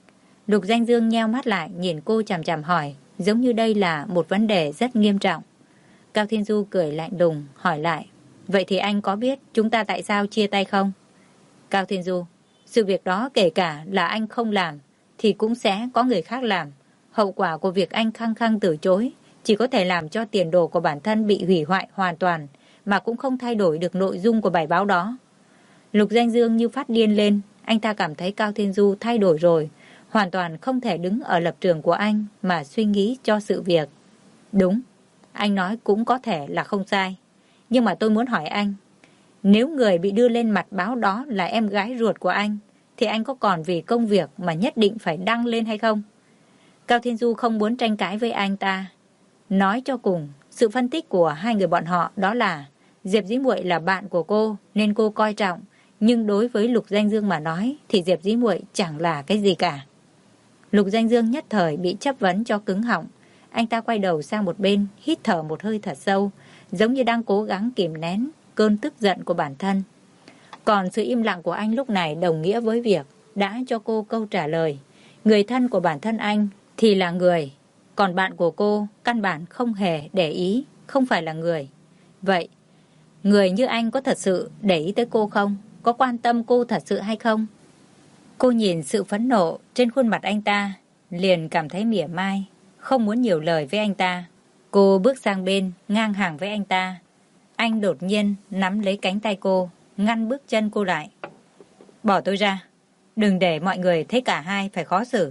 S1: Lục Danh Dương nheo mắt lại nhìn cô chằm chằm hỏi, giống như đây là một vấn đề rất nghiêm trọng. Cao Thiên Du cười lạnh lùng hỏi lại, vậy thì anh có biết chúng ta tại sao chia tay không? Cao Thiên Du, sự việc đó kể cả là anh không làm thì cũng sẽ có người khác làm. Hậu quả của việc anh khăng khăng từ chối chỉ có thể làm cho tiền đồ của bản thân bị hủy hoại hoàn toàn, mà cũng không thay đổi được nội dung của bài báo đó. Lục Danh Dương như phát điên lên, anh ta cảm thấy Cao Thiên Du thay đổi rồi, hoàn toàn không thể đứng ở lập trường của anh mà suy nghĩ cho sự việc. Đúng, anh nói cũng có thể là không sai. Nhưng mà tôi muốn hỏi anh, nếu người bị đưa lên mặt báo đó là em gái ruột của anh, thì anh có còn vì công việc mà nhất định phải đăng lên hay không? Cao Thiên Du không muốn tranh cãi với anh ta. Nói cho cùng, sự phân tích của hai người bọn họ đó là Diệp Dĩ Muội là bạn của cô nên cô coi trọng, nhưng đối với Lục Danh Dương mà nói thì Diệp Dĩ Muội chẳng là cái gì cả. Lục Danh Dương nhất thời bị chất vấn cho cứng họng. Anh ta quay đầu sang một bên, hít thở một hơi thật sâu, giống như đang cố gắng kìm nén cơn tức giận của bản thân. Còn sự im lặng của anh lúc này đồng nghĩa với việc đã cho cô câu trả lời. Người thân của bản thân anh thì là người, còn bạn của cô căn bản không hề để ý, không phải là người. Vậy, người như anh có thật sự để ý tới cô không? Có quan tâm cô thật sự hay không? Cô nhìn sự phẫn nộ trên khuôn mặt anh ta, liền cảm thấy mỉa mai, không muốn nhiều lời với anh ta. Cô bước sang bên, ngang hàng với anh ta. Anh đột nhiên nắm lấy cánh tay cô, ngăn bước chân cô lại. Bỏ tôi ra, đừng để mọi người thấy cả hai phải khó xử.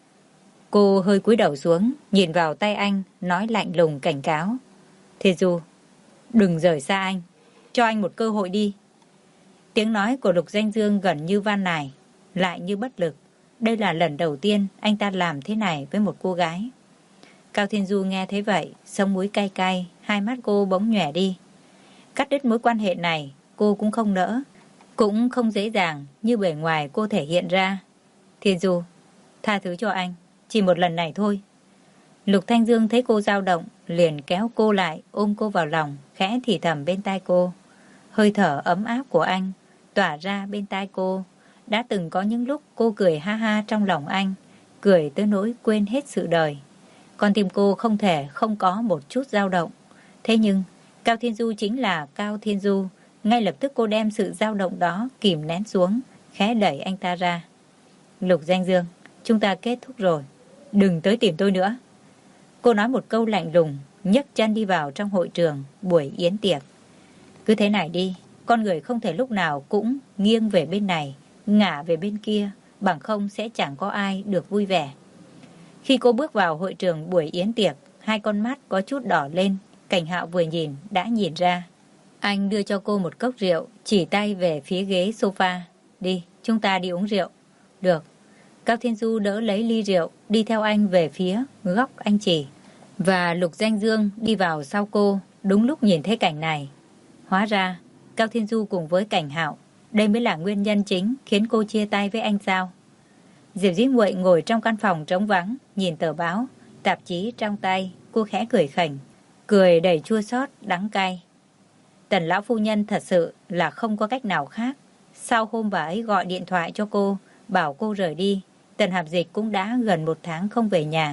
S1: Cô hơi cúi đầu xuống, nhìn vào tay anh, nói lạnh lùng cảnh cáo. Thiên Du, đừng rời xa anh, cho anh một cơ hội đi. Tiếng nói của Lục Danh Dương gần như van nài, lại như bất lực. Đây là lần đầu tiên anh ta làm thế này với một cô gái. Cao Thiên Du nghe thấy vậy, sống mũi cay cay, hai mắt cô bỗng nhòe đi. Cắt đứt mối quan hệ này, cô cũng không nỡ, cũng không dễ dàng như bề ngoài cô thể hiện ra. Thiên Du, tha thứ cho anh, chỉ một lần này thôi. Lục Thanh Dương thấy cô dao động, liền kéo cô lại, ôm cô vào lòng, khẽ thì thầm bên tai cô. Hơi thở ấm áp của anh tỏa ra bên tai cô. Đã từng có những lúc cô cười ha ha trong lòng anh, cười tới nỗi quên hết sự đời. Con tim cô không thể không có một chút dao động. Thế nhưng, Cao Thiên Du chính là Cao Thiên Du. Ngay lập tức cô đem sự dao động đó kìm nén xuống, khẽ đẩy anh ta ra. Lục Danh Dương, chúng ta kết thúc rồi, đừng tới tìm tôi nữa. Cô nói một câu lạnh lùng, nhấc chân đi vào trong hội trường buổi yến tiệc. Cứ thế này đi, con người không thể lúc nào cũng nghiêng về bên này, ngả về bên kia, bằng không sẽ chẳng có ai được vui vẻ. Khi cô bước vào hội trường buổi yến tiệc, hai con mắt có chút đỏ lên. Cảnh Hạo vừa nhìn đã nhìn ra. Anh đưa cho cô một cốc rượu, chỉ tay về phía ghế sofa. Đi, chúng ta đi uống rượu. Được. Cao Thiên Du đỡ lấy ly rượu, đi theo anh về phía góc anh chỉ. Và Lục Danh Dương đi vào sau cô, đúng lúc nhìn thấy cảnh này. Hóa ra, Cao Thiên Du cùng với Cảnh Hạo, đây mới là nguyên nhân chính khiến cô chia tay với anh sao? Diệp Dĩ Muội ngồi trong căn phòng trống vắng, nhìn tờ báo, tạp chí trong tay, cô khẽ cười khỉnh, cười đầy chua xót, đắng cay. Tần lão phu nhân thật sự là không có cách nào khác. Sau hôm bà ấy gọi điện thoại cho cô, bảo cô rời đi, Tần Hạp Dịch cũng đã gần 1 tháng không về nhà.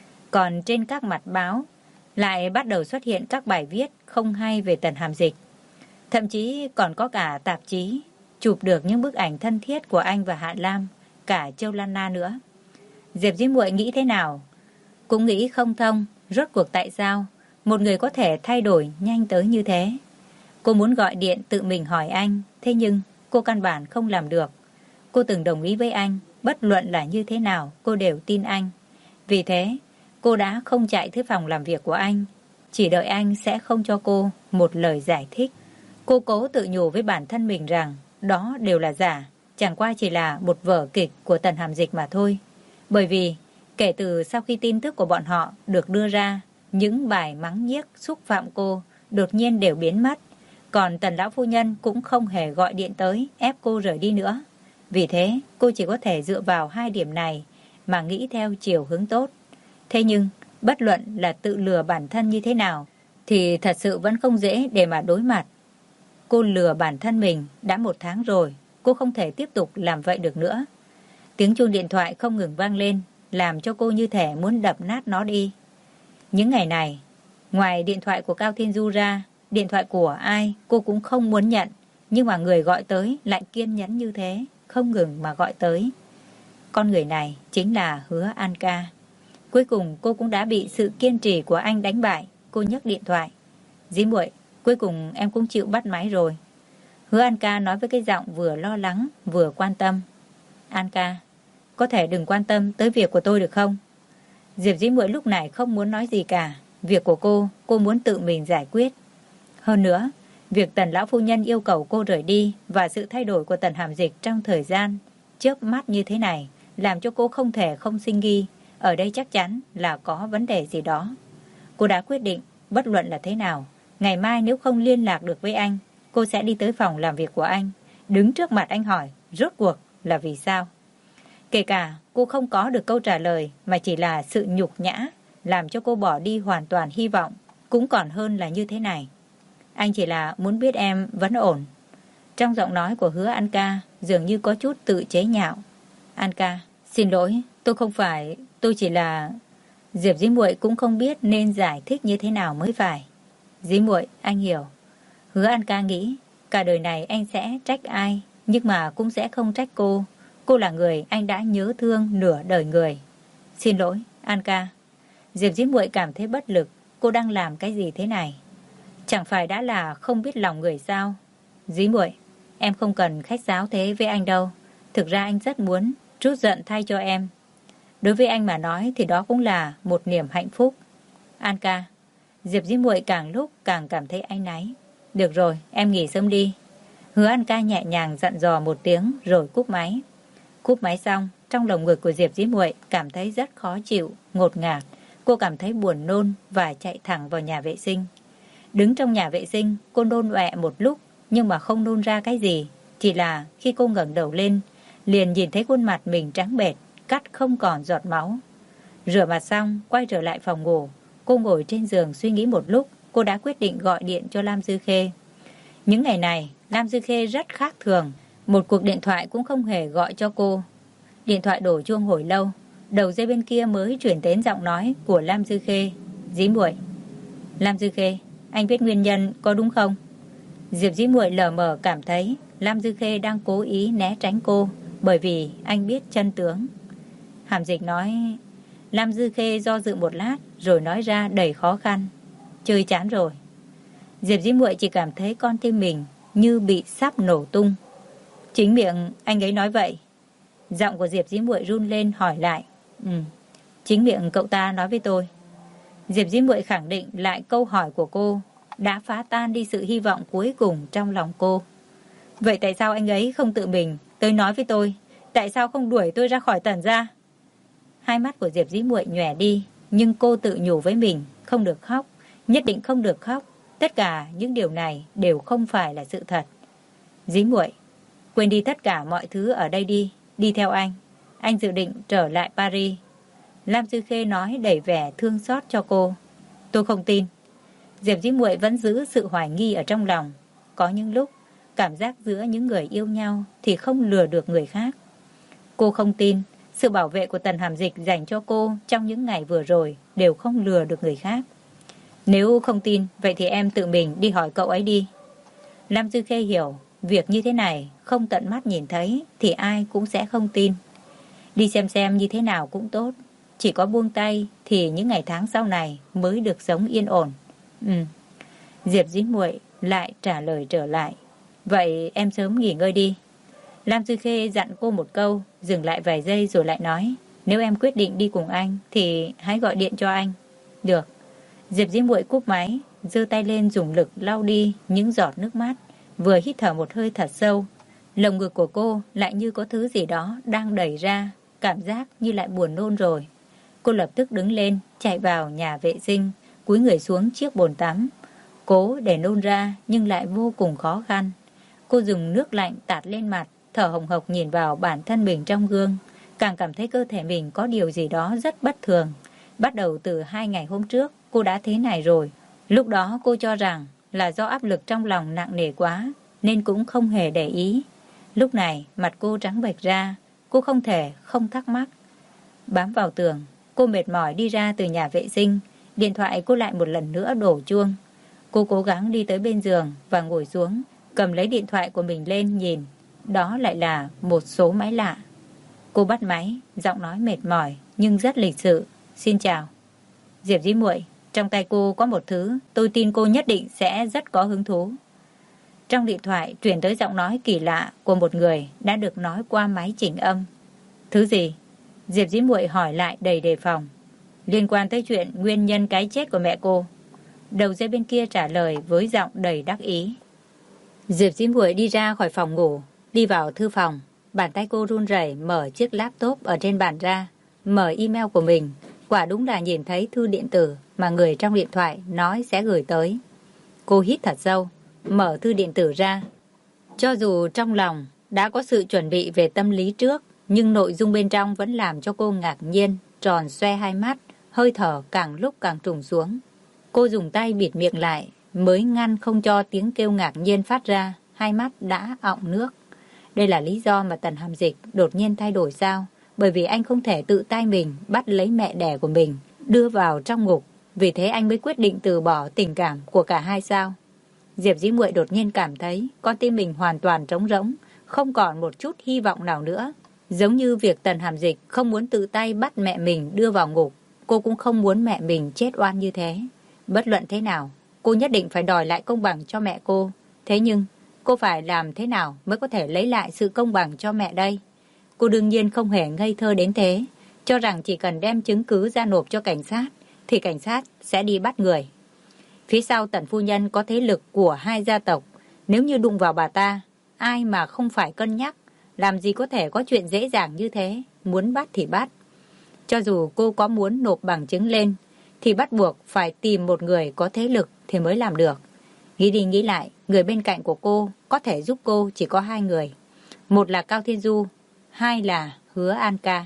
S1: Còn trên các mặt báo, lại bắt đầu xuất hiện các bài viết không hay về Tần Hạp Dịch. Thậm chí còn có cả tạp chí chụp được những bức ảnh thân thiết của anh và Hạ Lam, cả Châu Lan Na nữa. Diệp Dĩ Muội nghĩ thế nào? Cũng nghĩ không thông, rốt cuộc tại sao một người có thể thay đổi nhanh tới như thế. Cô muốn gọi điện tự mình hỏi anh, thế nhưng cô căn bản không làm được. Cô từng đồng ý với anh, bất luận là như thế nào, cô đều tin anh. Vì thế, cô đã không chạy tới phòng làm việc của anh, chỉ đợi anh sẽ không cho cô một lời giải thích. Cô cố tự nhủ với bản thân mình rằng đó đều là giả, chẳng qua chỉ là một vở kịch của Tần Hàm Dịch mà thôi. Bởi vì kể từ sau khi tin tức của bọn họ được đưa ra, những bài mắng nhiếc xúc phạm cô đột nhiên đều biến mất. Còn Tần lão phu nhân cũng không hề gọi điện tới ép cô rời đi nữa. Vì thế cô chỉ có thể dựa vào 2 điểm này mà nghĩ theo chiều hướng tốt. Thế nhưng bất luận là tự lừa bản thân như thế nào thì thật sự vẫn không dễ để mà đối mặt. Cô lừa bản thân mình đã 1 tháng rồi, cô không thể tiếp tục làm vậy được nữa. Tiếng chuông điện thoại không ngừng vang lên, làm cho cô như thể muốn đập nát nó đi. Những ngày này, ngoài điện thoại của Cao Thiên Du ra, điện thoại của ai cô cũng không muốn nhận, nhưng mà người gọi tới lại kiên nhẫn như thế, không ngừng mà gọi tới. Con người này chính là Hứa An Ca. Cuối cùng cô cũng đã bị sự kiên trì của anh đánh bại. Cô nhấc điện thoại. Dĩ Muội, cuối cùng em cũng chịu bắt máy rồi. Hứa An Ca nói với cái giọng vừa lo lắng vừa quan tâm. An Ca, có thể đừng quan tâm tới việc của tôi được không? Diệp Dĩ Muội lúc này không muốn nói gì cả. Việc của cô muốn tự mình giải quyết. Hơn nữa, việc Tần lão phu nhân yêu cầu cô rời đi và sự thay đổi của Tần Hàm Dịch trong thời gian chớp mắt như thế này làm cho cô không thể không sinh nghi. Ở đây chắc chắn là có vấn đề gì đó. Cô đã quyết định, bất luận là thế nào, ngày mai nếu không liên lạc được với anh, cô sẽ đi tới phòng làm việc của anh, đứng trước mặt anh hỏi rốt cuộc là vì sao. Kể cả cô không có được câu trả lời mà chỉ là sự nhục nhã, làm cho cô bỏ đi hoàn toàn hy vọng, cũng còn hơn là như thế này. Anh chỉ là muốn biết em vẫn ổn. Trong giọng nói của Hứa An Ca dường như có chút tự chế nhạo. An Ca, xin lỗi, tôi chỉ là... Diệp Dĩ Muội cũng không biết nên giải thích như thế nào mới phải. Dĩ Muội, anh hiểu. Hứa An Ca nghĩ, cả đời này anh sẽ trách ai, nhưng mà cũng sẽ không trách cô. Cô là người anh đã nhớ thương nửa đời người. Xin lỗi, An Ca. Diệp Dĩ Muội cảm thấy bất lực. Cô đang làm cái gì thế này? Chẳng phải đã là không biết lòng người sao? Dĩ Muội, em không cần khách sáo thế với anh đâu. Thực ra anh rất muốn trút giận thay cho em. Đối với anh mà nói thì đó cũng là một niềm hạnh phúc. An Ca. Diệp Dĩ Muội càng lúc càng cảm thấy áy náy. Được rồi, em nghỉ sớm đi. Hứa An Ca nhẹ nhàng dặn dò một tiếng rồi cúp máy. Cúp máy xong, trong lồng ngực của Diệp Dĩ Muội cảm thấy rất khó chịu, ngột ngạt. Cô cảm thấy buồn nôn và chạy thẳng vào nhà vệ sinh. Đứng trong nhà vệ sinh, cô nôn ọe một lúc nhưng mà không nôn ra cái gì. Chỉ là khi cô ngẩng đầu lên, liền nhìn thấy khuôn mặt mình trắng bệch, cắt không còn giọt máu. Rửa mặt xong, quay trở lại phòng ngủ. Cô ngồi trên giường suy nghĩ một lúc, cô đã quyết định gọi điện cho Lam Dư Khê. Những ngày này, Lam Dư Khê rất khác thường. Một cuộc điện thoại cũng không hề gọi cho cô. Điện thoại đổ chuông hồi lâu, đầu dây bên kia mới chuyển đến giọng nói của Lam Dư Khê. Dĩ Muội. Lam Dư Khê, anh biết nguyên nhân có đúng không? Diệp Dĩ Muội lờ mờ cảm thấy Lam Dư Khê đang cố ý né tránh cô, bởi vì anh biết chân tướng. Hàm Dịch nói. Lam Dư Khê do dự một lát rồi nói ra đầy khó khăn. Chơi chán rồi. Diệp Dĩ Muội chỉ cảm thấy con tim mình như bị sắp nổ tung. Chính miệng anh ấy nói vậy. Giọng của Diệp Dĩ Muội run lên hỏi lại. Chính miệng cậu ta nói với tôi. Diệp Dĩ Muội khẳng định lại câu hỏi của cô, đã phá tan đi sự hy vọng cuối cùng trong lòng cô. Vậy tại sao anh ấy không tự mình tới nói với tôi? Tại sao không đuổi tôi ra khỏi Tần gia? Hai mắt của Diệp Dĩ Muội nhòe đi, nhưng cô tự nhủ với mình, không được khóc, nhất định không được khóc. Tất cả những điều này đều không phải là sự thật. Dĩ Muội, quên đi tất cả mọi thứ ở đây đi, đi theo anh. Anh dự định trở lại Paris. Lam Dư Khê nói đầy vẻ thương xót cho cô. Tôi không tin. Diệp Dĩ Muội vẫn giữ sự hoài nghi ở trong lòng. Có những lúc, cảm giác giữa những người yêu nhau thì không lừa được người khác. Cô không tin sự bảo vệ của Tần Hàm Dịch dành cho cô trong những ngày vừa rồi đều không lừa được người khác. Nếu không tin, vậy thì em tự mình đi hỏi cậu ấy đi. Lam Dư Khê hiểu, việc như thế này không tận mắt nhìn thấy thì ai cũng sẽ không tin. Đi xem như thế nào cũng tốt. Chỉ có buông tay thì những ngày tháng sau này mới được sống yên ổn. Diệp Dĩ Muội lại trả lời trở lại. Vậy em sớm nghỉ ngơi đi. Lam Dư Khê dặn cô một câu, dừng lại vài giây rồi lại nói. Nếu em quyết định đi cùng anh thì hãy gọi điện cho anh. Được. Diệp Dĩ Muội cúp máy, giơ tay lên dùng lực lau đi những giọt nước mắt, vừa hít thở một hơi thật sâu. Lồng ngực của cô lại như có thứ gì đó đang đẩy ra, cảm giác như lại buồn nôn rồi. Cô lập tức đứng lên, chạy vào nhà vệ sinh, cúi người xuống chiếc bồn tắm. Cố để nôn ra nhưng lại vô cùng khó khăn. Cô dùng nước lạnh tạt lên mặt, thở hồng hộc nhìn vào bản thân mình trong gương, càng cảm thấy cơ thể mình có điều gì đó rất bất thường. Bắt đầu từ 2 ngày hôm trước, cô đã thế này rồi. Lúc đó cô cho rằng là do áp lực trong lòng nặng nề quá, nên cũng không hề để ý. Lúc này, mặt cô trắng bệch ra, cô không thể không thắc mắc. Bám vào tường, cô mệt mỏi đi ra từ nhà vệ sinh, điện thoại cô lại một lần nữa đổ chuông. Cô cố gắng đi tới bên giường và ngồi xuống, cầm lấy điện thoại của mình lên nhìn. Đó lại là một số máy lạ. Cô bắt máy, giọng nói mệt mỏi nhưng rất lịch sự. Xin chào. Diệp Dĩ Muội, trong tay cô có một thứ, tôi tin cô nhất định sẽ rất có hứng thú. Trong điện thoại truyền tới giọng nói kỳ lạ của một người đã được nói qua máy chỉnh âm. Thứ gì? Diệp Dĩ Muội hỏi lại đầy đề phòng. Liên quan tới chuyện nguyên nhân cái chết của mẹ cô. Đầu dây bên kia trả lời với giọng đầy đắc ý. Diệp Dĩ Muội đi ra khỏi phòng ngủ, đi vào thư phòng. Bàn tay cô run rẩy mở chiếc laptop ở trên bàn ra, mở email của mình. Quả đúng là nhìn thấy thư điện tử mà người trong điện thoại nói sẽ gửi tới. Cô hít thật sâu, mở thư điện tử ra. Cho dù trong lòng đã có sự chuẩn bị về tâm lý trước, nhưng nội dung bên trong vẫn làm cho cô ngạc nhiên, tròn xoe hai mắt, hơi thở càng lúc càng trùng xuống. Cô dùng tay bịt miệng lại, mới ngăn không cho tiếng kêu ngạc nhiên phát ra, hai mắt đã ọng nước. Đây là lý do mà Tần Hàm Dịch đột nhiên thay đổi sao? Bởi vì anh không thể tự tay mình bắt lấy mẹ đẻ của mình, đưa vào trong ngục. Vì thế anh mới quyết định từ bỏ tình cảm của cả hai sao? Diệp Dĩ Muội đột nhiên cảm thấy con tim mình hoàn toàn trống rỗng, không còn một chút hy vọng nào nữa. Giống như việc Tần Hàm Dịch không muốn tự tay bắt mẹ mình đưa vào ngục, cô cũng không muốn mẹ mình chết oan như thế. Bất luận thế nào, cô nhất định phải đòi lại công bằng cho mẹ cô. Thế nhưng, cô phải làm thế nào mới có thể lấy lại sự công bằng cho mẹ đây? Cô đương nhiên không hề ngây thơ đến thế, cho rằng chỉ cần đem chứng cứ ra nộp cho cảnh sát, thì cảnh sát sẽ đi bắt người. Phía sau Tần phu nhân có thế lực của hai gia tộc, nếu như đụng vào bà ta, ai mà không phải cân nhắc, làm gì có thể có chuyện dễ dàng như thế, muốn bắt thì bắt. Cho dù cô có muốn nộp bằng chứng lên, thì bắt buộc phải tìm một người có thế lực thì mới làm được. Nghĩ đi nghĩ lại, người bên cạnh của cô có thể giúp cô chỉ có hai người. Một là Cao Thiên Du, hai là Hứa An Ca.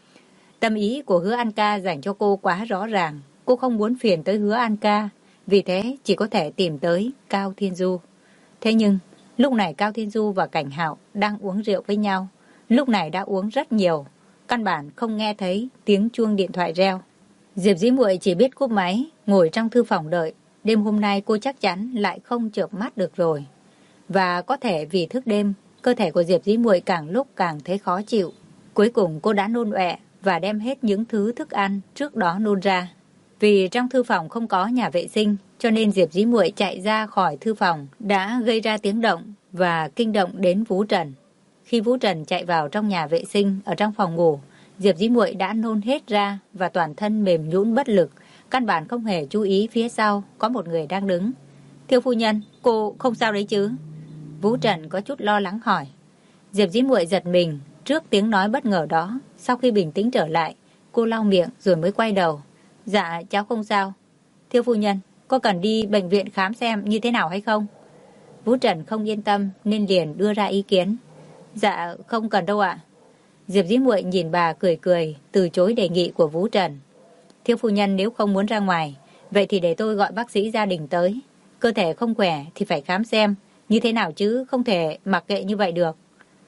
S1: Tâm ý của Hứa An Ca dành cho cô quá rõ ràng. Cô không muốn phiền tới Hứa An Ca, vì thế chỉ có thể tìm tới Cao Thiên Du. Thế nhưng, lúc này Cao Thiên Du và Cảnh Hạo đang uống rượu với nhau. Lúc này đã uống rất nhiều, căn bản không nghe thấy tiếng chuông điện thoại reo. Diệp Dĩ Muội chỉ biết cúp máy, ngồi trong thư phòng đợi. Đêm hôm nay cô chắc chắn lại không chợp mắt được rồi. Và có thể vì thức đêm, cơ thể của Diệp Dĩ Muội càng lúc càng thấy khó chịu. Cuối cùng cô đã nôn ọe và đem hết những thứ thức ăn trước đó nôn ra. Vì trong thư phòng không có nhà vệ sinh, cho nên Diệp Dĩ Muội chạy ra khỏi thư phòng đã gây ra tiếng động và kinh động đến Vũ Trần. Khi Vũ Trần chạy vào trong nhà vệ sinh ở trong phòng ngủ, Diệp Dĩ Muội đã nôn hết ra và toàn thân mềm nhũn bất lực, căn bản không hề chú ý phía sau có một người đang đứng. Thiếu phu nhân, cô không sao đấy chứ? Vũ Trần có chút lo lắng hỏi. Diệp Dĩ Muội giật mình trước tiếng nói bất ngờ đó. Sau khi bình tĩnh trở lại, cô lau miệng rồi mới quay đầu. Dạ, cháu không sao. Thiếu phu nhân, có cần đi bệnh viện khám xem như thế nào hay không? Vũ Trần không yên tâm nên liền đưa ra ý kiến. Dạ, không cần đâu ạ. Diệp Dĩ Muội nhìn bà cười cười, từ chối đề nghị của Vũ Trần. Thiếu phu nhân nếu không muốn ra ngoài, vậy thì để tôi gọi bác sĩ gia đình tới. Cơ thể không khỏe thì phải khám xem, như thế nào chứ không thể mặc kệ như vậy được.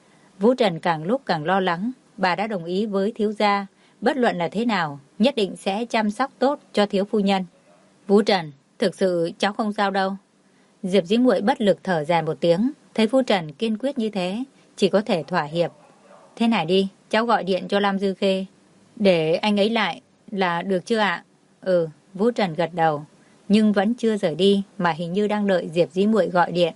S1: Vũ Trần càng lúc càng lo lắng, bà đã đồng ý với thiếu gia, bất luận là thế nào, nhất định sẽ chăm sóc tốt cho thiếu phu nhân. Vũ Trần, thực sự cháu không sao đâu. Diệp Dĩ Muội bất lực thở dài một tiếng, thấy Vũ Trần kiên quyết như thế, chỉ có thể thỏa hiệp. Thế này đi, cháu gọi điện cho Lam Dư Khê, để anh ấy lại là được chưa ạ? Ừ, Vũ Trần gật đầu, nhưng vẫn chưa rời đi mà hình như đang đợi Diệp Dĩ Muội gọi điện.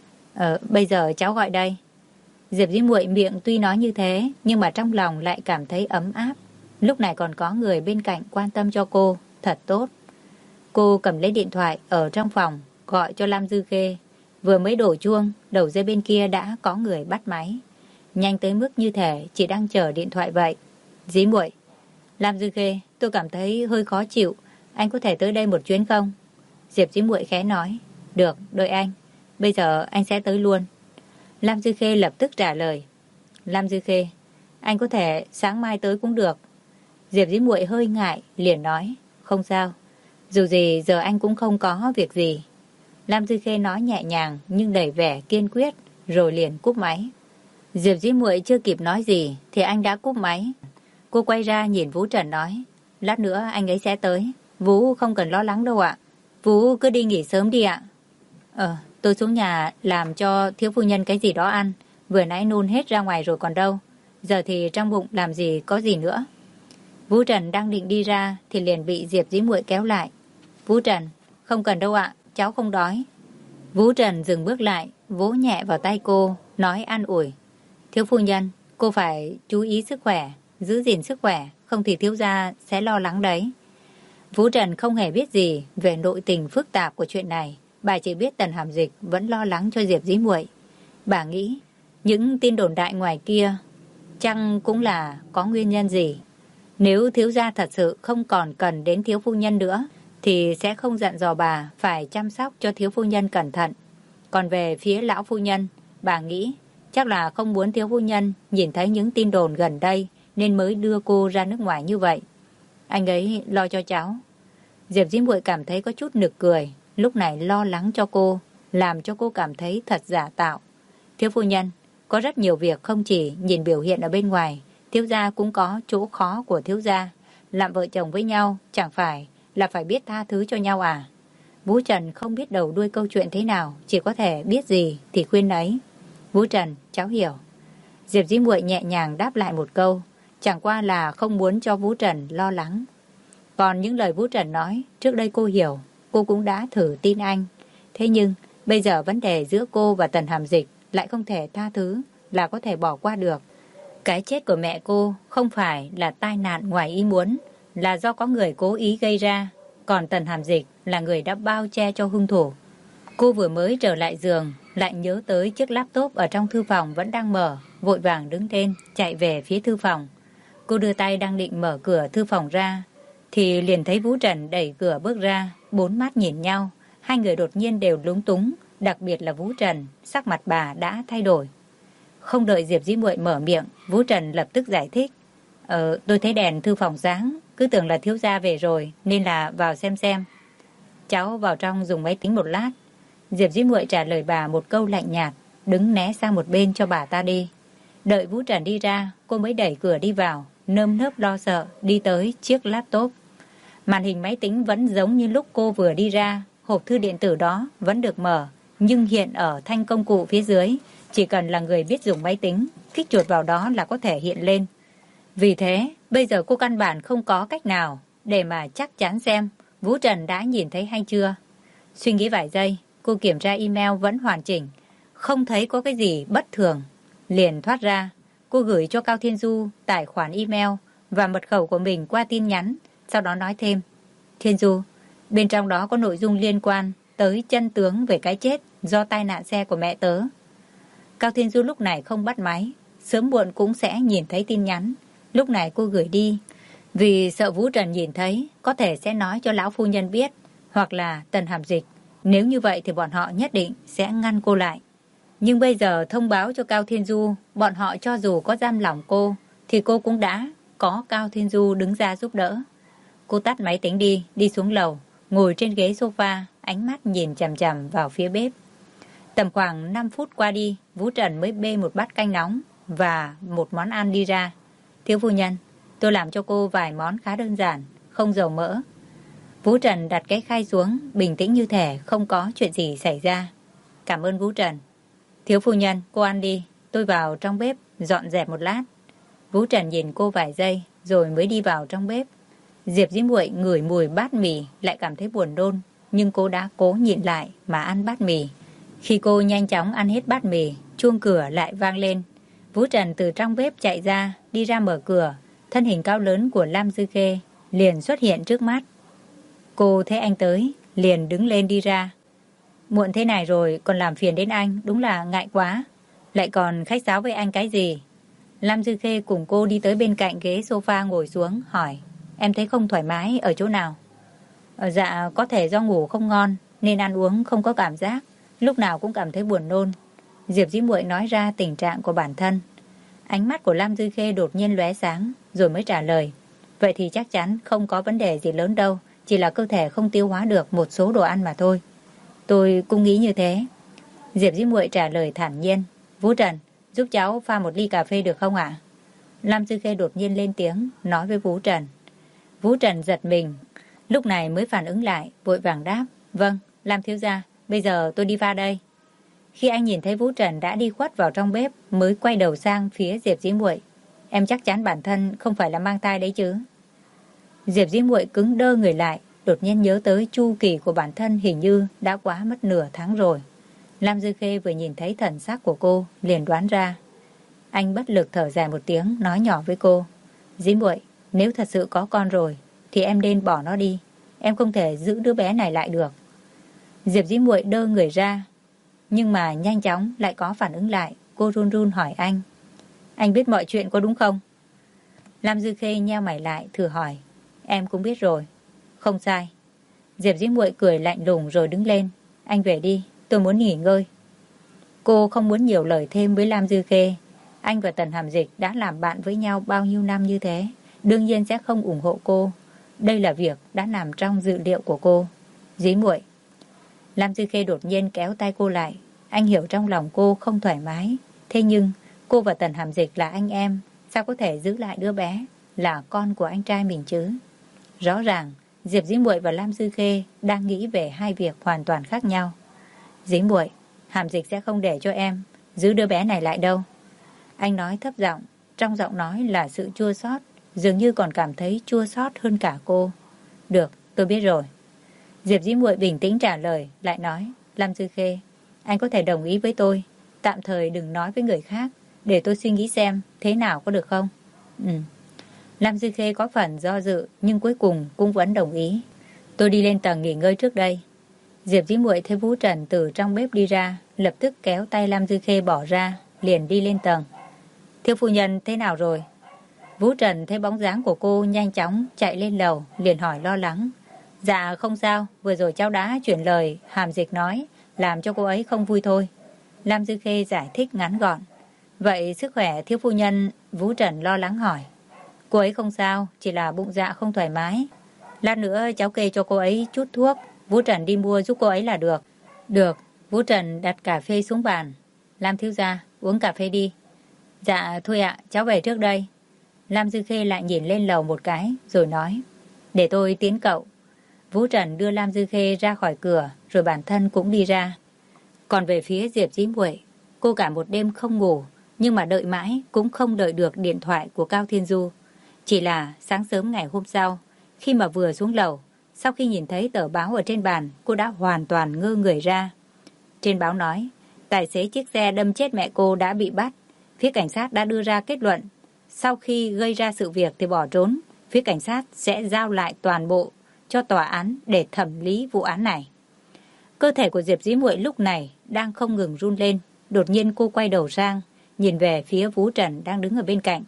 S1: Bây giờ cháu gọi đây. Diệp Dĩ Muội miệng tuy nói như thế, nhưng mà trong lòng lại cảm thấy ấm áp. Lúc này còn có người bên cạnh quan tâm cho cô, thật tốt. Cô cầm lấy điện thoại ở trong phòng, gọi cho Lam Dư Khê. Vừa mới đổ chuông, đầu dây bên kia đã có người bắt máy. Nhanh tới mức như thể chỉ đang chờ điện thoại vậy. Dĩ Muội, Lam Dư Khê, tôi cảm thấy hơi khó chịu, anh có thể tới đây một chuyến không? Diệp Dĩ Muội khẽ nói. Được, đợi anh, bây giờ anh sẽ tới luôn. Lam Dư Khê lập tức trả lời. Lam Dư Khê, anh có thể sáng mai tới cũng được. Diệp Dĩ Muội hơi ngại, liền nói. Không sao, dù gì giờ anh cũng không có việc gì. Lam Dư Khê nói nhẹ nhàng nhưng đầy vẻ kiên quyết, rồi liền cúp máy. Diệp Dĩ Muội chưa kịp nói gì thì anh đã cúp máy. Cô quay ra nhìn Vũ Trần nói. Lát nữa anh ấy sẽ tới, Vũ không cần lo lắng đâu ạ. Vũ cứ đi nghỉ sớm đi ạ. Tôi xuống nhà làm cho thiếu phu nhân cái gì đó ăn, vừa nãy nôn hết ra ngoài rồi còn đâu. Giờ thì trong bụng làm gì có gì nữa. Vũ Trần đang định đi ra thì liền bị Diệp Dĩ Muội kéo lại. Vũ Trần, không cần đâu ạ, cháu không đói. Vũ Trần dừng bước lại, vỗ nhẹ vào tay cô, nói an ủi. Thiếu phu nhân, cô phải chú ý sức khỏe, giữ gìn sức khỏe, không thì thiếu gia sẽ lo lắng đấy. Vũ Trần không hề biết gì về nội tình phức tạp của chuyện này. Bà chỉ biết Tần Hàm Dịch vẫn lo lắng cho Diệp Dĩ Muội. Bà nghĩ những tin đồn đại ngoài kia chăng cũng là có nguyên nhân gì. Nếu thiếu gia thật sự không còn cần đến thiếu phu nhân nữa thì sẽ không dặn dò bà phải chăm sóc cho thiếu phu nhân cẩn thận. Còn về phía lão phu nhân, bà nghĩ chắc là không muốn thiếu phu nhân nhìn thấy những tin đồn gần đây nên mới đưa cô ra nước ngoài như vậy. Anh ấy lo cho cháu. Diệp Dĩ Muội cảm thấy có chút nực cười. Lúc này lo lắng cho cô, làm cho cô cảm thấy thật giả tạo. Thiếu phu nhân, có rất nhiều việc không chỉ nhìn biểu hiện ở bên ngoài. Thiếu gia cũng có chỗ khó của thiếu gia. Làm vợ chồng với nhau chẳng phải là phải biết tha thứ cho nhau à? Vũ Trần không biết đầu đuôi câu chuyện thế nào, chỉ có thể biết gì thì khuyên ấy. Vũ Trần, cháu hiểu. Diệp Dĩ Muội nhẹ nhàng đáp lại một câu, chẳng qua là không muốn cho Vũ Trần lo lắng. Còn những lời Vũ Trần nói, trước đây cô hiểu, cô cũng đã thử tin anh. Thế nhưng, bây giờ vấn đề giữa cô và Tần Hàm Dịch lại không thể tha thứ, là có thể bỏ qua được. Cái chết của mẹ cô không phải là tai nạn ngoài ý muốn, là do có người cố ý gây ra. Còn Tần Hàm Dịch là người đã bao che cho hung thủ. Cô vừa mới trở lại giường, lại nhớ tới chiếc laptop ở trong thư phòng vẫn đang mở, vội vàng đứng lên, chạy về phía thư phòng. Cô đưa tay đang định mở cửa thư phòng ra, thì liền thấy Vũ Trần đẩy cửa bước ra, bốn mắt nhìn nhau. Hai người đột nhiên đều lúng túng, đặc biệt là Vũ Trần, sắc mặt bà đã thay đổi. Không đợi Diệp Dĩ Muội mở miệng, Vũ Trần lập tức giải thích. Tôi thấy đèn thư phòng sáng, cứ tưởng là thiếu gia về rồi, nên là vào xem. Cháu vào trong dùng máy tính một lát. Diệp Dĩ Muội trả lời bà một câu lạnh nhạt, đứng né sang một bên cho bà ta đi. Đợi Vũ Trần đi ra, cô mới đẩy cửa đi vào, nơm nớp lo sợ đi tới chiếc laptop. Màn hình máy tính vẫn giống như lúc cô vừa đi ra, hộp thư điện tử đó vẫn được mở, nhưng hiện ở thanh công cụ phía dưới, chỉ cần là người biết dùng máy tính, kích chuột vào đó là có thể hiện lên. Vì thế, bây giờ cô căn bản không có cách nào để mà chắc chắn xem Vũ Trần đã nhìn thấy hay chưa. Suy nghĩ vài giây, cô kiểm tra email vẫn hoàn chỉnh, không thấy có cái gì bất thường. Liền thoát ra, cô gửi cho Cao Thiên Du tài khoản email và mật khẩu của mình qua tin nhắn, sau đó nói thêm. Thiên Du, bên trong đó có nội dung liên quan tới chân tướng về cái chết do tai nạn xe của mẹ tớ. Cao Thiên Du lúc này không bắt máy, sớm muộn cũng sẽ nhìn thấy tin nhắn. Lúc này cô gửi đi, vì sợ Vũ Trần nhìn thấy, có thể sẽ nói cho lão phu nhân biết, hoặc là Tần Hàm Dịch. Nếu như vậy thì bọn họ nhất định sẽ ngăn cô lại. Nhưng bây giờ thông báo cho Cao Thiên Du, bọn họ cho dù có giam lỏng cô, thì cô cũng đã có Cao Thiên Du đứng ra giúp đỡ. Cô tắt máy tính đi xuống lầu, ngồi trên ghế sofa, ánh mắt nhìn chằm chằm vào phía bếp. Tầm khoảng 5 phút qua đi, Vũ Trần mới bê một bát canh nóng và một món ăn đi ra. Thiếu phu nhân, tôi làm cho cô vài món khá đơn giản, không dầu mỡ. Vũ Trần đặt cái khay xuống, bình tĩnh như thể không có chuyện gì xảy ra. Cảm ơn Vũ Trần. Thiếu phu nhân, cô ăn đi, tôi vào trong bếp dọn dẹp một lát. Vũ Trần nhìn cô vài giây rồi mới đi vào trong bếp. Diệp Dĩ Muội ngửi mùi bát mì lại cảm thấy buồn nôn, nhưng cô đã cố nhịn lại mà ăn bát mì. Khi cô nhanh chóng ăn hết bát mì, chuông cửa lại vang lên. Vũ Trần từ trong bếp chạy ra, đi ra mở cửa, thân hình cao lớn của Lam Dư Khê liền xuất hiện trước mắt. Cô thấy anh tới, liền đứng lên đi ra. Muộn thế này rồi còn làm phiền đến anh, đúng là ngại quá. Lại còn khách sáo với anh cái gì? Lam Dư Khê cùng cô đi tới bên cạnh ghế sofa ngồi xuống, hỏi. Em thấy không thoải mái ở chỗ nào? Dạ, có thể do ngủ không ngon nên ăn uống không có cảm giác, lúc nào cũng cảm thấy buồn nôn. Diệp Dĩ Muội nói ra tình trạng của bản thân. Ánh mắt của Lam Dư Khê đột nhiên lóe sáng, rồi mới trả lời. Vậy thì chắc chắn không có vấn đề gì lớn đâu, chỉ là cơ thể không tiêu hóa được một số đồ ăn mà thôi. Tôi cũng nghĩ như thế. Diệp Dĩ Muội trả lời thản nhiên. Vũ Trần, giúp cháu pha một ly cà phê được không ạ? Lam Dư Khê đột nhiên lên tiếng, nói với Vũ Trần. Vũ Trần giật mình, lúc này mới phản ứng lại, vội vàng đáp. Vâng, Lam thiếu gia, bây giờ tôi đi pha đây. Khi anh nhìn thấy Vũ Trần đã đi khuất vào trong bếp, mới quay đầu sang phía Diệp Dĩ Muội. Em chắc chắn bản thân không phải là mang thai đấy chứ? Diệp Dĩ Muội cứng đơ người lại, đột nhiên nhớ tới chu kỳ của bản thân hình như đã quá mất nửa tháng rồi. Lam Dư Khê vừa nhìn thấy thần sắc của cô, liền đoán ra. Anh bất lực thở dài một tiếng, nói nhỏ với cô. Dĩ Muội, Nếu thật sự có con rồi thì em nên bỏ nó đi. Em không thể giữ đứa bé này lại được. Diệp Dĩ Muội đơ người ra, nhưng mà nhanh chóng lại có phản ứng lại. Cô run run hỏi anh. Anh biết mọi chuyện có đúng không? Lam Dư Khê nheo mày lại thử hỏi. Em cũng biết rồi. Không sai. Diệp Dĩ Muội cười lạnh lùng rồi đứng lên. Anh về đi, tôi muốn nghỉ ngơi. Cô không muốn nhiều lời thêm với Lam Dư Khê. Anh và Tần Hàm Dịch đã làm bạn với nhau bao nhiêu năm như thế, đương nhiên sẽ không ủng hộ cô. Đây là việc đã nằm trong dự liệu của cô. Dĩ Muội. Lam Dư Khê đột nhiên kéo tay cô lại. Anh hiểu trong lòng cô không thoải mái. Thế nhưng cô và Tần Hàm Dịch là anh em, sao có thể giữ lại đứa bé là con của anh trai mình chứ? Rõ ràng Diệp Dĩ Muội và Lam Dư Khê đang nghĩ về hai việc hoàn toàn khác nhau. Dĩ Muội, Hàm Dịch sẽ không để cho em giữ đứa bé này lại đâu. Anh nói thấp giọng, trong giọng nói là sự chua xót, dường như còn cảm thấy chua xót hơn cả cô. Được, tôi biết rồi. Diệp Dĩ Muội bình tĩnh trả lời, lại nói, Lam Dư Khê, anh có thể đồng ý với tôi, tạm thời đừng nói với người khác, để tôi suy nghĩ xem thế nào có được không? Lam Dư Khê có phần do dự, nhưng cuối cùng cũng vẫn đồng ý. Tôi đi lên tầng nghỉ ngơi trước đây. Diệp Dĩ Muội thấy Vũ Trần từ trong bếp đi ra, lập tức kéo tay Lam Dư Khê bỏ ra, liền đi lên tầng. Thiếu phu nhân thế nào rồi? Vũ Trần thấy bóng dáng của cô nhanh chóng chạy lên lầu, liền hỏi lo lắng. Dạ không sao, vừa rồi cháu đã chuyển lời Hàm Dịch nói, làm cho cô ấy không vui thôi. Lam Dư Khê giải thích ngắn gọn. Vậy sức khỏe thiếu phu nhân? Vũ Trần lo lắng hỏi. Cô ấy không sao, chỉ là bụng dạ không thoải mái. Lát nữa cháu kê cho cô ấy chút thuốc, Vũ Trần đi mua giúp cô ấy là được. Được, Vũ Trần đặt cà phê xuống bàn. Lam thiếu gia, uống cà phê đi. Dạ thôi ạ, cháu về trước đây. Lam Dư Khê lại nhìn lên lầu một cái, rồi nói. Để tôi tiến cậu. Vũ Trần đưa Lam Dư Khê ra khỏi cửa, rồi bản thân cũng đi ra. Còn về phía Diệp Dĩ Muội, cô cả một đêm không ngủ, nhưng mà đợi mãi cũng không đợi được điện thoại của Cao Thiên Du. Chỉ là sáng sớm ngày hôm sau, khi mà vừa xuống lầu, sau khi nhìn thấy tờ báo ở trên bàn, cô đã hoàn toàn ngơ người ra. Trên báo nói, tài xế chiếc xe đâm chết mẹ cô đã bị bắt. Phía cảnh sát đã đưa ra kết luận, sau khi gây ra sự việc thì bỏ trốn, phía cảnh sát sẽ giao lại toàn bộ cho tòa án để thẩm lý vụ án này. Cơ thể của Diệp Dĩ Muội lúc này đang không ngừng run lên. Đột nhiên cô quay đầu sang, nhìn về phía Vũ Trần đang đứng ở bên cạnh.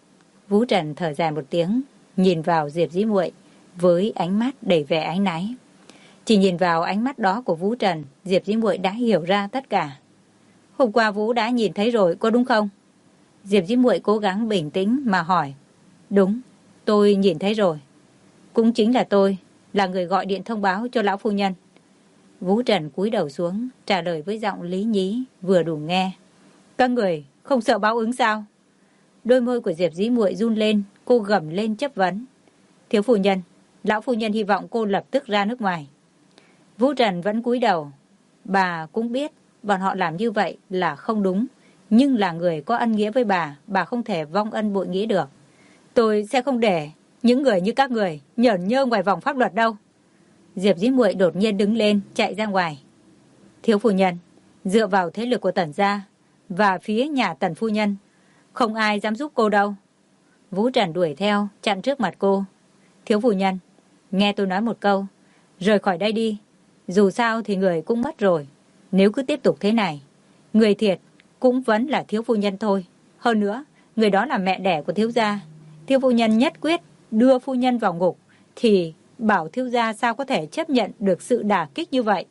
S1: Vũ Trần thở dài một tiếng, nhìn vào Diệp Dĩ Muội với ánh mắt đầy vẻ áy náy. Chỉ nhìn vào ánh mắt đó của Vũ Trần, Diệp Dĩ Muội đã hiểu ra tất cả. Hôm qua Vũ đã nhìn thấy rồi, có đúng không? Diệp Dĩ Muội cố gắng bình tĩnh mà hỏi. Đúng, tôi nhìn thấy rồi. Cũng chính là tôi, là người gọi điện thông báo cho lão phu nhân. Vũ Trần cúi đầu xuống, trả lời với giọng lý nhí, vừa đủ nghe. Các người không sợ báo ứng sao? Đôi môi của Diệp Dĩ Muội run lên, cô gầm lên chất vấn. Thiếu phu nhân, lão phu nhân hy vọng cô lập tức ra nước ngoài. Vũ Trần vẫn cúi đầu. Bà cũng biết bọn họ làm như vậy là không đúng, nhưng là người có ân nghĩa với bà không thể vong ân bội nghĩa được. Tôi sẽ không để những người như các người nhởn nhơ ngoài vòng pháp luật đâu. Diệp Dĩ Muội đột nhiên đứng lên, chạy ra ngoài. Thiếu phu nhân, dựa vào thế lực của Tần gia và phía nhà Tần phu nhân, không ai dám giúp cô đâu. Vũ Trần đuổi theo, chặn trước mặt cô. Thiếu phu nhân, nghe tôi nói một câu, rời khỏi đây đi. Dù sao thì người cũng mất rồi. Nếu cứ tiếp tục thế này, người thiệt cũng vẫn là thiếu phu nhân thôi. Hơn nữa, người đó là mẹ đẻ của thiếu gia. Thiếu phu nhân nhất quyết đưa phu nhân vào ngục, thì bảo thiếu gia sao có thể chấp nhận được sự đả kích như vậy.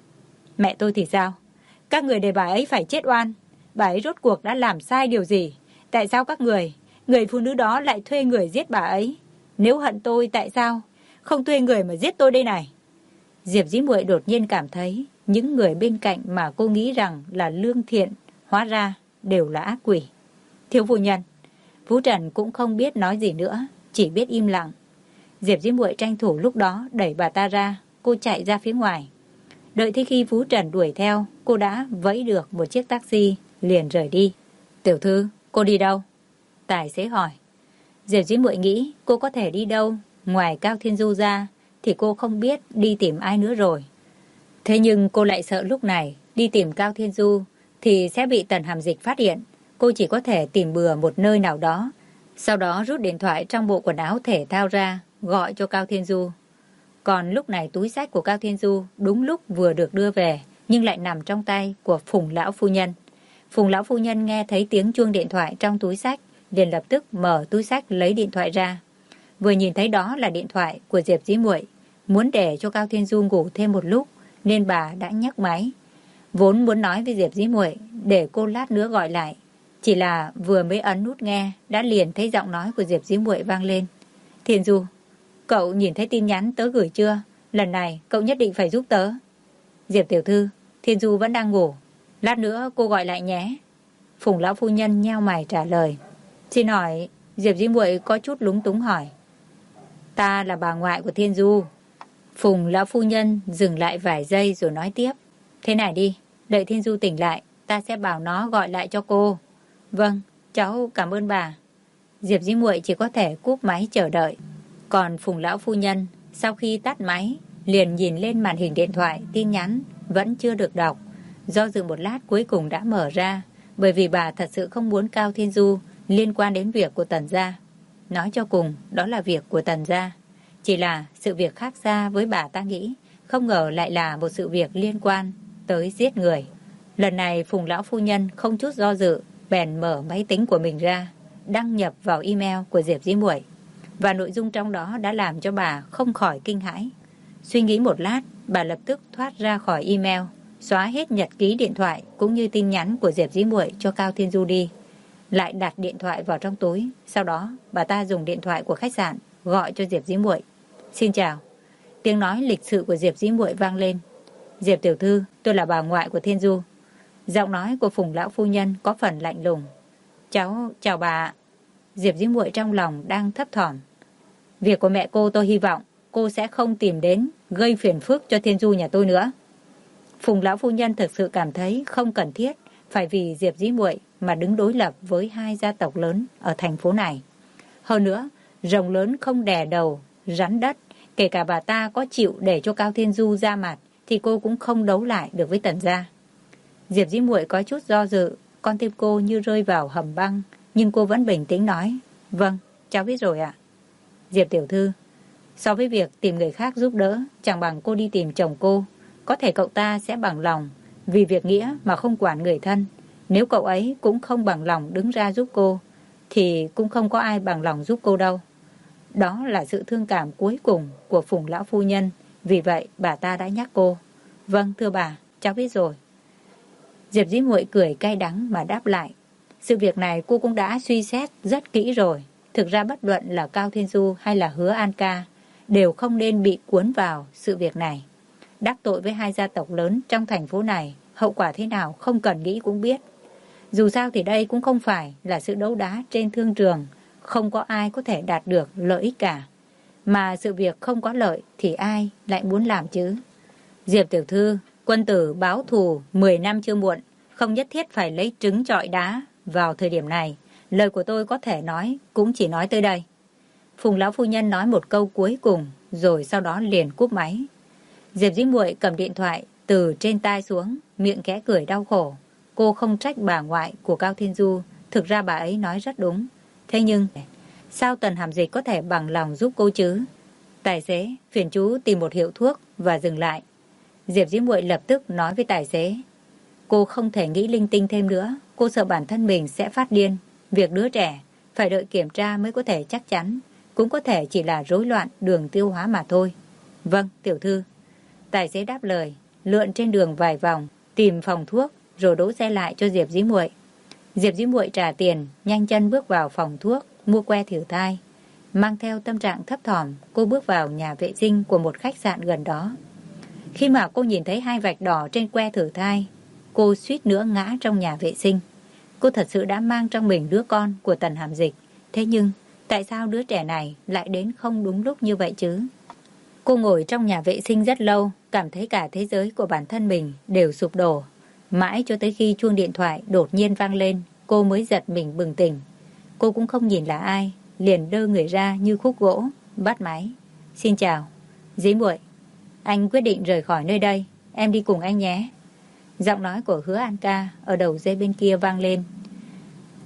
S1: Mẹ tôi thì sao? Các người để bà ấy phải chết oan. Bà ấy rốt cuộc đã làm sai điều gì? Tại sao các người phụ nữ đó lại thuê người giết bà ấy? Nếu hận tôi, tại sao không thuê người mà giết tôi đây này? Diệp Dĩ Muội đột nhiên cảm thấy những người bên cạnh mà cô nghĩ rằng là lương thiện, hóa ra đều là ác quỷ. Thiếu phu nhân. Vũ Trần cũng không biết nói gì nữa, chỉ biết im lặng. Diệp Dĩ Muội tranh thủ lúc đó đẩy bà ta ra, cô chạy ra phía ngoài. Đợi tới khi Vũ Trần đuổi theo, cô đã vẫy được một chiếc taxi, liền rời đi. Tiểu thư, cô đi đâu? Tài xế hỏi. Diệp Dĩ Muội nghĩ cô có thể đi đâu, ngoài Cao Thiên Du ra, thì cô không biết đi tìm ai nữa rồi. Thế nhưng cô lại sợ lúc này đi tìm Cao Thiên Du thì sẽ bị Tần Hàm Dịch phát hiện. Cô chỉ có thể tìm bừa một nơi nào đó Sau đó rút điện thoại trong bộ quần áo thể thao ra, gọi cho Cao Thiên Du. Còn lúc này túi xách của Cao Thiên Du đúng lúc vừa được đưa về, nhưng lại nằm trong tay của Phùng lão phu nhân. Phùng lão phu nhân nghe thấy tiếng chuông điện thoại trong túi xách, liền lập tức mở túi xách lấy điện thoại ra. Vừa nhìn thấy đó là điện thoại của Diệp Dĩ Muội, muốn để cho Cao Thiên Du ngủ thêm một lúc nên bà đã nhấc máy. Vốn muốn nói với Diệp Dĩ Muội để cô lát nữa gọi lại, chỉ là vừa mới ấn nút nghe đã liền thấy giọng nói của Diệp Dĩ Muội vang lên. Thiên Du, cậu nhìn thấy tin nhắn tớ gửi chưa? Lần này cậu nhất định phải giúp tớ. Diệp tiểu thư, Thiên Du vẫn đang ngủ, lát nữa cô gọi lại nhé. Phùng lão phu nhân nheo mày trả lời. Xin hỏi, Diệp Dĩ Muội có chút lúng túng hỏi. Ta là bà ngoại của Thiên Du. Phùng lão phu nhân dừng lại vài giây rồi nói tiếp. Thế này đi, đợi Thiên Du tỉnh lại, ta sẽ bảo nó gọi lại cho cô. Vâng, cháu cảm ơn bà. Diệp Dĩ Muội chỉ có thể cúp máy chờ đợi. Còn Phùng lão phu nhân sau khi tắt máy liền nhìn lên màn hình điện thoại, tin nhắn vẫn chưa được đọc. Do dự một lát cuối cùng đã mở ra, bởi vì bà thật sự không muốn Cao Thiên Du liên quan đến việc của Tần gia. Nói cho cùng, đó là việc của Tần gia. Chỉ là sự việc khác xa với bà ta nghĩ, không ngờ lại là một sự việc liên quan tới giết người. Lần này Phùng lão phu nhân không chút do dự, bèn mở máy tính của mình ra, đăng nhập vào email của Diệp Dĩ Muội. Và nội dung trong đó đã làm cho bà không khỏi kinh hãi. Suy nghĩ một lát, bà lập tức thoát ra khỏi email, xóa hết nhật ký điện thoại cũng như tin nhắn của Diệp Dĩ Muội cho Cao Thiên Du đi. Lại đặt điện thoại vào trong túi. Sau đó bà ta dùng điện thoại của khách sạn gọi cho Diệp Dĩ Muội. Xin chào. Tiếng nói lịch sự của Diệp Dĩ Muội vang lên. Diệp tiểu thư, tôi là bà ngoại của Thiên Du. Giọng nói của Phùng lão phu nhân có phần lạnh lùng. Cháu chào bà. Diệp Dĩ Muội trong lòng đang thấp thỏm. Việc của mẹ cô tôi hy vọng cô sẽ không tìm đến gây phiền phức cho Thiên Du nhà tôi nữa. Phùng lão phu nhân thực sự cảm thấy không cần thiết phải vì Diệp Dĩ Muội mà đứng đối lập với hai gia tộc lớn ở thành phố này. Hơn nữa, rồng lớn không đè đầu, rắn đất, kể cả bà ta có chịu để cho Cao Thiên Du ra mặt thì cô cũng không đấu lại được với Tần gia. Diệp Dĩ Muội có chút do dự, con tim cô như rơi vào hầm băng, nhưng cô vẫn bình tĩnh nói. Vâng, cháu biết rồi ạ. Diệp tiểu thư, so với việc tìm người khác giúp đỡ, chẳng bằng cô đi tìm chồng cô. Có thể cậu ta sẽ bằng lòng vì việc nghĩa mà không quản người thân. Nếu cậu ấy cũng không bằng lòng đứng ra giúp cô thì cũng không có ai bằng lòng giúp cô đâu. Đó là sự thương cảm cuối cùng của Phùng lão phu nhân. Vì vậy bà ta đã nhắc cô. Vâng thưa bà, cháu biết rồi. Diệp Dĩ Muội cười cay đắng mà đáp lại. Sự việc này cô cũng đã suy xét rất kỹ rồi. Thực ra bất luận là Cao Thiên Du hay là Hứa An Ca đều không nên bị cuốn vào sự việc này. Đắc tội với hai gia tộc lớn trong thành phố này, hậu quả thế nào không cần nghĩ cũng biết. Dù sao thì đây cũng không phải là sự đấu đá trên thương trường, không có ai có thể đạt được lợi ích cả. Mà sự việc không có lợi thì ai lại muốn làm chứ? Diệp tiểu thư, quân tử báo thù 10 năm chưa muộn, không nhất thiết phải lấy trứng trọi đá vào thời điểm này. Lời của tôi có thể nói cũng chỉ nói tới đây. Phùng lão phu nhân nói một câu cuối cùng rồi sau đó liền cúp máy. Diệp Dĩ Muội cầm điện thoại từ trên tai xuống, miệng khẽ cười đau khổ. Cô không trách bà ngoại của Cao Thiên Du, thực ra bà ấy nói rất đúng. Thế nhưng sao Tần Hàm Dịch có thể bằng lòng giúp cô chứ? Tài xế, phiền chú tìm một hiệu thuốc và dừng lại. Diệp Dĩ Muội lập tức nói với tài xế. Cô không thể nghĩ linh tinh thêm nữa, cô sợ bản thân mình sẽ phát điên. Việc đứa trẻ phải đợi kiểm tra mới có thể chắc chắn, cũng có thể chỉ là rối loạn đường tiêu hóa mà thôi. Vâng, tiểu thư. Tài xế đáp lời, lượn trên đường vài vòng, tìm phòng thuốc rồi đỗ xe lại cho Diệp Dĩ Muội. Diệp Dĩ Muội trả tiền, nhanh chân bước vào phòng thuốc, mua que thử thai. Mang theo tâm trạng thấp thỏm, cô bước vào nhà vệ sinh của một khách sạn gần đó. Khi mà cô nhìn thấy hai vạch đỏ trên que thử thai, cô suýt nữa ngã trong nhà vệ sinh. Cô thật sự đã mang trong mình đứa con của Tần Hàm Dịch. Thế nhưng, tại sao đứa trẻ này lại đến không đúng lúc như vậy chứ? Cô ngồi trong nhà vệ sinh rất lâu, cảm thấy cả thế giới của bản thân mình đều sụp đổ. Mãi cho tới khi chuông điện thoại đột nhiên vang lên, cô mới giật mình bừng tỉnh. Cô cũng không nhìn là ai, liền đơ người ra như khúc gỗ, bắt máy. Xin chào. Dĩ Muội, anh quyết định rời khỏi nơi đây, em đi cùng anh nhé. Giọng nói của Hứa An Ca ở đầu dây bên kia vang lên.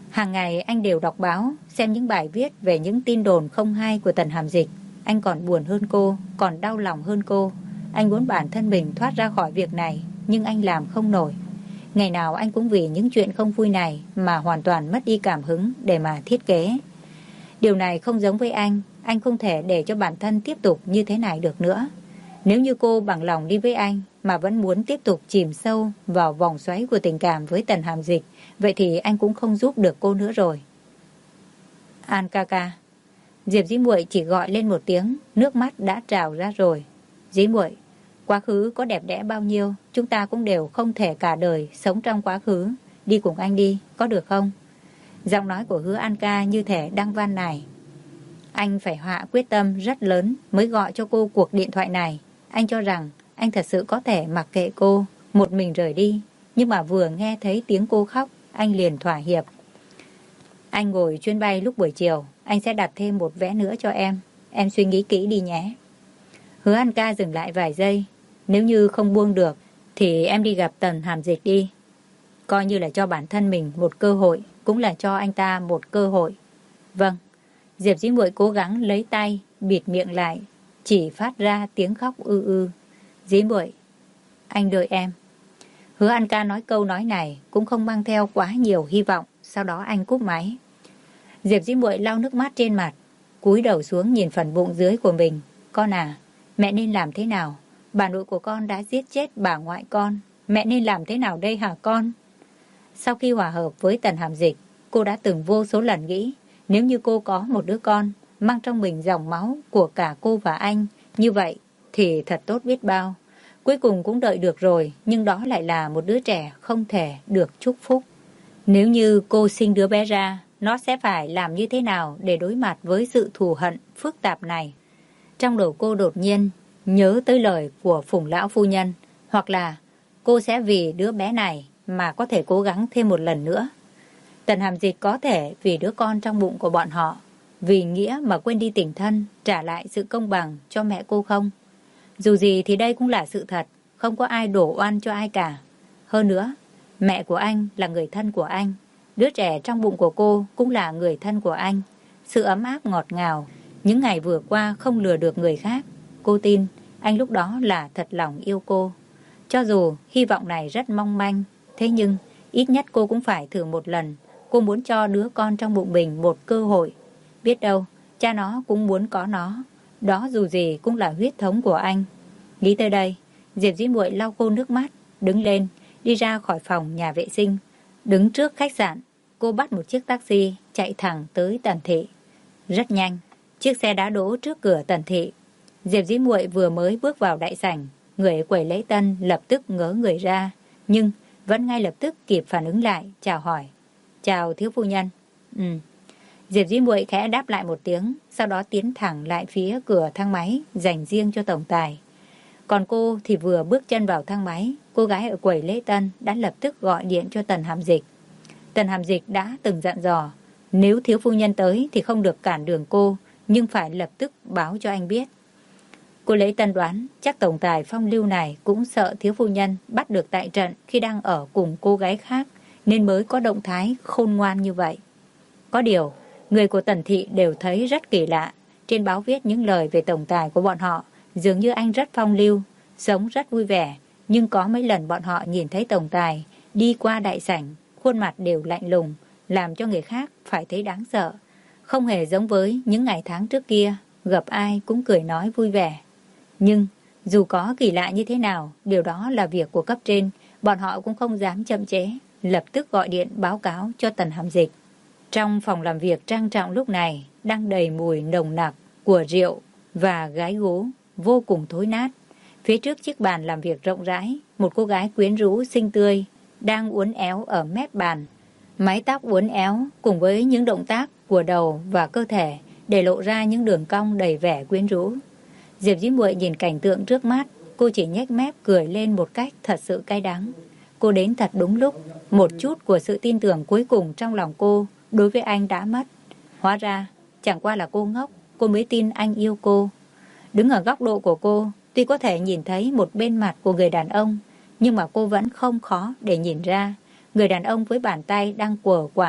S1: Hàng ngày anh đều đọc báo, xem những bài viết về những tin đồn không hay của Tần Hàm Dịch. Anh còn buồn hơn cô, còn đau lòng hơn cô. Anh muốn bản thân mình thoát ra khỏi việc này, nhưng anh làm không nổi. Ngày nào anh cũng vì những chuyện không vui này mà hoàn toàn mất đi cảm hứng để mà thiết kế. Điều này không giống với anh không thể để cho bản thân tiếp tục như thế này được nữa. Nếu như cô bằng lòng đi với anh mà vẫn muốn tiếp tục chìm sâu vào vòng xoáy của tình cảm với Tần Hàm Dịch, vậy thì anh cũng không giúp được cô nữa rồi. An ca ca. Diệp Dĩ Muội chỉ gọi lên một tiếng, nước mắt đã trào ra rồi. Dĩ Muội, quá khứ có đẹp đẽ bao nhiêu, chúng ta cũng đều không thể cả đời sống trong quá khứ. Đi cùng anh đi, có được không? Giọng nói của Hứa An ca như thể đang van nài. Anh phải hạ quyết tâm rất lớn mới gọi cho cô cuộc điện thoại này. Anh cho rằng anh thật sự có thể mặc kệ cô, một mình rời đi. Nhưng mà vừa nghe thấy tiếng cô khóc, anh liền thỏa hiệp. Anh ngồi chuyến bay lúc buổi chiều, anh sẽ đặt thêm một vé nữa cho em. Em suy nghĩ kỹ đi nhé. Hứa An ca dừng lại vài giây. Nếu như không buông được, thì em đi gặp Tần Hàm Dịch đi. Coi như là cho bản thân mình một cơ hội, cũng là cho anh ta một cơ hội. Vâng. Diệp Dĩ Muội cố gắng lấy tay, bịt miệng lại, chỉ phát ra tiếng khóc ư ư. Dĩ Muội, anh đợi em. Hứa An ca nói câu nói này cũng không mang theo quá nhiều hy vọng, sau đó anh cúp máy. Diệp Dĩ Muội lau nước mắt trên mặt, cúi đầu xuống nhìn phần bụng dưới của mình. Con à, mẹ nên làm thế nào? Bà nội của con đã giết chết bà ngoại con. Mẹ nên làm thế nào đây hả con? Sau khi hòa hợp với Tần Hàm Dịch, cô đã từng vô số lần nghĩ nếu như cô có một đứa con mang trong mình dòng máu của cả cô và anh, như vậy thì thật tốt biết bao. Cuối cùng cũng đợi được rồi, nhưng đó lại là một đứa trẻ không thể được chúc phúc. Nếu như cô sinh đứa bé ra, nó sẽ phải làm như thế nào để đối mặt với sự thù hận phức tạp này? Trong đầu cô đột nhiên nhớ tới lời của Phùng lão phu nhân, hoặc là cô sẽ vì đứa bé này mà có thể cố gắng thêm một lần nữa. Tần Hàm Dịch có thể vì đứa con trong bụng của bọn họ, vì nghĩa mà quên đi tình thân, trả lại sự công bằng cho mẹ cô không? Dù gì thì đây cũng là sự thật, không có ai đổ oan cho ai cả. Hơn nữa, mẹ của anh là người thân của anh, đứa trẻ trong bụng của cô cũng là người thân của anh. Sự ấm áp ngọt ngào, những ngày vừa qua không lừa được người khác. Cô tin anh lúc đó là thật lòng yêu cô. Cho dù hy vọng này rất mong manh, thế nhưng ít nhất cô cũng phải thử một lần. Cô muốn cho đứa con trong bụng mình một cơ hội. Biết đâu, cha nó cũng muốn có nó. Đó dù gì cũng là huyết thống của anh. Nghĩ tới đây, Diệp Dĩ Muội lau khô nước mắt, đứng lên, đi ra khỏi phòng nhà vệ sinh. Đứng trước khách sạn, cô bắt một chiếc taxi chạy thẳng tới Tần Thị. Rất nhanh, chiếc xe đã đỗ trước cửa Tần Thị. Diệp Dĩ Muội vừa mới bước vào đại sảnh, người quầy lễ tân lập tức ngớ người ra, nhưng vẫn ngay lập tức kịp phản ứng lại, chào hỏi. Chào thiếu phu nhân. Diệp Dĩ Muội khẽ đáp lại một tiếng, sau đó tiến thẳng lại phía cửa thang máy dành riêng cho tổng tài. Còn cô thì vừa bước chân vào thang máy, cô gái ở quầy lễ tân đã lập tức gọi điện cho Tần Hàm Dịch. Tần Hàm Dịch đã từng dặn dò, nếu thiếu phu nhân tới thì không được cản đường cô, nhưng phải lập tức báo cho anh biết. Cô lễ tân đoán chắc tổng tài phong lưu này cũng sợ thiếu phu nhân bắt được tại trận khi đang ở cùng cô gái khác, nên mới có động thái khôn ngoan như vậy. Có điều, người của Tần Thị đều thấy rất kỳ lạ. Trên báo viết những lời về tổng tài của bọn họ, dường như anh rất phong lưu, sống rất vui vẻ. Nhưng có mấy lần bọn họ nhìn thấy tổng tài đi qua đại sảnh, khuôn mặt đều lạnh lùng, làm cho người khác phải thấy đáng sợ. Không hề giống với những ngày tháng trước kia, gặp ai cũng cười nói vui vẻ. Nhưng, dù có kỳ lạ như thế nào, điều đó là việc của cấp trên, bọn họ cũng không dám chậm chế, lập tức gọi điện báo cáo cho Tần Hàm Dịch. Trong phòng làm việc trang trọng lúc này đang đầy mùi nồng nặc của rượu và gái gú vô cùng thối nát. Phía trước chiếc bàn làm việc rộng rãi, một cô gái quyến rũ xinh tươi đang uốn éo ở mép bàn. Mái tóc uốn éo cùng với những động tác của đầu và cơ thể để lộ ra những đường cong đầy vẻ quyến rũ. Diệp Dĩ Muội nhìn cảnh tượng trước mắt, cô chỉ nhếch mép cười lên một cách thật sự cay đắng. Cô đến thật đúng lúc, một chút của sự tin tưởng cuối cùng trong lòng cô đối với anh đã mất. Hóa ra, chẳng qua là cô ngốc, cô mới tin anh yêu cô. Đứng ở góc độ của cô, tuy có thể nhìn thấy một bên mặt của người đàn ông, nhưng mà cô vẫn không khó để nhìn ra. Người đàn ông với bàn tay đang quờ quạng,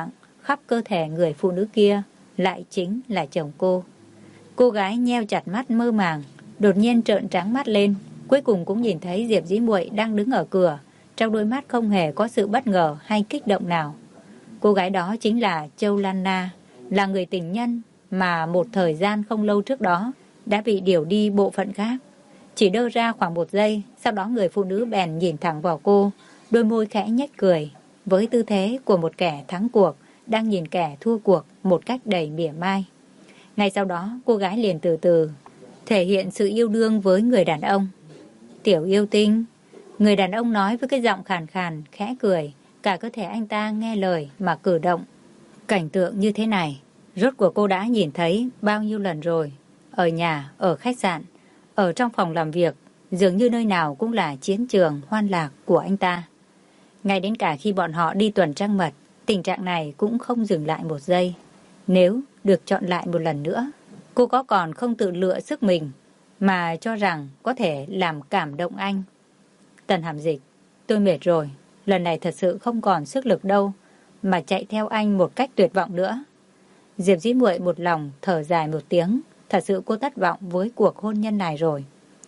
S1: khắp cơ thể người phụ nữ kia lại chính là chồng cô. Cô gái nheo chặt mắt mơ màng, đột nhiên trợn trắng mắt lên, cuối cùng cũng nhìn thấy Diệp Dĩ Muội đang đứng ở cửa, trong đôi mắt không hề có sự bất ngờ hay kích động nào. Cô gái đó chính là Châu Lan Na, là người tình nhân mà một thời gian không lâu trước đó đã bị điều đi bộ phận khác. Chỉ đơ ra khoảng 1 giây, sau đó người phụ nữ bèn nhìn thẳng vào cô, đôi môi khẽ nhếch cười, với tư thế của một kẻ thắng cuộc đang nhìn kẻ thua cuộc một cách đầy mỉa mai. Ngay sau đó, cô gái liền từ từ thể hiện sự yêu đương với người đàn ông. Tiểu yêu tinh, người đàn ông nói với cái giọng khàn khàn, khẽ cười, cả cơ thể anh ta nghe lời mà cử động. Cảnh tượng như thế này, rốt cuộc cô đã nhìn thấy bao nhiêu lần rồi. Ở nhà, ở khách sạn, ở trong phòng làm việc, dường như nơi nào cũng là chiến trường hoan lạc của anh ta. Ngay đến cả khi bọn họ đi tuần trăng mật, tình trạng này cũng không dừng lại 1 giây. Nếu được chọn lại một lần nữa, cô có còn không tự lựa sức mình mà cho rằng có thể làm cảm động anh. Tần Hàm Dịch, tôi mệt rồi, lần này thật sự không còn sức lực đâu mà chạy theo anh một cách tuyệt vọng nữa. Diệp Dĩ Muội một lòng thở dài một tiếng, thật sự cô thất vọng với cuộc hôn nhân này rồi.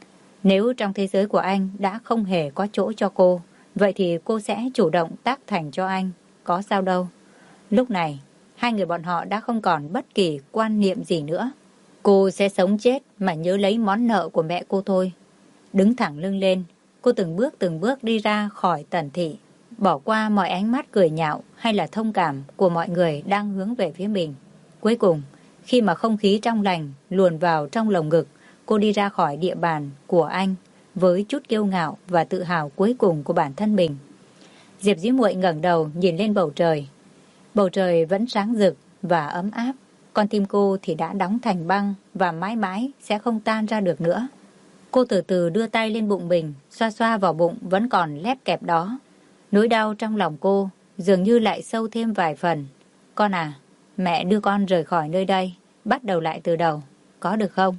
S1: Nếu trong thế giới của anh đã không hề có chỗ cho cô, vậy thì cô sẽ chủ động tác thành cho anh, có sao đâu. Lúc này, hai người bọn họ đã không còn bất kỳ quan niệm gì nữa. Cô sẽ sống chết mà nhớ lấy món nợ của mẹ cô thôi. Đứng thẳng lưng lên, cô từng bước đi ra khỏi Tần thị, bỏ qua mọi ánh mắt cười nhạo hay là thông cảm của mọi người đang hướng về phía mình. Cuối cùng, khi mà không khí trong lành luồn vào trong lồng ngực, cô đi ra khỏi địa bàn của anh với chút kiêu ngạo và tự hào cuối cùng của bản thân mình. Diệp Dĩ Muội ngẩng đầu nhìn lên bầu trời. Bầu trời vẫn sáng rực và ấm áp, con tim cô thì đã đóng thành băng và mãi mãi sẽ không tan ra được nữa. Cô từ từ đưa tay lên bụng mình, xoa xoa vào bụng vẫn còn lép kẹp đó. Nỗi đau trong lòng cô dường như lại sâu thêm vài phần. Con à, mẹ đưa con rời khỏi nơi đây, bắt đầu lại từ đầu, có được không?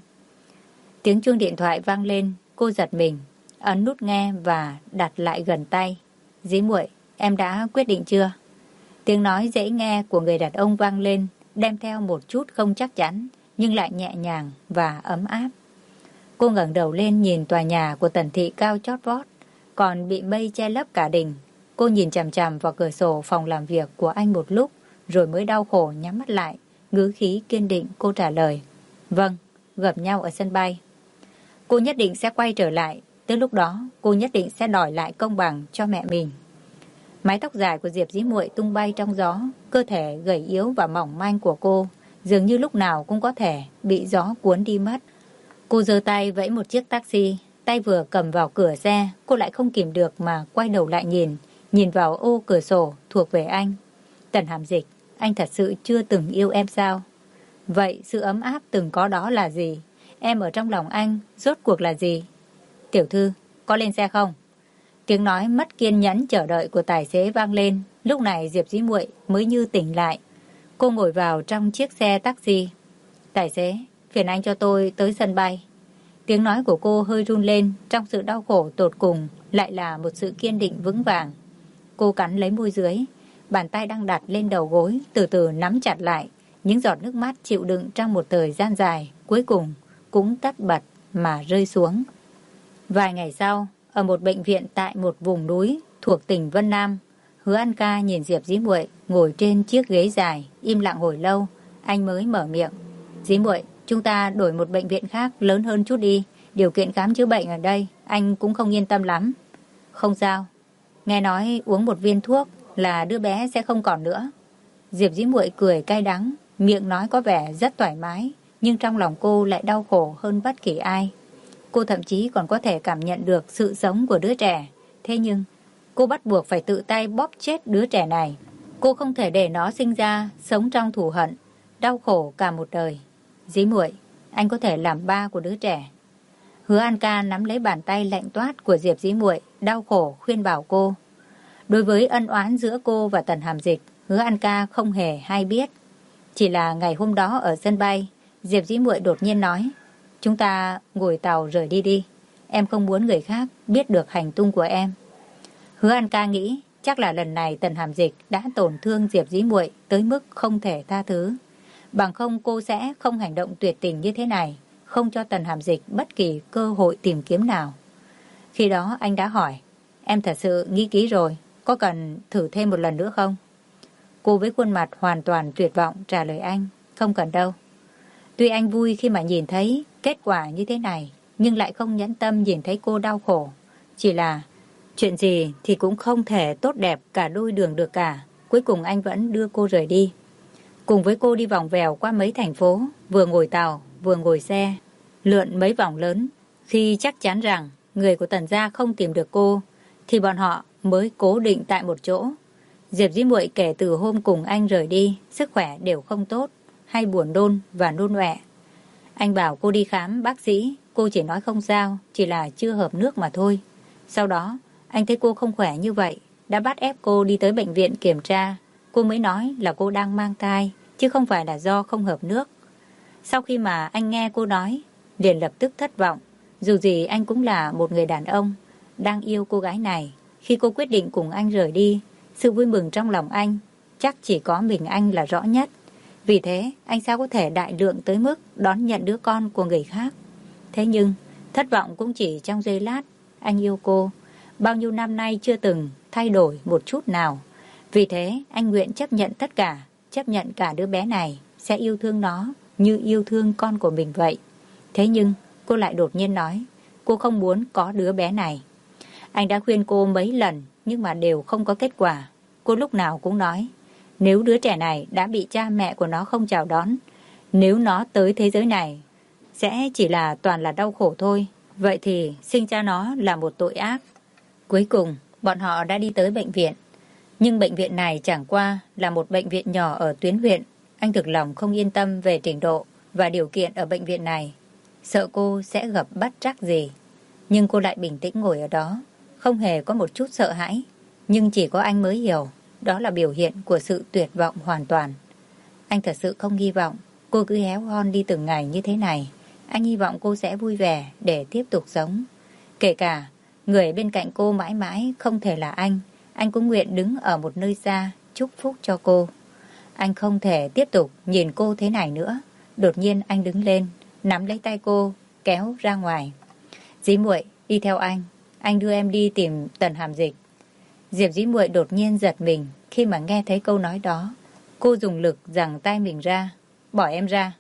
S1: Tiếng chuông điện thoại vang lên, cô giật mình, ấn nút nghe và đặt lại gần tay. Dĩ Muội, em đã quyết định chưa? Tiếng nói dễ nghe của người đàn ông vang lên, đem theo một chút không chắc chắn, nhưng lại nhẹ nhàng và ấm áp. Cô ngẩng đầu lên nhìn tòa nhà của Tần thị cao chót vót, còn bị mây che lấp cả đỉnh. Cô nhìn chằm chằm vào cửa sổ phòng làm việc của anh một lúc, rồi mới đau khổ nhắm mắt lại, ngữ khí kiên định cô trả lời. Vâng, gặp nhau ở sân bay. Cô nhất định sẽ quay trở lại, tới lúc đó cô nhất định sẽ đòi lại công bằng cho mẹ mình. Mái tóc dài của Diệp Dĩ Muội tung bay trong gió, cơ thể gầy yếu và mỏng manh của cô dường như lúc nào cũng có thể bị gió cuốn đi mất. Cô giơ tay vẫy một chiếc taxi, tay vừa cầm vào cửa xe, cô lại không kìm được mà quay đầu lại nhìn vào ô cửa sổ thuộc về anh. Tần Hàm Dịch, anh thật sự chưa từng yêu em sao? Vậy sự ấm áp từng có đó là gì? Em ở trong lòng anh rốt cuộc là gì? Tiểu thư, có lên xe không? Tiếng nói mất kiên nhẫn chờ đợi của tài xế vang lên. Lúc này Diệp Dĩ Muội mới như tỉnh lại. Cô ngồi vào trong chiếc xe taxi. Tài xế, phiền anh cho tôi tới sân bay. Tiếng nói của cô hơi run lên, trong sự đau khổ tột cùng lại là một sự kiên định vững vàng. Cô cắn lấy môi dưới, bàn tay đang đặt lên đầu gối từ từ nắm chặt lại. Những giọt nước mắt chịu đựng trong một thời gian dài cuối cùng cũng tất bật mà rơi xuống. Vài ngày sau, ở một bệnh viện tại một vùng núi thuộc tỉnh Vân Nam, Hứa An Ca nhìn Diệp Dĩ Muội ngồi trên chiếc ghế dài, im lặng hồi lâu, anh mới mở miệng. Dĩ Muội, chúng ta đổi một bệnh viện khác lớn hơn chút đi, điều kiện khám chữa bệnh ở đây anh cũng không yên tâm lắm. Không sao, nghe nói uống một viên thuốc là đứa bé sẽ không còn nữa. Diệp Dĩ Muội cười cay đắng, miệng nói có vẻ rất thoải mái, nhưng trong lòng cô lại đau khổ hơn bất kỳ ai. Cô thậm chí còn có thể cảm nhận được sự sống của đứa trẻ. Thế nhưng, cô bắt buộc phải tự tay bóp chết đứa trẻ này. Cô không thể để nó sinh ra, sống trong thù hận, đau khổ cả một đời. Dĩ Muội, anh có thể làm ba của đứa trẻ. Hứa An Ca nắm lấy bàn tay lạnh toát của Diệp Dĩ Muội, đau khổ khuyên bảo cô. Đối với ân oán giữa cô và Tần Hàm Dịch, Hứa An Ca không hề hay biết. Chỉ là ngày hôm đó ở sân bay, Diệp Dĩ Muội đột nhiên nói, chúng ta ngồi tàu rời đi đi. Em không muốn người khác biết được hành tung của em. Hứa An Ca nghĩ, chắc là lần này Tần Hàm Dịch đã tổn thương Diệp Dĩ Muội tới mức không thể tha thứ. Bằng không cô sẽ không hành động tuyệt tình như thế này, không cho Tần Hàm Dịch bất kỳ cơ hội tìm kiếm nào. Khi đó anh đã hỏi, em thật sự nghĩ kỹ rồi, có cần thử thêm một lần nữa không? Cô với khuôn mặt hoàn toàn tuyệt vọng trả lời anh, không cần đâu. Tuy anh vui khi mà nhìn thấy kết quả như thế này, nhưng lại không nhẫn tâm nhìn thấy cô đau khổ. Chỉ là chuyện gì thì cũng không thể tốt đẹp cả đôi đường được cả. Cuối cùng anh vẫn đưa cô rời đi. Cùng với cô đi vòng vèo qua mấy thành phố, vừa ngồi tàu, vừa ngồi xe, lượn mấy vòng lớn. Khi chắc chắn rằng người của Tần gia không tìm được cô, thì bọn họ mới cố định tại một chỗ. Diệp Dĩ Muội kể từ hôm cùng anh rời đi, sức khỏe đều không tốt, hay buồn nôn và nôn ọe. Anh bảo cô đi khám bác sĩ, cô chỉ nói không sao, chỉ là chưa hợp nước mà thôi. Sau đó, anh thấy cô không khỏe như vậy, đã bắt ép cô đi tới bệnh viện kiểm tra. Cô mới nói là cô đang mang thai, chứ không phải là do không hợp nước. Sau khi mà anh nghe cô nói, liền lập tức thất vọng. Dù gì anh cũng là một người đàn ông, đang yêu cô gái này. Khi cô quyết định cùng anh rời đi, sự vui mừng trong lòng anh chắc chỉ có mình anh là rõ nhất. Vì thế, anh sao có thể đại lượng tới mức đón nhận đứa con của người khác. Thế nhưng, thất vọng cũng chỉ trong giây lát. Anh yêu cô, bao nhiêu năm nay chưa từng thay đổi một chút nào. Vì thế, anh nguyện chấp nhận tất cả, chấp nhận cả đứa bé này, sẽ yêu thương nó như yêu thương con của mình vậy. Thế nhưng, cô lại đột nhiên nói, cô không muốn có đứa bé này. Anh đã khuyên cô mấy lần, nhưng mà đều không có kết quả. Cô lúc nào cũng nói, nếu đứa trẻ này đã bị cha mẹ của nó không chào đón, nếu nó tới thế giới này, sẽ chỉ là toàn là đau khổ thôi. Vậy thì sinh ra nó là một tội ác. Cuối cùng, bọn họ đã đi tới bệnh viện. Nhưng bệnh viện này chẳng qua là một bệnh viện nhỏ ở tuyến huyện. Anh thực lòng không yên tâm về trình độ và điều kiện ở bệnh viện này. Sợ cô sẽ gặp bất trắc gì. Nhưng cô lại bình tĩnh ngồi ở đó, không hề có một chút sợ hãi. Nhưng chỉ có anh mới hiểu, đó là biểu hiện của sự tuyệt vọng hoàn toàn. Anh thật sự không hy vọng cô cứ héo hon đi từng ngày như thế này. Anh hy vọng cô sẽ vui vẻ để tiếp tục sống. Kể cả người bên cạnh cô mãi mãi không thể là anh cũng nguyện đứng ở một nơi xa chúc phúc cho cô. Anh không thể tiếp tục nhìn cô thế này nữa. Đột nhiên anh đứng lên, nắm lấy tay cô, kéo ra ngoài. Dĩ Muội, đi theo anh đưa em đi tìm Tần Hàm Dịch. Diệp Dĩ Muội đột nhiên giật mình khi mà nghe thấy câu nói đó. Cô dùng lực giằng tay mình ra, bỏ em ra.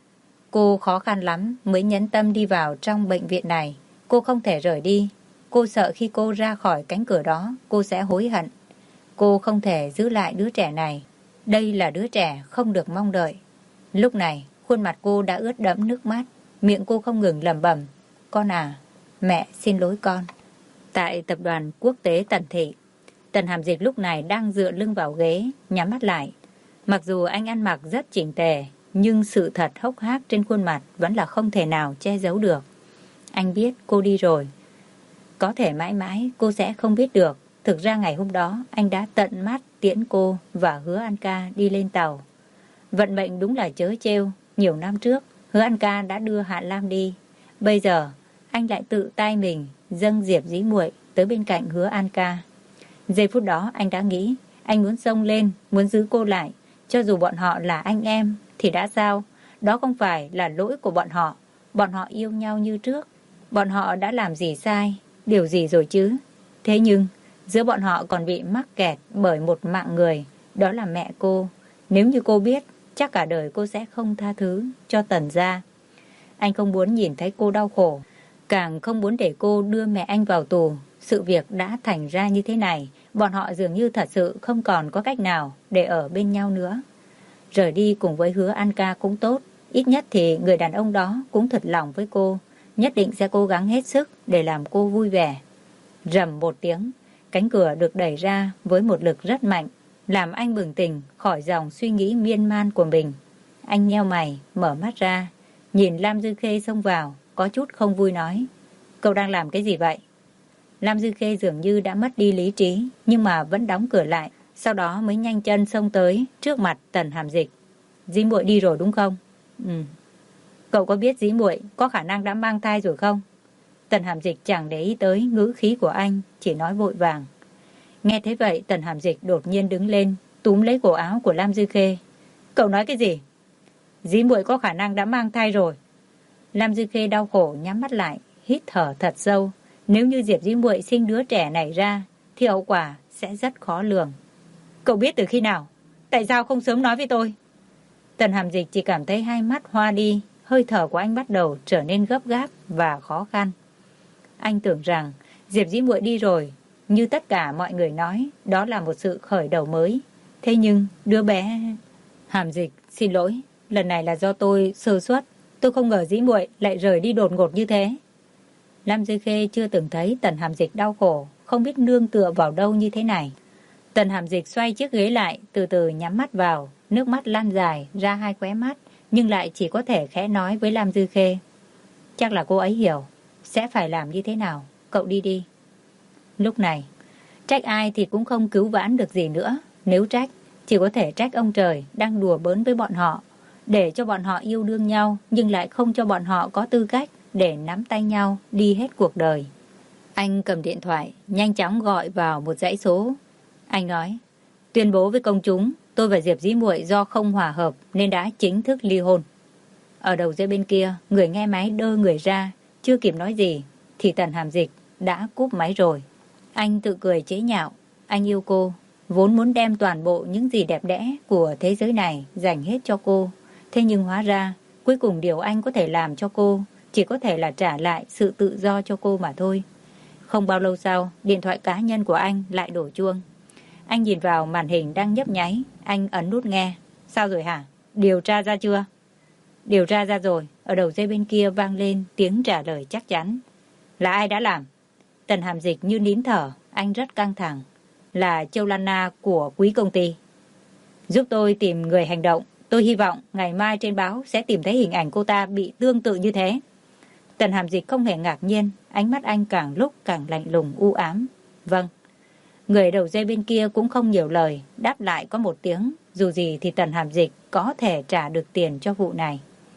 S1: Cô khó khăn lắm mới nhẫn tâm đi vào trong bệnh viện này. Cô không thể rời đi. Cô sợ khi cô ra khỏi cánh cửa đó, cô sẽ hối hận. Cô không thể giữ lại đứa trẻ này. Đây là đứa trẻ không được mong đợi. Lúc này, khuôn mặt cô đã ướt đẫm nước mắt. Miệng cô không ngừng lẩm bẩm, con à, mẹ xin lỗi con. Tại tập đoàn quốc tế Tần Thị, Tần Hàm Dịch lúc này đang dựa lưng vào ghế, nhắm mắt lại. Mặc dù anh ăn mặc rất chỉnh tề, nhưng sự thật hốc hác trên khuôn mặt vẫn là không thể nào che giấu được. Anh biết cô đi rồi. Có thể mãi mãi cô sẽ không biết được. Thực ra ngày hôm đó anh đã tận mắt tiễn cô và Hứa An Ca đi lên tàu. Vận mệnh đúng là trớ trêu. Nhiều năm trước, Hứa An Ca đã đưa Hạ Lam đi. Bây giờ, anh lại tự tay mình dâng Diệp Dĩ Muội tới bên cạnh Hứa An Ca. Giây phút đó anh đã nghĩ, anh muốn xông lên, muốn giữ cô lại. Cho dù bọn họ là anh em thì đã sao? Đó không phải là lỗi của bọn họ. Bọn họ yêu nhau như trước. Bọn họ đã làm gì sai, điều gì rồi chứ? Thế nhưng, giữa bọn họ còn bị mắc kẹt bởi một mạng người, đó là mẹ cô. Nếu như cô biết, chắc cả đời cô sẽ không tha thứ cho Tần gia. Anh không muốn nhìn thấy cô đau khổ, càng không muốn để cô đưa mẹ anh vào tù. Sự việc đã thành ra như thế này, bọn họ dường như thật sự không còn có cách nào để ở bên nhau nữa. Rời đi cùng với Hứa An Ca cũng tốt, ít nhất thì người đàn ông đó cũng thật lòng với cô, nhất định sẽ cố gắng hết sức để làm cô vui vẻ. Rầm một tiếng, cánh cửa được đẩy ra với một lực rất mạnh, làm anh bừng tỉnh khỏi dòng suy nghĩ miên man của mình. Anh nheo mày, mở mắt ra, nhìn Lam Dư Khê xông vào, có chút không vui nói, cậu đang làm cái gì vậy? Lam Dư Khê dường như đã mất đi lý trí, nhưng mà vẫn đóng cửa lại, sau đó mới nhanh chân xông tới trước mặt Tần Hàm Dịch. Dĩ Muội đi rồi đúng không? Cậu có biết Dĩ Muội có khả năng đã mang thai rồi không? Tần Hàm Dịch chẳng để ý tới ngữ khí của anh, chỉ nói vội vàng. Nghe thế vậy, Tần Hàm Dịch đột nhiên đứng lên, túm lấy cổ áo của Lam Dư Khê. Cậu nói cái gì? Dĩ muội có khả năng đã mang thai rồi. Lam Dư Khê đau khổ nhắm mắt lại, hít thở thật sâu. Nếu như Diệp Dĩ muội sinh đứa trẻ này ra, thì hậu quả sẽ rất khó lường. Cậu biết từ khi nào? Tại sao không sớm nói với tôi? Tần Hàm Dịch chỉ cảm thấy hai mắt hoa đi, hơi thở của anh bắt đầu trở nên gấp gáp và khó khăn. Anh tưởng rằng Diệp Dĩ muội đi rồi, như tất cả mọi người nói, đó là một sự khởi đầu mới. Thế nhưng đứa bé... Hàm Dịch, xin lỗi, lần này là do tôi sơ suất. Tôi không ngờ Dĩ muội lại rời đi đột ngột như thế. Lam Dư Khê chưa từng thấy Tần Hàm Dịch đau khổ, không biết nương tựa vào đâu như thế này. Tần Hàm Dịch xoay chiếc ghế lại, từ từ nhắm mắt vào, nước mắt lan dài ra hai khóe mắt, nhưng lại chỉ có thể khẽ nói với Lam Dư Khê. Chắc là cô ấy hiểu, sẽ phải làm như thế nào, cậu đi đi. Lúc này, trách ai thì cũng không cứu vãn được gì nữa, nếu trách, chỉ có thể trách ông trời đang đùa bỡn với bọn họ, để cho bọn họ yêu đương nhau, nhưng lại không cho bọn họ có tư cách để nắm tay nhau đi hết cuộc đời. Anh cầm điện thoại, nhanh chóng gọi vào một dãy số. Anh nói, tuyên bố với công chúng, tôi và Diệp Dĩ muội do không hòa hợp nên đã chính thức ly hôn. Ở đầu dây bên kia, người nghe máy đơ người ra, chưa kịp nói gì, thì Tần Hàm Dịch đã cúp máy rồi. Anh tự cười chế nhạo, anh yêu cô, vốn muốn đem toàn bộ những gì đẹp đẽ của thế giới này dành hết cho cô. Thế nhưng hóa ra, cuối cùng điều anh có thể làm cho cô chỉ có thể là trả lại sự tự do cho cô mà thôi. Không bao lâu sau, điện thoại cá nhân của anh lại đổ chuông. Anh nhìn vào màn hình đang nhấp nháy, anh ấn nút nghe. Sao rồi hả? Điều tra ra chưa? Điều tra ra rồi. Ở đầu dây bên kia vang lên tiếng trả lời chắc chắn. Là ai đã làm? Tần Hàm Dịch như nín thở, anh rất căng thẳng. Là Châu Lan Na của quý công ty. Giúp tôi tìm người hành động. Tôi hy vọng ngày mai trên báo sẽ tìm thấy hình ảnh cô ta bị tương tự như thế. Tần Hàm Dịch không hề ngạc nhiên, ánh mắt anh càng lúc càng lạnh lùng u ám. Vâng. Người đầu dây bên kia cũng không nhiều lời, đáp lại có một tiếng. Dù gì thì Tần Hàm Dịch có thể trả được tiền cho vụ này.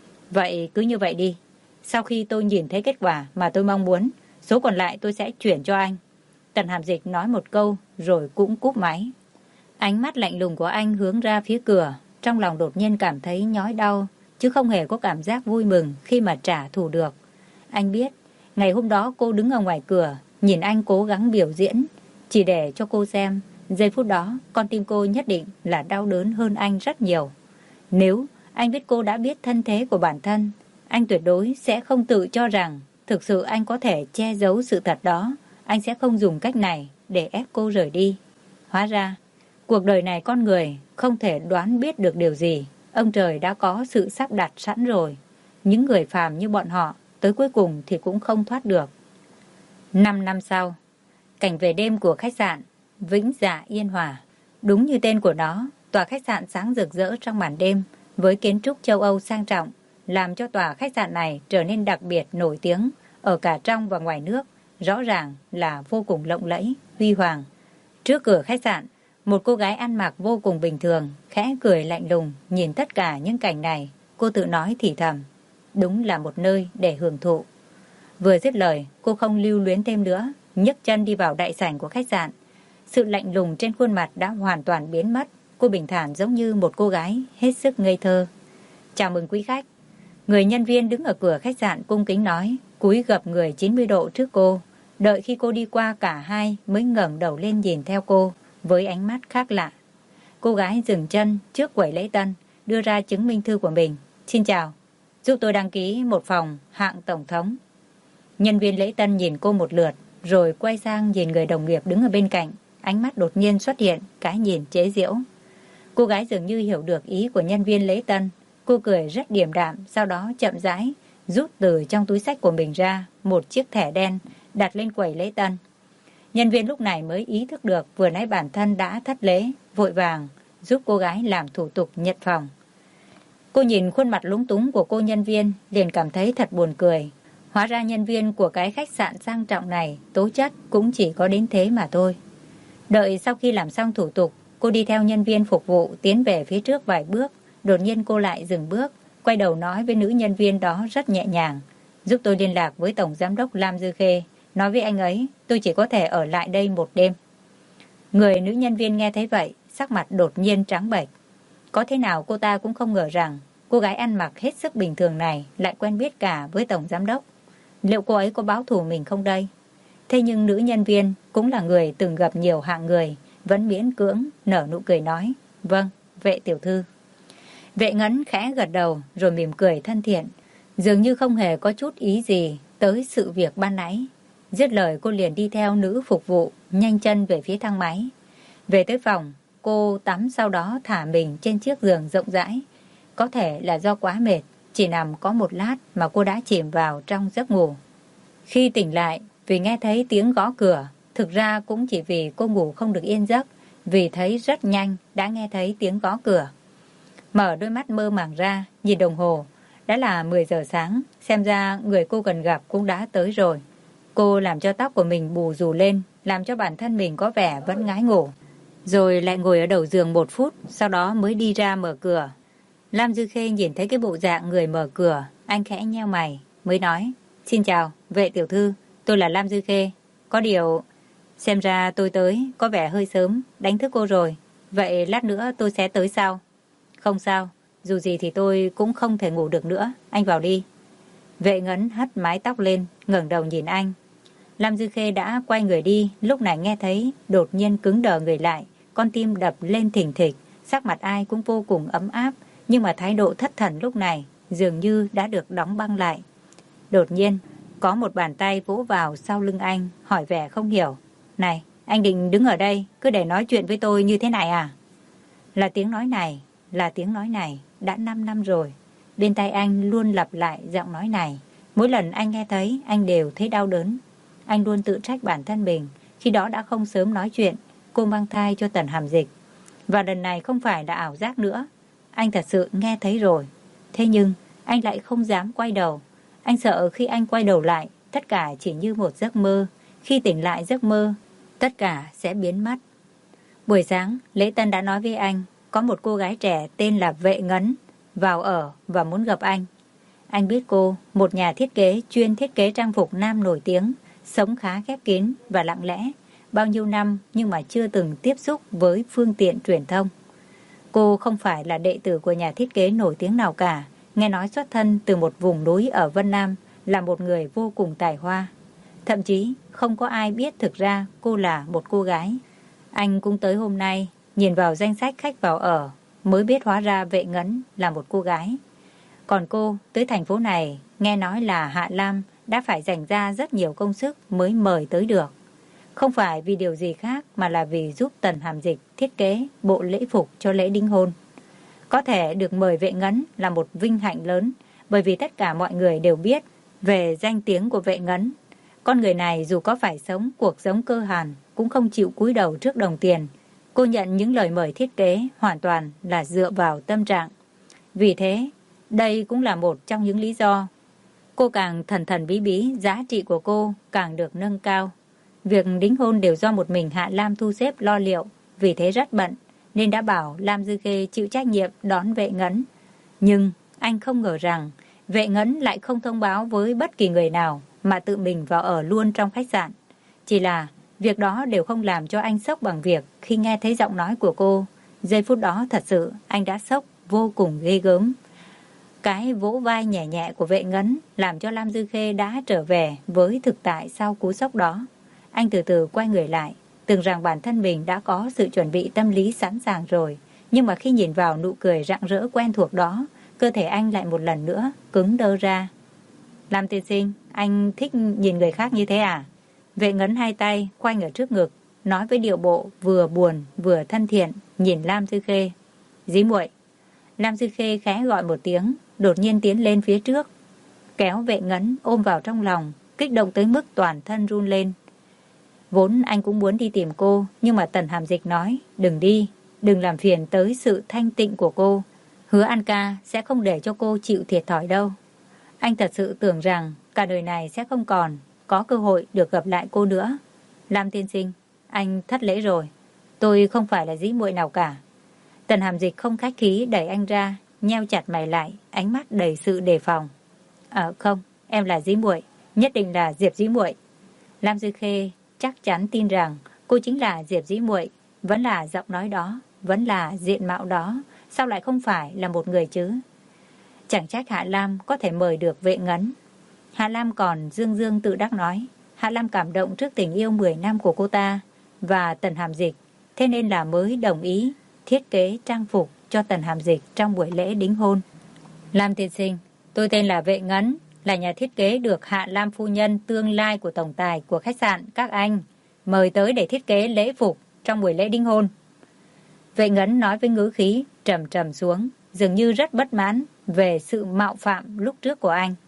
S1: Vậy cứ như vậy đi. Sau khi tôi nhìn thấy kết quả mà tôi mong muốn, số còn lại tôi sẽ chuyển cho anh. Tần Hàm Dịch nói một câu rồi cũng cúp máy. Ánh mắt lạnh lùng của anh hướng ra phía cửa, trong lòng đột nhiên cảm thấy nhói đau, chứ không hề có cảm giác vui mừng khi mà trả thù được. Anh biết, ngày hôm đó cô đứng ở ngoài cửa, nhìn anh cố gắng biểu diễn, chỉ để cho cô xem, giây phút đó con tim cô nhất định là đau đớn hơn anh rất nhiều. Nếu anh biết cô đã biết thân thế của bản thân, anh tuyệt đối sẽ không tự cho rằng thực sự anh có thể che giấu sự thật đó. Anh sẽ không dùng cách này để ép cô rời đi. Hóa ra, cuộc đời này con người không thể đoán biết được điều gì. Ông trời đã có sự sắp đặt sẵn rồi. Những người phàm như bọn họ tới cuối cùng thì cũng không thoát được. 5 năm sau, cảnh về đêm của khách sạn Vĩnh Dạ Yên Hòa. Đúng như tên của nó, tòa khách sạn sáng rực rỡ trong màn đêm với kiến trúc châu Âu sang trọng, làm cho tòa khách sạn này trở nên đặc biệt nổi tiếng ở cả trong và ngoài nước, rõ ràng là vô cùng lộng lẫy, huy hoàng. Trước cửa khách sạn, một cô gái ăn mặc vô cùng bình thường, khẽ cười lạnh lùng nhìn tất cả những cảnh này. Cô tự nói thì thầm, đúng là một nơi để hưởng thụ. Vừa dứt lời, cô không lưu luyến thêm nữa, nhấc chân đi vào đại sảnh của khách sạn. Sự lạnh lùng trên khuôn mặt đã hoàn toàn biến mất. Cô bình thản giống như một cô gái hết sức ngây thơ. Chào mừng quý khách. Người nhân viên đứng ở cửa khách sạn cung kính nói, cúi gập người 90 độ trước cô. Đợi khi cô đi qua cả hai mới ngẩng đầu lên nhìn theo cô với ánh mắt khác lạ. Cô gái dừng chân trước quầy lễ tân, đưa ra chứng minh thư của mình. Xin chào, giúp tôi đăng ký một phòng hạng tổng thống. Nhân viên lễ tân nhìn cô một lượt, rồi quay sang nhìn người đồng nghiệp đứng ở bên cạnh. Ánh mắt đột nhiên xuất hiện cái nhìn chế giễu. Cô gái dường như hiểu được ý của nhân viên lễ tân. Cô cười rất điềm đạm, sau đó chậm rãi rút từ trong túi xách của mình ra một chiếc thẻ đen đặt lên quầy lễ tân. Nhân viên lúc này mới ý thức được vừa nãy bản thân đã thất lễ, vội vàng giúp cô gái làm thủ tục nhận phòng. Cô nhìn khuôn mặt lúng túng của cô nhân viên, liền cảm thấy thật buồn cười. Hóa ra nhân viên của cái khách sạn sang trọng này tố chất cũng chỉ có đến thế mà thôi. Đợi sau khi làm xong thủ tục, cô đi theo nhân viên phục vụ tiến về phía trước vài bước. Đột nhiên cô lại dừng bước, quay đầu nói với nữ nhân viên đó rất nhẹ nhàng. Giúp tôi liên lạc với Tổng Giám đốc Lam Dư Khê. Nói với anh ấy, tôi chỉ có thể ở lại đây một đêm. Người nữ nhân viên nghe thấy vậy, sắc mặt đột nhiên trắng bệch. Có thế nào cô ta cũng không ngờ rằng cô gái ăn mặc hết sức bình thường này lại quen biết cả với tổng giám đốc. Liệu cô ấy có báo thù mình không đây? Thế nhưng nữ nhân viên cũng là người từng gặp nhiều hạng người, vẫn miễn cưỡng nở nụ cười nói, vâng, Vệ tiểu thư. Vệ Ngấn khẽ gật đầu rồi mỉm cười thân thiện, dường như không hề có chút ý gì tới sự việc ban nãy. Dứt lời cô liền đi theo nữ phục vụ, nhanh chân về phía thang máy. Về tới phòng, cô tắm sau đó thả mình trên chiếc giường rộng rãi. Có thể là do quá mệt, chỉ nằm có một lát mà cô đã chìm vào trong giấc ngủ. Khi tỉnh lại, vì nghe thấy tiếng gõ cửa, thực ra cũng chỉ vì cô ngủ không được yên giấc, vì thấy rất nhanh đã nghe thấy tiếng gõ cửa. Mở đôi mắt mơ màng ra, nhìn đồng hồ, đã là 10 giờ sáng, xem ra người cô cần gặp cũng đã tới rồi. Cô làm cho tóc của mình bù rù lên, làm cho bản thân mình có vẻ vẫn ngái ngủ. Rồi lại ngồi ở đầu giường 1 phút, sau đó mới đi ra mở cửa. Lam Dư Khê nhìn thấy cái bộ dạng người mở cửa, anh khẽ nheo mày, mới nói, xin chào, Vệ tiểu thư, tôi là Lam Dư Khê. Có điều, xem ra tôi tới, có vẻ hơi sớm, đánh thức cô rồi. Vậy lát nữa tôi sẽ tới sau. Không sao, dù gì thì tôi cũng không thể ngủ được nữa, anh vào đi. Vệ Ngấn hất mái tóc lên, ngẩng đầu nhìn anh. Lam Dư Khê đã quay người đi, lúc này nghe thấy, đột nhiên cứng đờ người lại, con tim đập lên thình thịch, sắc mặt ai cũng vô cùng ấm áp, nhưng mà thái độ thất thần lúc này dường như đã được đóng băng lại. Đột nhiên, có một bàn tay vỗ vào sau lưng anh, hỏi vẻ không hiểu. Này, anh định đứng ở đây, cứ để nói chuyện với tôi như thế này à? Là tiếng nói này, đã 5 năm rồi. Bên tai anh luôn lặp lại giọng nói này. Mỗi lần anh nghe thấy, anh đều thấy đau đớn. Anh luôn tự trách bản thân mình, khi đó đã không sớm nói chuyện, cô mang thai cho Tần Hàm Dịch. Và lần này không phải là ảo giác nữa. Anh thật sự nghe thấy rồi. Thế nhưng, anh lại không dám quay đầu. Anh sợ khi anh quay đầu lại, tất cả chỉ như một giấc mơ. Khi tỉnh lại giấc mơ, tất cả sẽ biến mất. Buổi sáng, Lễ Tân đã nói với anh, có một cô gái trẻ tên là Vệ Ngấn, vào ở và muốn gặp anh. Anh biết cô, một nhà thiết kế chuyên thiết kế trang phục nam nổi tiếng, sống khá khép kín và lặng lẽ, bao nhiêu năm nhưng mà chưa từng tiếp xúc với phương tiện truyền thông. Cô không phải là đệ tử của nhà thiết kế nổi tiếng nào cả, nghe nói xuất thân từ một vùng núi ở Vân Nam, là một người vô cùng tài hoa. Thậm chí không có ai biết thực ra cô là một cô gái. Anh cũng tới hôm nay, nhìn vào danh sách khách vào ở, mới biết hóa ra Vệ Ngấn là một cô gái. Còn cô tới thành phố này, nghe nói là Hạ Lam đã phải dành ra rất nhiều công sức mới mời tới được. Không phải vì điều gì khác mà là vì giúp Tần Hàm Dịch thiết kế bộ lễ phục cho lễ đính hôn. Có thể được mời Vệ Ngấn là một vinh hạnh lớn, bởi vì tất cả mọi người đều biết về danh tiếng của Vệ Ngấn. Con người này dù có phải sống cuộc sống cơ hàn cũng không chịu cúi đầu trước đồng tiền. Cô nhận những lời mời thiết kế hoàn toàn là dựa vào tâm trạng. Vì thế, đây cũng là một trong những lý do cô càng thần thần bí bí, giá trị của cô càng được nâng cao. Việc đính hôn đều do một mình Hạ Lam thu xếp lo liệu, vì thế rất bận, nên đã bảo Lam Dư Khê chịu trách nhiệm đón Vệ Ngấn. Nhưng anh không ngờ rằng Vệ Ngấn lại không thông báo với bất kỳ người nào mà tự mình vào ở luôn trong khách sạn. Chỉ là việc đó đều không làm cho anh sốc bằng việc khi nghe thấy giọng nói của cô. Giây phút đó thật sự anh đã sốc vô cùng ghê gớm. Cái vỗ vai nhẹ nhẹ của Vệ Ngấn làm cho Lam Dư Khê đã trở về với thực tại sau cú sốc đó. Anh từ từ quay người lại, tưởng rằng bản thân mình đã có sự chuẩn bị tâm lý sẵn sàng rồi. Nhưng mà khi nhìn vào nụ cười rạng rỡ quen thuộc đó, cơ thể anh lại một lần nữa cứng đơ ra. Lam tiên sinh, anh thích nhìn người khác như thế à? Vệ Ngấn hai tay khoanh ở trước ngực, nói với điệu bộ vừa buồn vừa thân thiện, nhìn Lam Dư Khê. Dí muội. Lam Dư Khê khẽ gọi một tiếng, đột nhiên tiến lên phía trước, kéo Vệ Ngấn ôm vào trong lòng, kích động tới mức toàn thân run lên. Vốn anh cũng muốn đi tìm cô, nhưng mà Tần Hàm Dịch nói, đừng đi, đừng làm phiền tới sự thanh tịnh của cô. Hứa An ca sẽ không để cho cô chịu thiệt thòi đâu. Anh thật sự tưởng rằng cả đời này sẽ không còn có cơ hội được gặp lại cô nữa. Lam tiên sinh, anh thất lễ rồi. Tôi không phải là dĩ muội nào cả. Tần Hàm Dịch không khách khí đẩy anh ra, nheo chặt mày lại, ánh mắt đầy sự đề phòng. Không, em là dĩ muội, nhất định là Diệp dĩ muội. Lam Dư Khê chắc chắn tin rằng cô chính là Diệp dĩ muội, Vẫn là giọng nói đó, vẫn là diện mạo đó, sao lại không phải là một người chứ? Chẳng trách Hạ Lam có thể mời được Vệ Ngấn. Hạ Lam còn dương dương tự đắc nói. Hạ Lam cảm động trước tình yêu 10 năm của cô ta và Tần Hàm Dịch, thế nên là mới đồng ý thiết kế trang phục cho Tần Hàm Dịch trong buổi lễ đính hôn. Lam tiên sinh, tôi tên là Vệ Ngấn, là nhà thiết kế được Hạ Lam phu nhân tương lai của tổng tài của khách sạn các anh mời tới để thiết kế lễ phục trong buổi lễ đính hôn. Vệ Ngấn nói với ngữ khí trầm trầm xuống, dường như rất bất mãn về sự mạo phạm lúc trước của anh.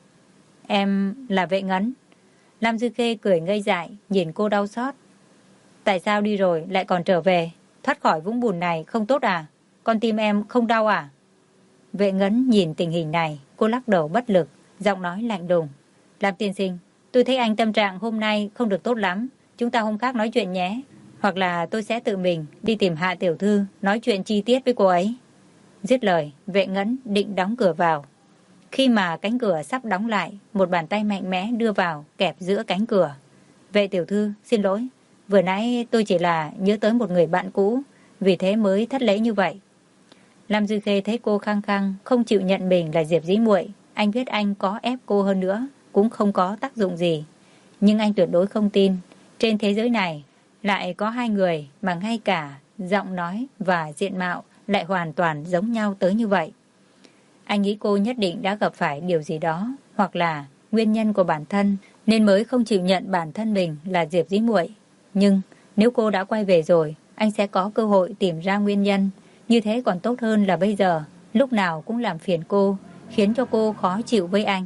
S1: Em là Vệ Ngấn. Lam Dư Khê cười ngây dại, nhìn cô đau xót. Tại sao đi rồi lại còn trở về? Thoát khỏi vũng bùn này không tốt à? Con tim em không đau à? Vệ Ngấn nhìn tình hình này, cô lắc đầu bất lực, giọng nói lạnh lùng. Lam tiên sinh, tôi thấy anh tâm trạng hôm nay không được tốt lắm. Chúng ta hôm khác nói chuyện nhé. Hoặc là tôi sẽ tự mình đi tìm Hạ tiểu thư, nói chuyện chi tiết với cô ấy. Dứt lời, Vệ Ngấn định đóng cửa vào. Khi mà cánh cửa sắp đóng lại, một bàn tay mạnh mẽ đưa vào, kẹp giữa cánh cửa. Vệ tiểu thư, xin lỗi. Vừa nãy tôi chỉ là nhớ tới một người bạn cũ, vì thế mới thất lễ như vậy. Lam Dư Khê thấy cô khăng khăng không chịu nhận mình là Diệp Dĩ Muội, anh biết anh có ép cô hơn nữa cũng không có tác dụng gì. Nhưng anh tuyệt đối không tin, trên thế giới này lại có hai người mà ngay cả giọng nói và diện mạo lại hoàn toàn giống nhau tới như vậy. Anh nghĩ cô nhất định đã gặp phải điều gì đó, hoặc là nguyên nhân của bản thân nên mới không chịu nhận bản thân mình là Diệp Dĩ Muội. Nhưng nếu cô đã quay về rồi, anh sẽ có cơ hội tìm ra nguyên nhân. Như thế còn tốt hơn là bây giờ lúc nào cũng làm phiền cô, khiến cho cô khó chịu với anh.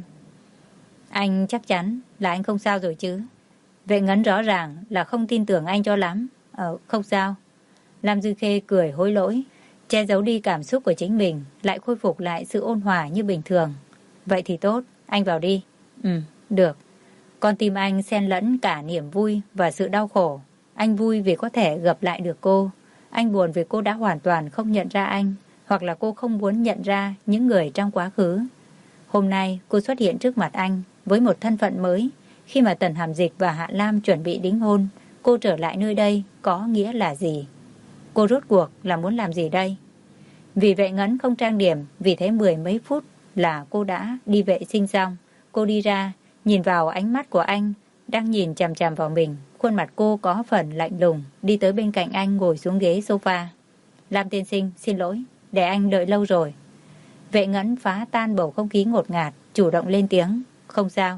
S1: Anh chắc chắn là anh không sao rồi chứ? Vệ Ngấn rõ ràng là không tin tưởng anh cho lắm. Không sao. Lam Dư Khê cười hối lỗi, che giấu đi cảm xúc của chính mình, lại khôi phục lại sự ôn hòa như bình thường. Vậy thì tốt, anh vào đi. Được. Con tim anh xen lẫn cả niềm vui và sự đau khổ. Anh vui vì có thể gặp lại được cô. Anh buồn vì cô đã hoàn toàn không nhận ra anh, hoặc là cô không muốn nhận ra những người trong quá khứ. Hôm nay cô xuất hiện trước mặt anh với một thân phận mới. Khi mà Tần Hàm Dịch và Hạ Lam chuẩn bị đính hôn, cô trở lại nơi đây có nghĩa là gì? Cô rốt cuộc là muốn làm gì đây? Vì Vệ Ngấn không trang điểm, vì thế 10 mấy phút là cô đã đi vệ sinh xong. Cô đi ra, nhìn vào ánh mắt của anh đang nhìn chằm chằm vào mình. Khuôn mặt cô có phần lạnh lùng, đi tới bên cạnh anh ngồi xuống ghế sofa. Lam tiên sinh, xin lỗi, để anh đợi lâu rồi. Vệ Ngấn phá tan bầu không khí ngột ngạt, chủ động lên tiếng. Không sao.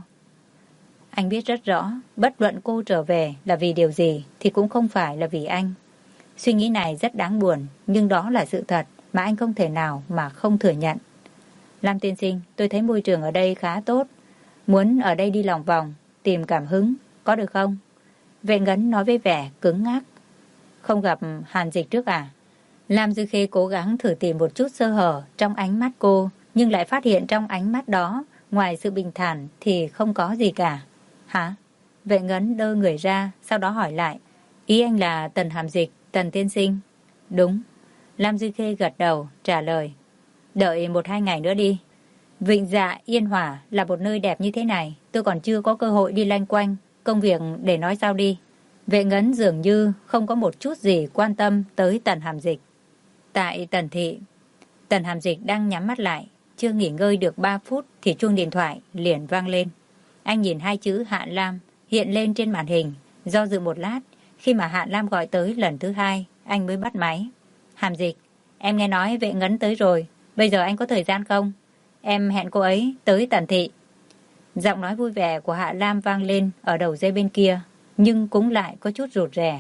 S1: Anh biết rất rõ, bất luận cô trở về là vì điều gì thì cũng không phải là vì anh. Suy nghĩ này rất đáng buồn, nhưng đó là sự thật mà anh không thể nào mà không thừa nhận. Lam tiên sinh, tôi thấy môi trường ở đây khá tốt. Muốn ở đây đi lòng vòng, tìm cảm hứng, có được không? Vệ Ngấn nói với vẻ cứng ngắc. Không gặp Hàn Dịch trước à? Lam Dư Khê cố gắng thử tìm một chút sơ hở trong ánh mắt cô, nhưng lại phát hiện trong ánh mắt đó, ngoài sự bình thản thì không có gì cả. Hả? Vệ Ngấn đơ người ra, sau đó hỏi lại. Ý anh là Tần Hàm Dịch, Tần tiên sinh? Đúng. Lam Dư Khê gật đầu, trả lời. Đợi 1-2 ngày nữa đi. Vịnh Dạ Yên Hỏa là một nơi đẹp như thế này, tôi còn chưa có cơ hội đi loanh quanh, công việc để nói sao đi. Vệ Ngấn dường như không có một chút gì quan tâm tới Tần Hàm Dịch. Tại Tần Thị, Tần Hàm Dịch đang nhắm mắt lại, chưa nghỉ ngơi được 3 phút thì chuông điện thoại liền vang lên. Anh nhìn 2 chữ Hạ Lam hiện lên trên màn hình, do dự một lát, khi mà Hạ Lam gọi tới lần thứ 2, anh mới bắt máy. Hàm Dịch, em nghe nói Vệ Ngấn tới rồi, bây giờ anh có thời gian không? Em hẹn cô ấy tới Tần Thị. Giọng nói vui vẻ của Hạ Lam vang lên ở đầu dây bên kia, nhưng cũng lại có chút rụt rè.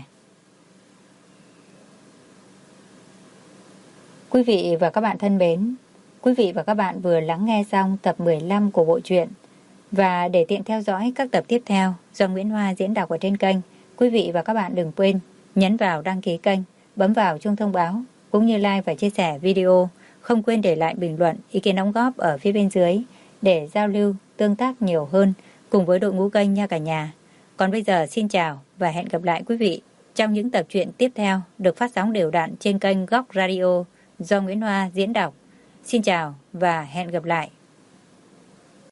S1: Quý vị và các bạn thân mến, quý vị và các bạn vừa lắng nghe xong tập 15 của bộ truyện. Và để tiện theo dõi các tập tiếp theo do Nguyễn Hoa diễn đọc ở trên kênh, quý vị và các bạn đừng quên nhấn vào đăng ký kênh, bấm vào chuông thông báo, cũng như like và chia sẻ video. Không quên để lại bình luận, ý kiến đóng góp ở phía bên dưới để giao lưu, tương tác nhiều hơn cùng với đội ngũ kênh nha cả nhà. Còn bây giờ xin chào và hẹn gặp lại quý vị trong những tập truyện tiếp theo được phát sóng đều đặn trên kênh Góc Radio do Nguyễn Hoa diễn đọc. Xin chào và hẹn gặp lại.